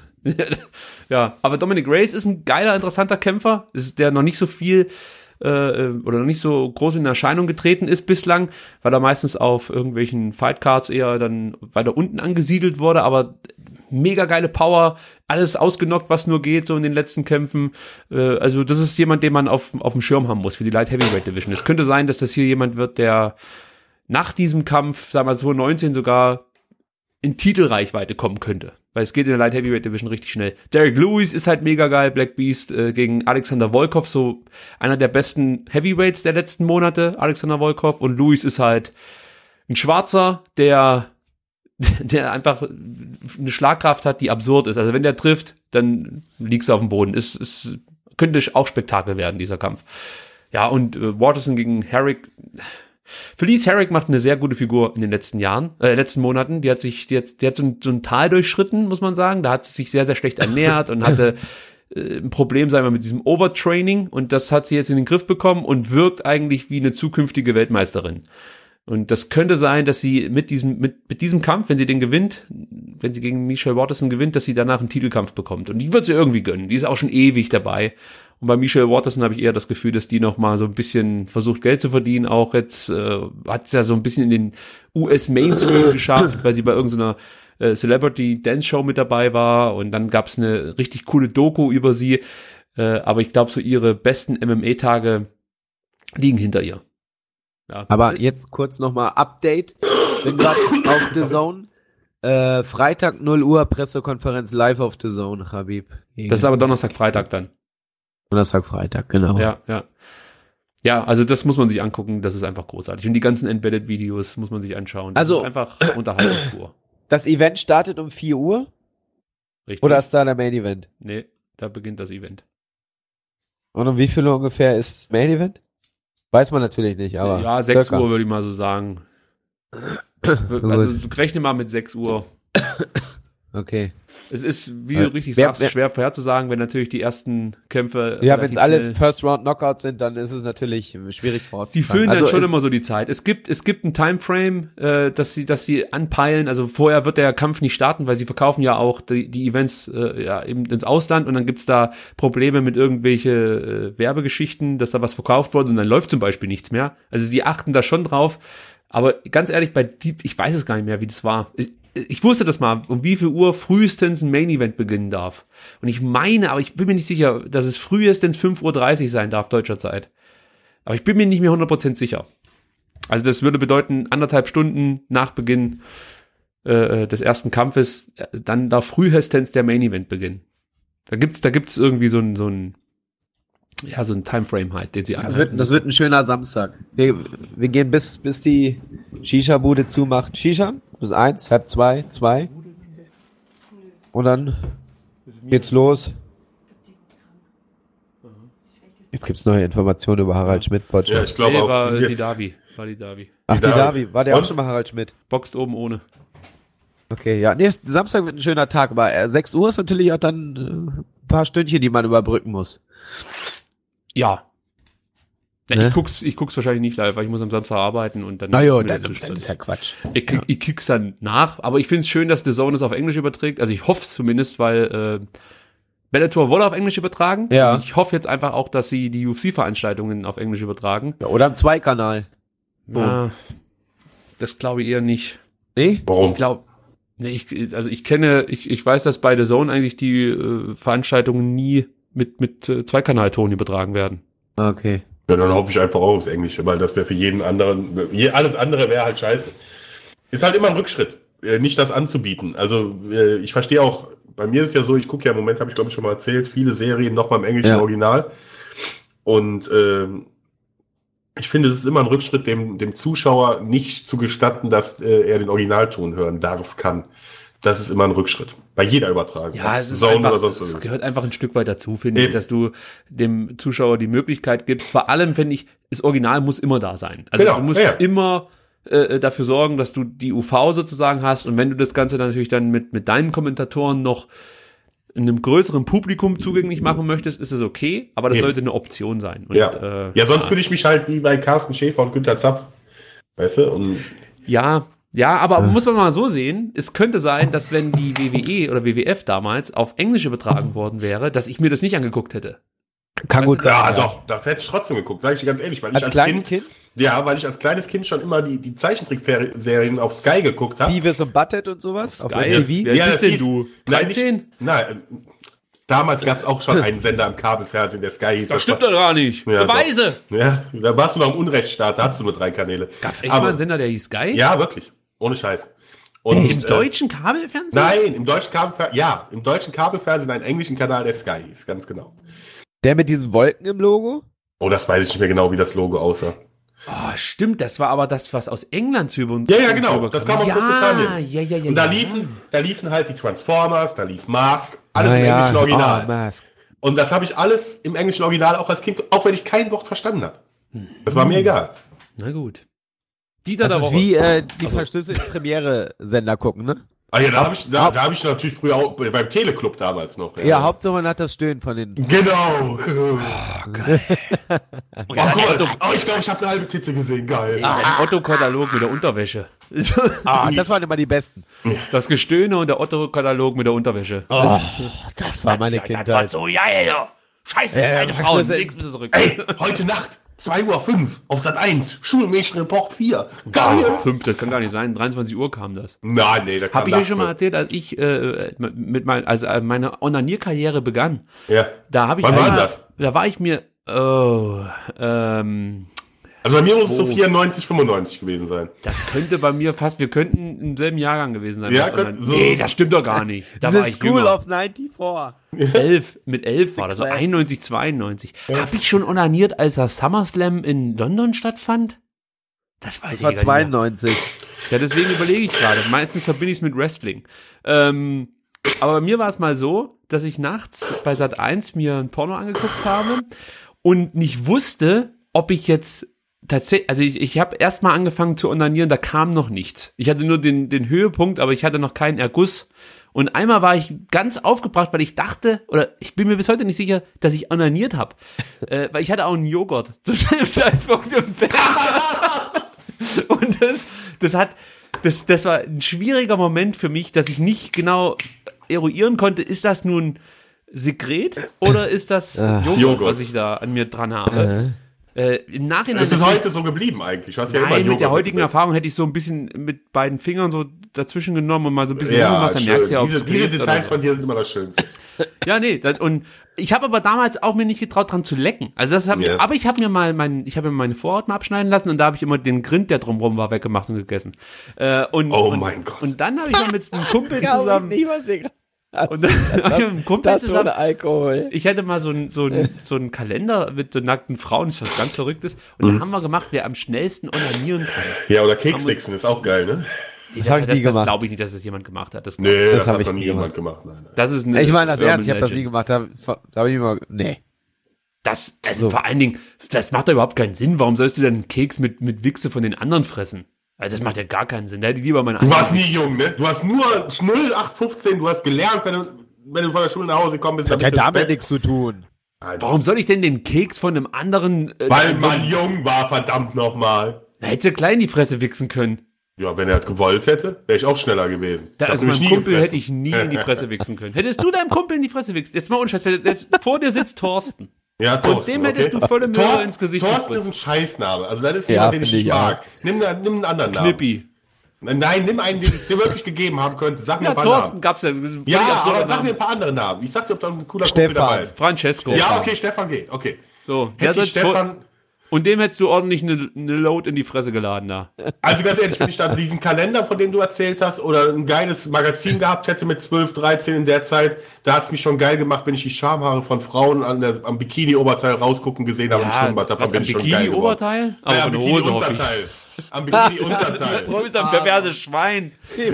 Ja, aber Dominic Reyes ist ein geiler, interessanter Kämpfer. Ist der noch nicht so viel oder noch nicht so groß in Erscheinung getreten ist bislang, weil er meistens auf irgendwelchen Fightcards eher dann weiter unten angesiedelt wurde, aber mega geile Power, alles ausgenockt, was nur geht, so in den letzten Kämpfen. Also das ist jemand, den man auf dem Schirm haben muss für die Light Heavyweight Division. Es könnte sein, dass das hier jemand wird, der nach diesem Kampf, sagen wir mal 2019 sogar in Titelreichweite kommen könnte. Weil es geht in der Light Heavyweight Division richtig schnell. Derek Lewis ist halt mega geil, Black Beast gegen Alexander Volkov, so einer der besten Heavyweights der letzten Monate, Alexander Volkov. Und Lewis ist halt ein Schwarzer, der einfach eine Schlagkraft hat, die absurd ist. Also wenn der trifft, dann liegst du auf dem Boden. Es könnte auch Spektakel werden, dieser Kampf. Ja, und Waterson gegen Herrick. Felice Herrick macht eine sehr gute Figur in den letzten Monaten. Die hat so ein Tal durchschritten, muss man sagen. Da hat sie sich sehr, sehr schlecht ernährt und hatte ein Problem, sagen wir, mit diesem Overtraining. Und das hat sie jetzt in den Griff bekommen und wirkt eigentlich wie eine zukünftige Weltmeisterin. Und das könnte sein, dass sie mit diesem Kampf, wenn sie den gewinnt, wenn sie gegen Michelle Waterson gewinnt, dass sie danach einen Titelkampf bekommt. Und die wird sie irgendwie gönnen. Die ist auch schon ewig dabei. Und bei Michelle Waterson habe ich eher das Gefühl, dass die noch mal so ein bisschen versucht, Geld zu verdienen. Auch jetzt hat es ja so ein bisschen in den US-Mainstream geschafft, weil sie bei irgendeiner Celebrity-Dance-Show mit dabei war. Und dann gab es eine richtig coole Doku über sie. Aber ich glaube, so ihre besten MMA-Tage liegen hinter ihr. Ja. Aber jetzt kurz nochmal Update. Bin gerade auf The Zone. Freitag 0 Uhr Pressekonferenz live auf The Zone, Habib. Das ist aber Donnerstag, Freitag dann. Donnerstag, Freitag, genau. Ja. Ja, also das muss man sich angucken, das ist einfach großartig. Und die ganzen Embedded-Videos muss man sich anschauen. Das ist einfach Unterhaltung pur. Das Event startet um 4 Uhr? Richtig. Oder ist da der Main Event? Nee, da beginnt das Event. Und um wie viel Uhr ungefähr ist das Main Event? Weiß man natürlich nicht, aber. Ja, 6 Uhr würde ich mal so sagen. Also rechne mal mit 6 Uhr. Okay. Es ist, wie du richtig sagst, schwer vorherzusagen, wenn natürlich die ersten Kämpfe. Ja, wenn es alles First-Round-Knockouts sind, dann ist es natürlich schwierig vorauszusagen. Die füllen dann schon immer so die Zeit. Es gibt ein Timeframe, dass sie anpeilen. Also vorher wird der Kampf nicht starten, weil sie verkaufen ja auch die Events eben ins Ausland und dann gibt's da Probleme mit irgendwelche Werbegeschichten, dass da was verkauft wurde und dann läuft zum Beispiel nichts mehr. Also sie achten da schon drauf. Aber ganz ehrlich, ich weiß es gar nicht mehr, wie das war. ich wusste das mal, um wie viel Uhr frühestens ein Main Event beginnen darf. Und ich meine, aber ich bin mir nicht sicher, dass es frühestens 5:30 Uhr sein darf, deutscher Zeit. Aber ich bin mir nicht mehr 100% sicher. Also das würde bedeuten, 1,5 Stunden nach Beginn des ersten Kampfes, dann darf frühestens der Main Event beginnen. Da gibt's irgendwie so ein Timeframe halt, den sie einhalten. Das wird ein schöner Samstag. Wir gehen bis die Shisha-Bude zumacht. Shisha, bis 1, halb 2. Und dann geht's los. Jetzt gibt's neue Informationen über Harald Schmidt. Ja, ich glaube auch. War die Davi. Ach, die Davi. War der auch schon mal Harald Schmidt? Boxt oben ohne. Okay, ja. Nee, Samstag wird ein schöner Tag, aber 6 Uhr ist natürlich auch dann ein paar Stündchen, die man überbrücken muss. Ja. Ne? Ich guck's wahrscheinlich nicht live, weil ich muss am Samstag arbeiten und dann... Naja, das ist ja Quatsch. Ich kick's dann nach, aber ich find's schön, dass The Zone es auf Englisch überträgt. Also ich hoffe es zumindest, weil Bellator wurde auf Englisch übertragen. Ja. Und ich hoffe jetzt einfach auch, dass sie die UFC-Veranstaltungen auf Englisch übertragen. Ja, oder am Zweikanal. Ja, das glaube ich eher nicht. Nee? Warum? Ich glaube... Nee, ich weiß, dass bei The Zone eigentlich die Veranstaltungen nie mit Zweikanalton übertragen werden. Okay. Ja, dann hoffe ich einfach auch aufs Englische, weil das wäre für jeden anderen, alles andere wäre halt scheiße. Ist halt immer ein Rückschritt, nicht das anzubieten. Also ich verstehe auch, bei mir ist es ja so, ich gucke ja im Moment, habe ich glaube ich schon mal erzählt, viele Serien noch beim englischen Original. Und ich finde, es ist immer ein Rückschritt, dem Zuschauer nicht zu gestatten, dass er den Originalton hören kann. Das ist immer ein Rückschritt. Bei jeder Übertragung. Ja, es gehört einfach ein Stück weit dazu, finde ich, dass du dem Zuschauer die Möglichkeit gibst. Vor allem, finde ich, das Original muss immer da sein. Also du musst immer dafür sorgen, dass du die UV sozusagen hast. Und wenn du das Ganze dann natürlich dann mit deinen Kommentatoren noch einem größeren Publikum zugänglich machen möchtest, ist es okay, aber das sollte eine Option sein. Und, sonst fühle ich mich halt wie bei Carsten Schäfer und Günther Zapf. Weißt du? Und ja, aber muss man mal so sehen, es könnte sein, dass wenn die WWE oder WWF damals auf Englisch übertragen worden wäre, dass ich mir das nicht angeguckt hätte. Kann gut sein. Ja, doch, das hätte ich trotzdem geguckt, sage ich dir ganz ehrlich. Weil als kleines Kind? Ja, weil ich als kleines Kind schon immer die Zeichentrickserien auf Sky geguckt habe. Beavis und Butthead und sowas? Auf MTV? Wer bist denn du? 13? Nein, damals gab es auch schon einen Sender im Kabelfernsehen, der Sky hieß. Das stimmt doch gar nicht. Ja, Beweise! Doch. Ja, da warst du noch im Unrechtsstaat, da hast du nur 3 Kanäle. Gab's echt mal einen Sender, der hieß Sky? Ja, wirklich. Ohne Scheiß. Und, im deutschen Kabelfernsehen? Nein, im deutschen Kabelfernsehen einen englischen Kanal, der Sky hieß, ganz genau. Der mit diesen Wolken im Logo? Oh, das weiß ich nicht mehr genau, wie das Logo aussah. Oh, stimmt, das war aber das, was aus England zu über. Ja, genau, das kam aus Großbritannien. Ja. Und da liefen halt die Transformers, da lief Mask, alles im englischen Original. Mask. Und das habe ich alles im englischen Original auch als Kind, auch wenn ich kein Wort verstanden habe. Das war mir egal. Na gut. Das ist wie die verschlüsselten Premiere-Sender gucken, ne? Ah ja, da hab ich natürlich früher auch beim Teleclub damals noch. Ja, Hauptsache man hat das Stöhnen von den... Genau. Oh, geil. Guck mal, ich glaube, ich habe eine halbe Titel gesehen, geil. Ein Otto-Katalog mit der Unterwäsche. Das waren immer die besten. Das Gestöhne und der Otto-Katalog mit der Unterwäsche. Oh, das war meine Kindheit. Das war so, Scheiße, alte Frauen, nix bitte zurück. Ey, heute Nacht, 2:05 Uhr, auf Sat 1, Schulmädchenreport 4. Geil. 5, das kann gar nicht sein, 23 Uhr kam das. Nein, nee, das kann Hab ich euch schon mal erzählt, als ich als meine Onanierkarriere begann. Ja. Da habe ich Wann war das? Da war ich mir also bei mir muss es so 94, 95 gewesen sein. Das könnte bei mir fast, wir könnten im selben Jahrgang gewesen sein. Ja, nee, das stimmt doch gar nicht. Da war ich School jünger. of 94. 11, mit 11 war das, so 91, 92. Ja. Hab ich schon onaniert, als das SummerSlam in London stattfand? Das weiß ich nicht. Das war 92. Ja, deswegen überlege ich gerade. Meistens verbinde ich es mit Wrestling. Aber bei mir war es mal so, dass ich nachts bei Sat 1 mir ein Porno angeguckt habe und nicht wusste, ob ich jetzt tatsächlich, also ich habe erst mal angefangen zu onanieren, da kam noch nichts. Ich hatte nur den Höhepunkt, aber ich hatte noch keinen Erguss. Und einmal war ich ganz aufgebracht, weil ich dachte, oder ich bin mir bis heute nicht sicher, dass ich onaniert habe. Weil ich hatte auch einen Joghurt zu dem Zeitpunkt im Bett. Und das war ein schwieriger Moment für mich, dass ich nicht genau eruieren konnte, ist das nun Sekret oder ist das Joghurt, was ich da an mir dran habe? Im Nachhinein. Das ist heute so geblieben eigentlich. Du hast ja immer Nein, mit Joghurt der heutigen drin. Erfahrung hätte ich so ein bisschen mit beiden Fingern so dazwischen genommen und mal so ein bisschen Ja, rumgemacht, dann merkst du ja, ob es diese klebt oder Details so. von dir sind immer das Schönste. Ja, nee, und ich habe aber damals auch mir nicht getraut, dran zu lecken. Also das hat Ja. aber ich habe mir meine Vorhaut mal abschneiden lassen und da habe ich immer den Grind, der drumrum war, weggemacht und gegessen. Mein Gott. Und dann habe ich mal mit einem Kumpel zusammen. Und dann hab ich mit einem Kumpel Das zusammen. ohne Alkohol. Ich hatte mal so einen Kalender mit so nackten Frauen, das ist was ganz Verrücktes. Und da haben wir gemacht, wer am schnellsten onanieren kann. Ja, oder Kekswichsen ist auch geil, ne? Nee, Das hab ich nie das gemacht. glaube ich nicht, dass das jemand gemacht hat. Das, Nee, das hab hat ich noch nie nie jemand gemacht. Nein. das ist eine Ich meine das Urban ernst, ich habe das Legend. nie gemacht. Da habe ich immer, nee. Das, also So. vor allen Dingen, das macht doch überhaupt keinen Sinn. Warum sollst du denn einen Keks mit Wichse von den anderen fressen? Also das macht ja gar keinen Sinn. Da hätte ich lieber meinen Du warst eigenen- nie jung, ne? Du hast nur 0815, du hast gelernt, wenn du von der Schule nach Hause gekommen bist, Hat ja bist du ins damit Bett. nichts zu tun. Warum soll ich denn den Keks von einem anderen... Weil man jung war, verdammt nochmal. Da hätte klein in die Fresse wichsen können. Ja, wenn er gewollt hätte, wäre ich auch schneller gewesen. Da, Ich hab also nämlich meinem nie Kumpel gefressen. hätte ich nie in die Fresse wichsen können. Hättest du deinem Kumpel in die Fresse wichsen? Jetzt mal unscheiß, jetzt vor dir sitzt Thorsten. Ja, Thorsten, dem hättest du volle Möhre Thorsten- ins Gesicht Thorsten gespritzt. ist ein Scheißname. Also das ist Ja, jemand, den ich finde nicht ich mag. Nimm einen anderen Namen. Knippi. Nein, nimm einen, den es dir wirklich gegeben haben könnte. Sag mir Ja, ein paar Thorsten Namen. gab's ja. Das ist ein Ja, völlig absurder aber sag Name. mir ein paar andere Namen. Ich sag dir, ob da ein cooler Stefan. Kumpel dabei ist. Francesco. Ja, okay, Stefan geht. Okay. So, der Hätte ich sitzt vor, Stefan... und dem hättest du ordentlich eine Load in die Fresse geladen da. Also ganz ehrlich, wenn ich da diesen Kalender, von dem du erzählt hast, oder ein geiles Magazin gehabt hätte mit 12, 13 in der Zeit, da hat's mich schon geil gemacht, wenn ich die Schamhaare von Frauen am Bikini-Oberteil rausgucken gesehen habe im Schwimmbad. Davon was, bin am ich schon geil geworden. Bikini-Oberteil? Aber Am von der Hose hoffe ich. Bikini-Unterteil. Am Bikini-Unterteil. Du bist ein perverses Schwein.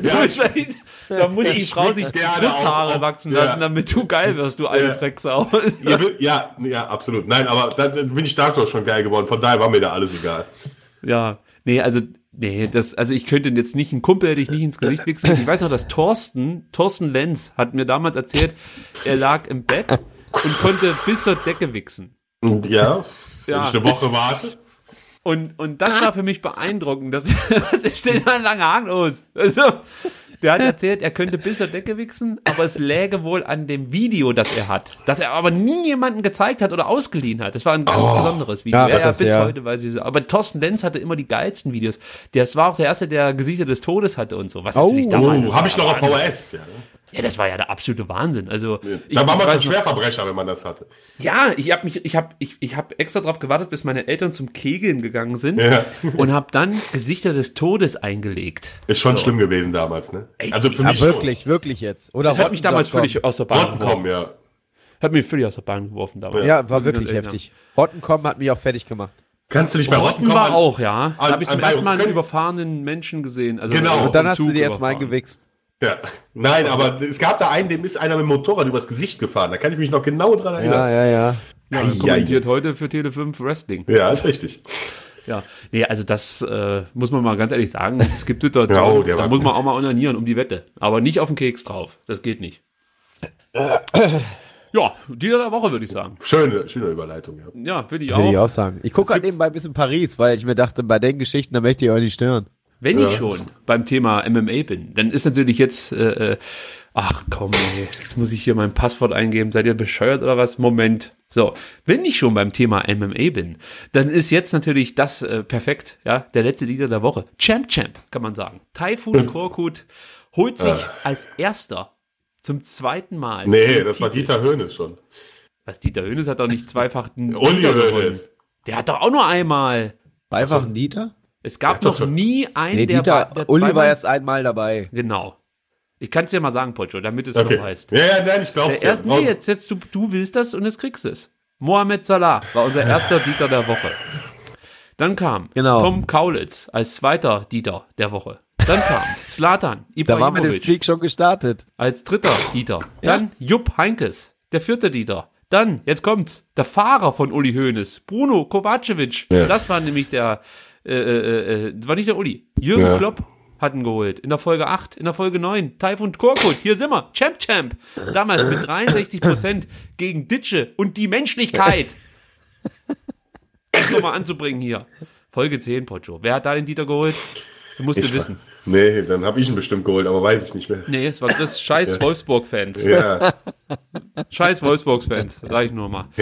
Da muss die Frau sich die gerne Brusthaare auf- wachsen ja. lassen, damit du geil wirst, du alte Ja. Drecksau. Ja, absolut. Nein, aber da bin ich da doch schon geil geworden. Von daher war mir da alles egal. Ja, also ich könnte jetzt nicht, einen Kumpel hätte ich nicht ins Gesicht wichsen. Ich weiß noch, dass Thorsten Lenz hat mir damals erzählt, er lag im Bett und konnte bis zur Decke wichsen. Und ja, wenn Ja. ich eine Woche warte. Und das war für mich beeindruckend. Was ist denn da ein langer Haken los? Also, der hat erzählt, er könnte bis zur Decke wichsen, aber es läge wohl an dem Video, das er hat. Das er aber nie jemanden gezeigt hat oder ausgeliehen hat. Das war ein ganz besonderes Video. Ja, Bis ja. heute weiß ich so. Aber Thorsten Lenz hatte immer die geilsten Videos. Das war auch der erste, der Gesichter des Todes hatte und so. Was natürlich damals. Oh, habe ich noch auf VHS. Ja, Ja, das war ja der absolute Wahnsinn. Also, da war man weiß schon noch- Schwerverbrecher, wenn man das hatte. Ja, ich habe extra drauf gewartet, bis meine Eltern zum Kegeln gegangen sind Ja. und habe dann Gesichter des Todes eingelegt. Ist schon schlimm gewesen damals, ne? Also für Ja, mich wirklich jetzt. Oder Das hat mich damals Rotten.com. völlig aus der Bahn schon. geworfen. Rottenkommen, ja. Hat mich völlig aus der Bahn geworfen damals. Ja, war Muss ich wirklich ganz ehrlich heftig. Rotten.com hat mich auch fertig gemacht. Kannst du dich bei sagen. Rotten war an- auch, ja. Da habe ich zum bei- ersten Mal einen können- überfahrenen Menschen gesehen. Also Genau. Und dann im hast du Zug dir erstmal überfahren. eingewichst. Ja. Nein, aber es gab da einen, dem ist einer mit dem Motorrad übers Gesicht gefahren. Da kann ich mich noch genau dran erinnern. Ja. Ja, Ai, kommentiert heute für Tele5 Wrestling. Ja, ist richtig. Ja, nee, also das muss man mal ganz ehrlich sagen. Es gibt Situationen, Ja, oh, der da war muss man gut. auch mal onanieren um die Wette. Aber nicht auf den Keks drauf. Das geht nicht. Ja, Dealer der Woche, würde ich sagen. Schöne Überleitung, ja. Ja, würde ich Würde ich auch. auch sagen. Ich gucke halt nebenbei ein bisschen Paris, weil ich mir dachte, bei den Geschichten, da möchte ich euch nicht stören. Wenn Ja. ich schon beim Thema MMA bin, dann ist natürlich jetzt, ach komm, ey, jetzt muss ich hier mein Passwort eingeben. Seid ihr bescheuert oder was? Moment. So, wenn ich schon beim Thema MMA bin, dann ist jetzt natürlich das perfekt, ja, der letzte Lieder der Woche. Champ, kann man sagen. Taifun Korkut holt sich als erster zum zweiten Mal. Nee, den das war Titel. Dieter Höhnes schon. Was, Dieter Hönes hat doch nicht zweifach den Uli Titel gewonnen. Hoeneß. Der hat doch auch nur einmal. Einfach ein Dieter? Es gab Ja, doch noch schon. nie einen, Nee, der Dieter, der Uli war zweimal- erst einmal dabei. Genau. Ich kann es dir mal sagen, Pocho, damit es Okay. so heißt. Ja, nein, ich glaub's Der erste, dir. nee, jetzt du willst das und jetzt kriegst du es. Mohamed Salah war unser erster Dieter der Woche. Dann kam Genau. Tom Kaulitz als zweiter Dieter der Woche. Dann kam Zlatan Da war mir der Ibrahimovic Streak schon gestartet. als dritter Dieter. Dann Jupp Heynckes, der vierte Dieter. Dann, jetzt kommt's, der Fahrer von Uli Hoeneß, Bruno Kovacevic. Ja. Das war nämlich der, war nicht der Uli. Jürgen Ja. Klopp hat ihn geholt. In der Folge 8, in der Folge 9. Taifun Korkut, hier sind wir. Champ. Damals mit 63% gegen Ditsche und die Menschlichkeit. Das nochmal anzubringen hier. Folge 10, Pocho. Wer hat da den Dieter geholt? Du musst Ich wissen. weiß. Nee, dann habe ich ihn bestimmt geholt, aber weiß ich nicht mehr. Nee, es war Chris scheiß Wolfsburg-Fans. Ja. Scheiß Wolfsburg-Fans, sag ich nur mal. Ja.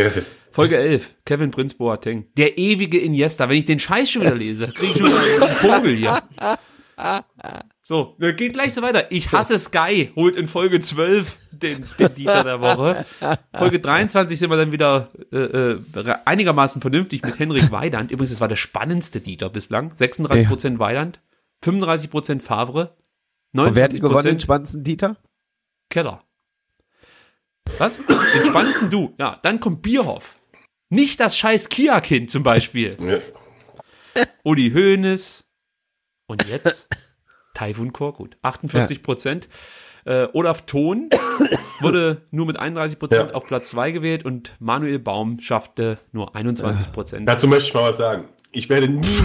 Folge 11, Kevin Prince Boateng. Der ewige Iniesta. Wenn ich den Scheiß schon wieder lese, kriege ich schon wieder einen Vogel hier. So, geht gleich so weiter. Ich hasse Sky, holt in Folge 12 den Dieter der Woche. Folge 23 sind wir dann wieder einigermaßen vernünftig mit Henrik Weidand. Übrigens, das war der spannendste Dieter bislang. 36% Weidand, 35% Favre, 29%. Und wer hat gewonnen, den spannendsten Dieter? Keller. Was? Den spannendsten du. Ja, dann kommt Bierhoff. Nicht das scheiß Kia-Kind zum Beispiel. Ja. Uli Hoeneß. Und jetzt Taifun Korkut. 48%. Olaf Thon wurde nur mit 31% auf Platz 2 gewählt und Manuel Baum schaffte nur 21%. Dazu möchte ich mal was sagen. Ich werde nie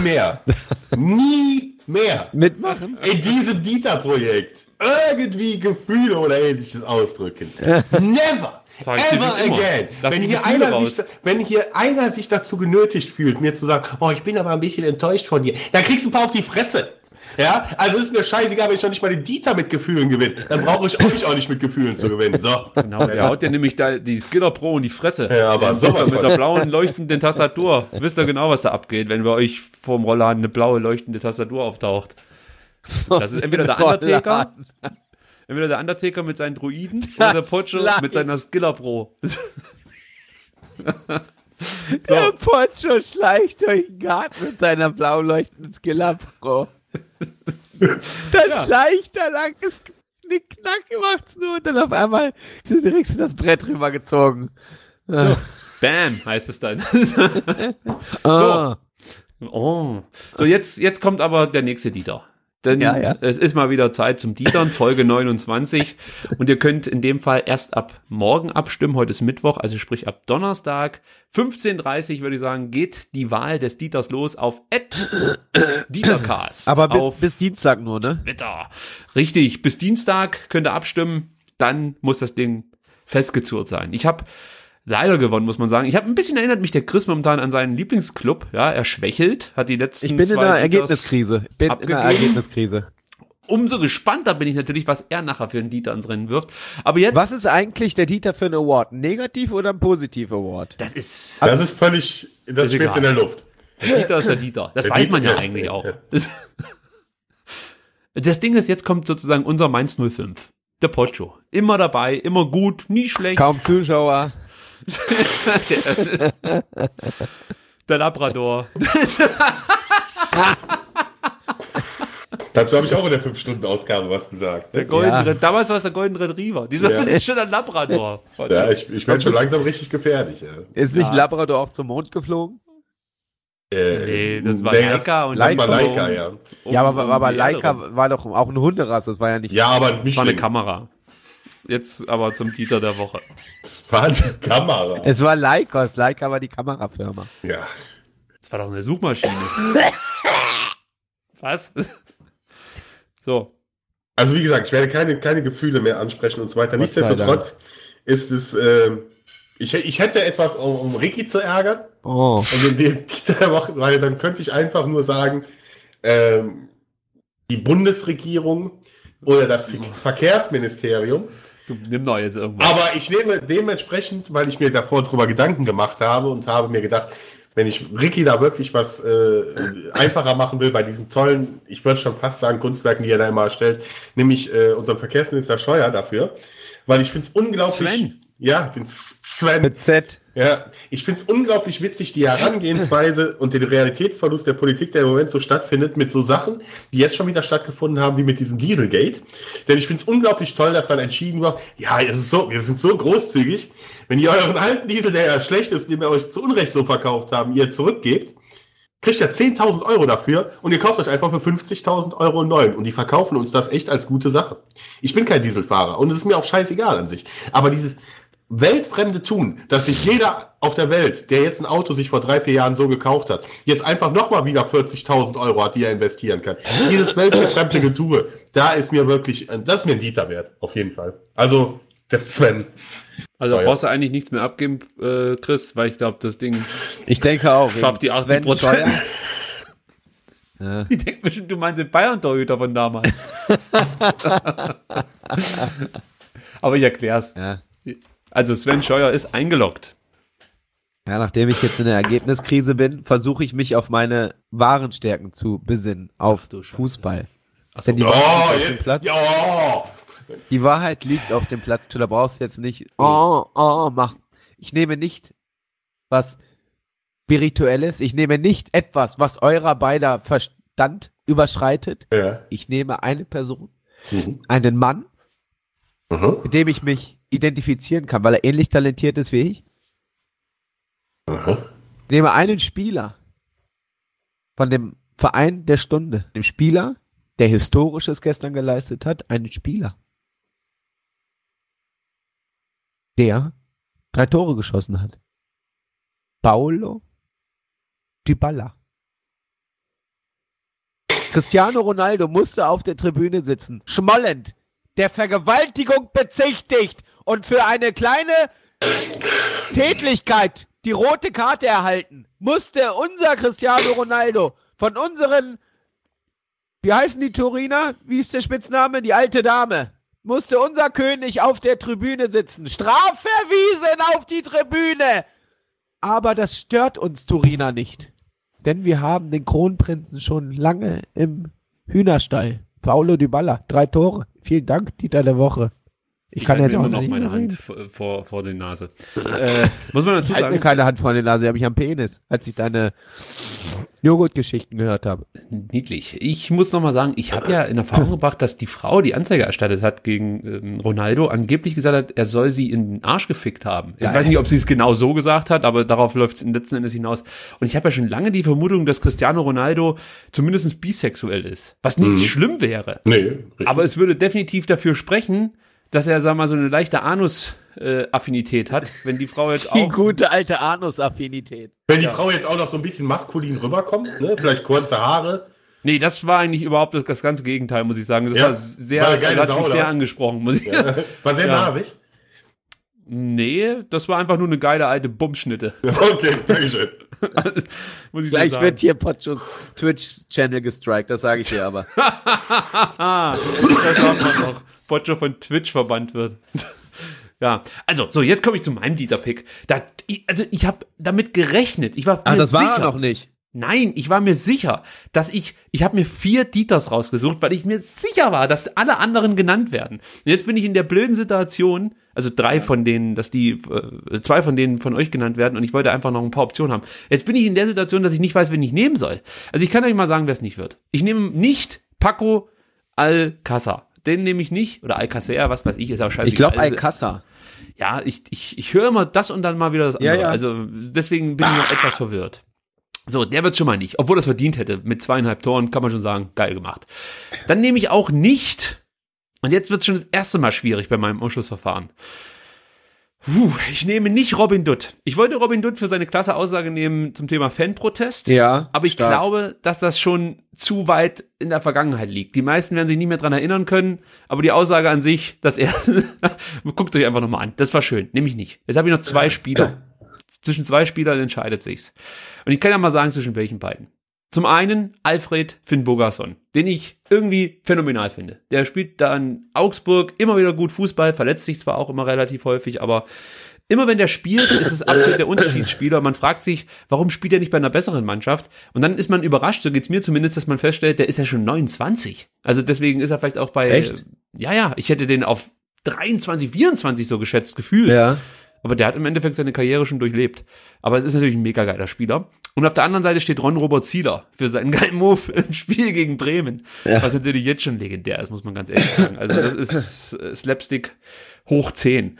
mehr Mitmachen? in diesem Dieter-Projekt irgendwie Gefühle oder Ähnliches ausdrücken. Never! Sag ich dir Ever schon immer. again! Lass Wenn die hier, Gefühle raus. wenn hier einer sich dazu genötigt fühlt, mir zu sagen, oh, ich bin aber ein bisschen enttäuscht von dir, dann kriegst du ein paar auf die Fresse. Ja, also ist mir scheißegal, wenn ich noch nicht mal den Dieter mit Gefühlen gewinne. Dann brauche ich euch auch nicht mit Gefühlen zu gewinnen. So. Genau, der haut dir nämlich da die Skiller Pro in die Fresse. Ja, aber sowas mit der blauen leuchtenden Tastatur. Wisst ihr genau, was da abgeht, wenn bei euch vorm Rollladen eine blaue leuchtende Tastatur auftaucht. Das ist entweder der Undertaker mit seinen Druiden oder der Pocho mit seiner Skiller Pro. Der Poncho schleicht durch den Garten mit seiner blau leuchtenden Skiller Pro. Das schleicht da lang, es knick-knack macht's nur und dann auf einmal kriegst du das Brett rübergezogen. So. Bam, heißt es dann. So, jetzt kommt aber der nächste Dieter. Denn es ist mal wieder Zeit zum Dietern, Folge 29. Und ihr könnt in dem Fall erst ab morgen abstimmen. Heute ist Mittwoch, also sprich ab Donnerstag. 15:30 würde ich sagen, geht die Wahl des Dieters los auf @Dietercast. Aber bis Dienstag nur, ne? Twitter. Richtig, bis Dienstag könnt ihr abstimmen. Dann muss das Ding festgezurrt sein. Ich habe leider gewonnen, muss man sagen. Ich habe ein bisschen erinnert mich der Chris momentan an seinen Lieblingsclub. Ja, er schwächelt, hat die letzten Ich bin in einer Dieters Ergebniskrise. Umso gespannter bin ich natürlich, was er nachher für einen Dieter ins Rennen wirft. Aber jetzt. Was ist eigentlich der Dieter für ein Award? Ein Negativ oder ein Positiv Award? Das ist völlig, das schwebt in der Luft. Der Dieter ist der Dieter. Das weiß man ja eigentlich auch. Das Ding ist, jetzt kommt sozusagen unser Mainz 05. Der Pocho. Immer dabei, immer gut, nie schlecht. Kaum Zuschauer. Der Labrador. Dazu habe ich auch in der 5-Stunden-Ausgabe was gesagt. Der Golden damals war es der Golden Retriever. Dieser ist schon ein Labrador. Ja, ich werde schon langsam richtig gefährlich. Ja. Ist nicht Labrador auch zum Mond geflogen? Nee, das war Laika. Das war Laika, ja. Ja, aber Laika war doch auch eine Hunderasse. Das war ja nicht. Ja, aber nicht. Das war eine Kamera. Jetzt aber zum Dieter der Woche. Das war eine Kamera. Es war Lycos. Leica war die Kamerafirma. Ja. Das war doch eine Suchmaschine. Was? So. Also wie gesagt, ich werde keine Gefühle mehr ansprechen und so weiter. Nichtsdestotrotz ist es, ich hätte etwas, um Ricky zu ärgern. Oh. Und in der Woche, weil dann könnte ich einfach nur sagen, die Bundesregierung oder das Verkehrsministerium. Du nimm doch jetzt irgendwas. Aber ich nehme dementsprechend, weil ich mir davor drüber Gedanken gemacht habe und habe mir gedacht, wenn ich Ricky da wirklich was einfacher machen will bei diesen tollen, ich würde schon fast sagen, Kunstwerken, die er da immer erstellt, nämlich unseren Verkehrsminister Scheuer dafür, weil ich finde es unglaublich... Sven. Ja, den Sven. Mit Z. Ja, ich finde es unglaublich witzig, die Herangehensweise und den Realitätsverlust der Politik, der im Moment so stattfindet, mit so Sachen, die jetzt schon wieder stattgefunden haben, wie mit diesem Dieselgate. Denn ich finde es unglaublich toll, dass dann entschieden wird, ja, wir sind so großzügig, wenn ihr euren alten Diesel, der ja schlecht ist, den wir euch zu Unrecht so verkauft haben, ihr zurückgebt, kriegt ihr 10.000 Euro dafür und ihr kauft euch einfach für 50.000 Euro einen neuen. Und die verkaufen uns das echt als gute Sache. Ich bin kein Dieselfahrer und es ist mir auch scheißegal an sich. Aber dieses weltfremde Tun, dass sich jeder auf der Welt, der jetzt ein Auto sich vor 3-4 Jahren so gekauft hat, jetzt einfach nochmal wieder 40.000 Euro hat, die er investieren kann. Dieses weltfremde Getue, das ist mir ein Dieter wert, auf jeden Fall. Also, der Sven. Also brauchst du eigentlich nichts mehr abgeben, Chris, weil ich glaube, das Ding ich denke auch, schafft die 80%. Ja. Ich denke bestimmt, du meinst den Bayern-Torhüter von damals. Aber ich erklär's. Ja. Also Sven Scheuer ist eingeloggt. Ja, nachdem ich jetzt in der Ergebniskrise bin, versuche ich mich auf meine wahren Stärken zu besinnen, auf Fußball. Achso, Denn die Wahrheit liegt auf dem Platz. Die Wahrheit liegt auf dem Platz, da brauchst du jetzt nicht machen. Ich nehme nicht was Spirituelles, ich nehme nicht etwas, was eurer beider Verstand überschreitet. Ja. Ich nehme eine Person, einen Mann, mit dem ich mich identifizieren kann, weil er ähnlich talentiert ist wie ich. Ich nehme einen Spieler von dem Verein der Stunde, dem Spieler, der Historisches gestern geleistet hat, einen Spieler, der 3 Tore geschossen hat. Paulo Dybala. Cristiano Ronaldo musste auf der Tribüne sitzen, schmollend, der Vergewaltigung bezichtigt und für eine kleine Tätlichkeit die rote Karte erhalten, musste unser Cristiano Ronaldo von unseren, wie heißen die Turiner? Wie ist der Spitzname? Die alte Dame. Musste unser König auf der Tribüne sitzen. Strafverwiesen auf die Tribüne. Aber das stört uns Turiner nicht. Denn wir haben den Kronprinzen schon lange im Hühnerstall. Paulo Dybala, 3 Tore. Vielen Dank, Dieter der Woche. Ich kann jetzt auch noch meine Hand vor die Nase. Muss man dazu sagen. Ich halte mir keine Hand vor die Nase, habe ich am Penis, als ich deine Joghurtgeschichten gehört habe. Niedlich. Ich muss noch mal sagen, ich habe ja in Erfahrung gebracht, dass die Frau, die Anzeige erstattet hat gegen Ronaldo, angeblich gesagt hat, er soll sie in den Arsch gefickt haben. Ich weiß nicht, ob sie es genau so gesagt hat, aber darauf läuft es letzten Endes hinaus. Und ich habe ja schon lange die Vermutung, dass Cristiano Ronaldo zumindest bisexuell ist. Was nicht schlimm wäre. Nee, richtig. Aber es würde definitiv dafür sprechen, dass er, sag mal, so eine leichte Anus-Affinität hat, wenn die Frau jetzt Die auch... gute alte Anus-Affinität. Wenn die Frau jetzt auch noch so ein bisschen maskulin rüberkommt, ne? Vielleicht kurze Haare. Nee, das war eigentlich überhaupt das ganze Gegenteil, muss ich sagen. Das Ja, war sehr, war eine geile das hat Sau, mich oder sehr was? angesprochen, muss ich War sehr Ja. nasig. Nee, das war einfach nur eine geile alte Bumschnitte. Okay, dankeschön. Muss ich so Gleich sagen. wird hier Potschos Twitch-Channel gestrikt, das sage ich dir aber. Das sagt man noch. Pocho von Twitch verbannt wird. Ja, also, so, jetzt komme ich zu meinem Dieter-Pick. Ich habe damit gerechnet. Ich war mir das war sicher. er noch nicht. Nein, ich war mir sicher, dass ich habe mir 4 Dieters rausgesucht, weil ich mir sicher war, dass alle anderen genannt werden. Und jetzt bin ich in der blöden Situation, also 3 von denen, dass 2 von denen von euch genannt werden und ich wollte einfach noch ein paar Optionen haben. Jetzt bin ich in der Situation, dass ich nicht weiß, wen ich nehmen soll. Also ich kann euch mal sagen, wer es nicht wird. Ich nehme nicht Paco Alcácer. Den nehme ich nicht. Oder Alcácer, was weiß ich, ist auch scheiße. Ich glaube Alcácer. Ja, ich höre immer das und dann mal wieder das andere. Ja. Also deswegen bin ich noch etwas verwirrt. So, der wird schon mal nicht. Obwohl das verdient hätte. Mit 2,5 Toren kann man schon sagen, geil gemacht. Dann nehme ich auch nicht, und jetzt wird es schon das erste Mal schwierig bei meinem Ausschlussverfahren. Ich nehme nicht Robin Dutt. Ich wollte Robin Dutt für seine klasse Aussage nehmen zum Thema Fanprotest. Ja. Aber ich stark. glaube, dass das schon zu weit in der Vergangenheit liegt. Die meisten werden sich nicht mehr dran erinnern können, aber die Aussage an sich, dass er, guckt euch einfach nochmal an. Das war schön. Nehme ich nicht. Jetzt habe ich noch 2 Spieler. Zwischen 2 Spielern entscheidet sich's. Und ich kann ja mal sagen, zwischen welchen beiden. Zum einen Alfred Finnbogason, den ich irgendwie phänomenal finde. Der spielt da in Augsburg immer wieder gut Fußball, verletzt sich zwar auch immer relativ häufig, aber immer wenn der spielt, ist es absolut der Unterschiedsspieler. Man fragt sich, warum spielt er nicht bei einer besseren Mannschaft? Und dann ist man überrascht, so geht's mir zumindest, dass man feststellt, der ist ja schon 29. Also deswegen ist er vielleicht auch bei... Echt? Ja, ich hätte den auf 23, 24 so geschätzt gefühlt. Ja. Aber der hat im Endeffekt seine Karriere schon durchlebt. Aber es ist natürlich ein mega geiler Spieler. Und auf der anderen Seite steht Ron-Robert Zieler für seinen geilen Move im Spiel gegen Bremen. Ja. Was natürlich jetzt schon legendär ist, muss man ganz ehrlich sagen. Also das ist Slapstick hoch 10.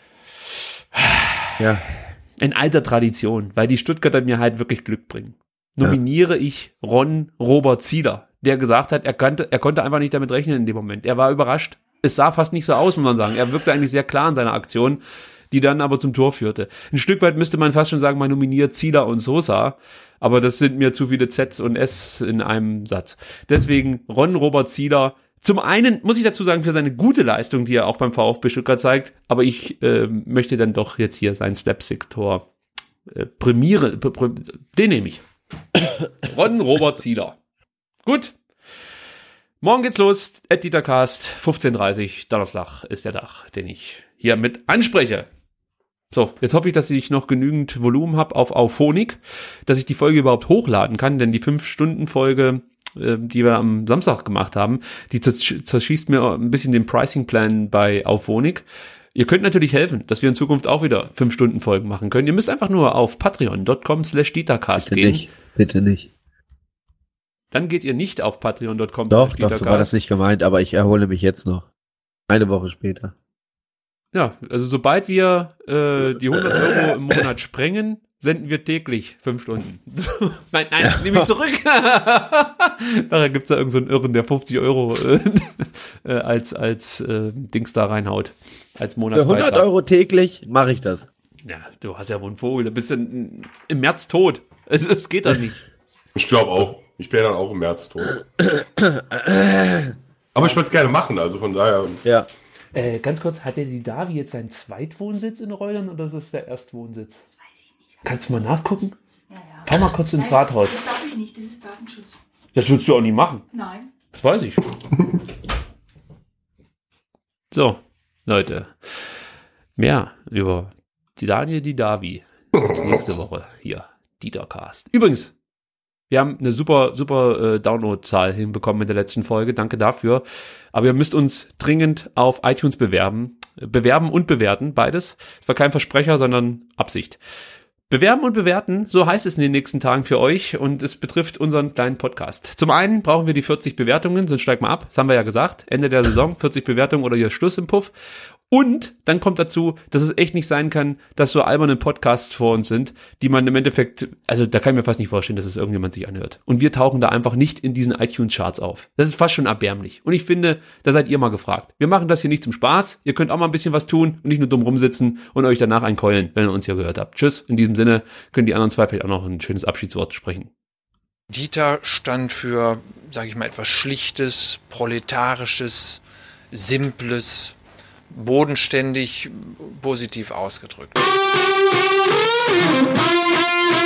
Ja. In alter Tradition, weil die Stuttgarter mir halt wirklich Glück bringen. Nominiere ich Ron-Robert Zieler, der gesagt hat, er konnte einfach nicht damit rechnen in dem Moment. Er war überrascht. Es sah fast nicht so aus, muss man sagen. Er wirkte eigentlich sehr klar in seiner Aktion, die dann aber zum Tor führte. Ein Stück weit müsste man fast schon sagen, man nominiert Zieler und Sosa, aber das sind mir zu viele Zs und S in einem Satz. Deswegen Ron-Robert Zieler. Zum einen muss ich dazu sagen, für seine gute Leistung, die er auch beim VfB Stuttgart zeigt, aber ich möchte dann doch jetzt hier sein Slapstick-Tor prämieren. Den nehme ich. Ron-Robert Zieler. Gut. Morgen geht's los. @DieterCast, 15:30 Donnerstag ist der Tag, den ich hier mit anspreche. So, jetzt hoffe ich, dass ich noch genügend Volumen habe auf Auphonic, dass ich die Folge überhaupt hochladen kann, denn die 5-Stunden-Folge, die wir am Samstag gemacht haben, die zerschießt mir ein bisschen den Pricing-Plan bei Auphonic. Ihr könnt natürlich helfen, dass wir in Zukunft auch wieder 5-Stunden-Folgen machen können. Ihr müsst einfach nur auf patreon.com/dietercast gehen. Bitte nicht. Dann geht ihr nicht auf patreon.com/dietercast. Doch, so war das nicht gemeint, aber ich erhole mich jetzt noch. Eine Woche später. Ja, also sobald wir die 100 Euro im Monat sprengen, senden wir täglich 5 Stunden. Nein, nehme ich zurück. Nachher gibt's da irgend so einen Irren, der 50 Euro als Dings da reinhaut. Als Monatsbeitrag. Für 100 Euro täglich mache ich das. Ja, du hast ja wohl einen Vogel. Du bist im März tot. Also, es geht doch nicht. Ich glaube auch. Ich wäre dann auch im März tot. Aber ich würde es gerne machen, also von daher. Ja. Ganz kurz, hat der die Davi jetzt seinen Zweitwohnsitz in Reudern oder ist das der Erstwohnsitz? Das weiß ich nicht. Kannst du mal nachgucken? Ja. Fahr mal kurz ins Rathaus. Das darf ich nicht, das ist Datenschutz. Das würdest du auch nie machen. Nein. Das weiß ich. So, Leute. Mehr über die Daniel, die Davi. Bis nächste Woche hier. Dietercast. Übrigens, wir haben eine super Download-Zahl hinbekommen in der letzten Folge. Danke dafür. Aber ihr müsst uns dringend auf iTunes bewerben. Bewerben und bewerten, beides. Es war kein Versprecher, sondern Absicht. Bewerben und bewerten, so heißt es in den nächsten Tagen für euch und es betrifft unseren kleinen Podcast. Zum einen brauchen wir die 40 Bewertungen, sonst steigt mal ab. Das haben wir ja gesagt. Ende der Saison, 40 Bewertungen oder hier Schluss im Puff. Und dann kommt dazu, dass es echt nicht sein kann, dass so alberne Podcasts vor uns sind, die man im Endeffekt, also da kann ich mir fast nicht vorstellen, dass es irgendjemand sich anhört. Und wir tauchen da einfach nicht in diesen iTunes-Charts auf. Das ist fast schon erbärmlich. Und ich finde, da seid ihr mal gefragt. Wir machen das hier nicht zum Spaß. Ihr könnt auch mal ein bisschen was tun und nicht nur dumm rumsitzen und euch danach einkeulen, wenn ihr uns hier gehört habt. Tschüss. In diesem Sinne können die anderen zwei vielleicht auch noch ein schönes Abschiedswort sprechen. Dieter stand für, sage ich mal, etwas Schlichtes, Proletarisches, Simples, bodenständig, positiv ausgedrückt.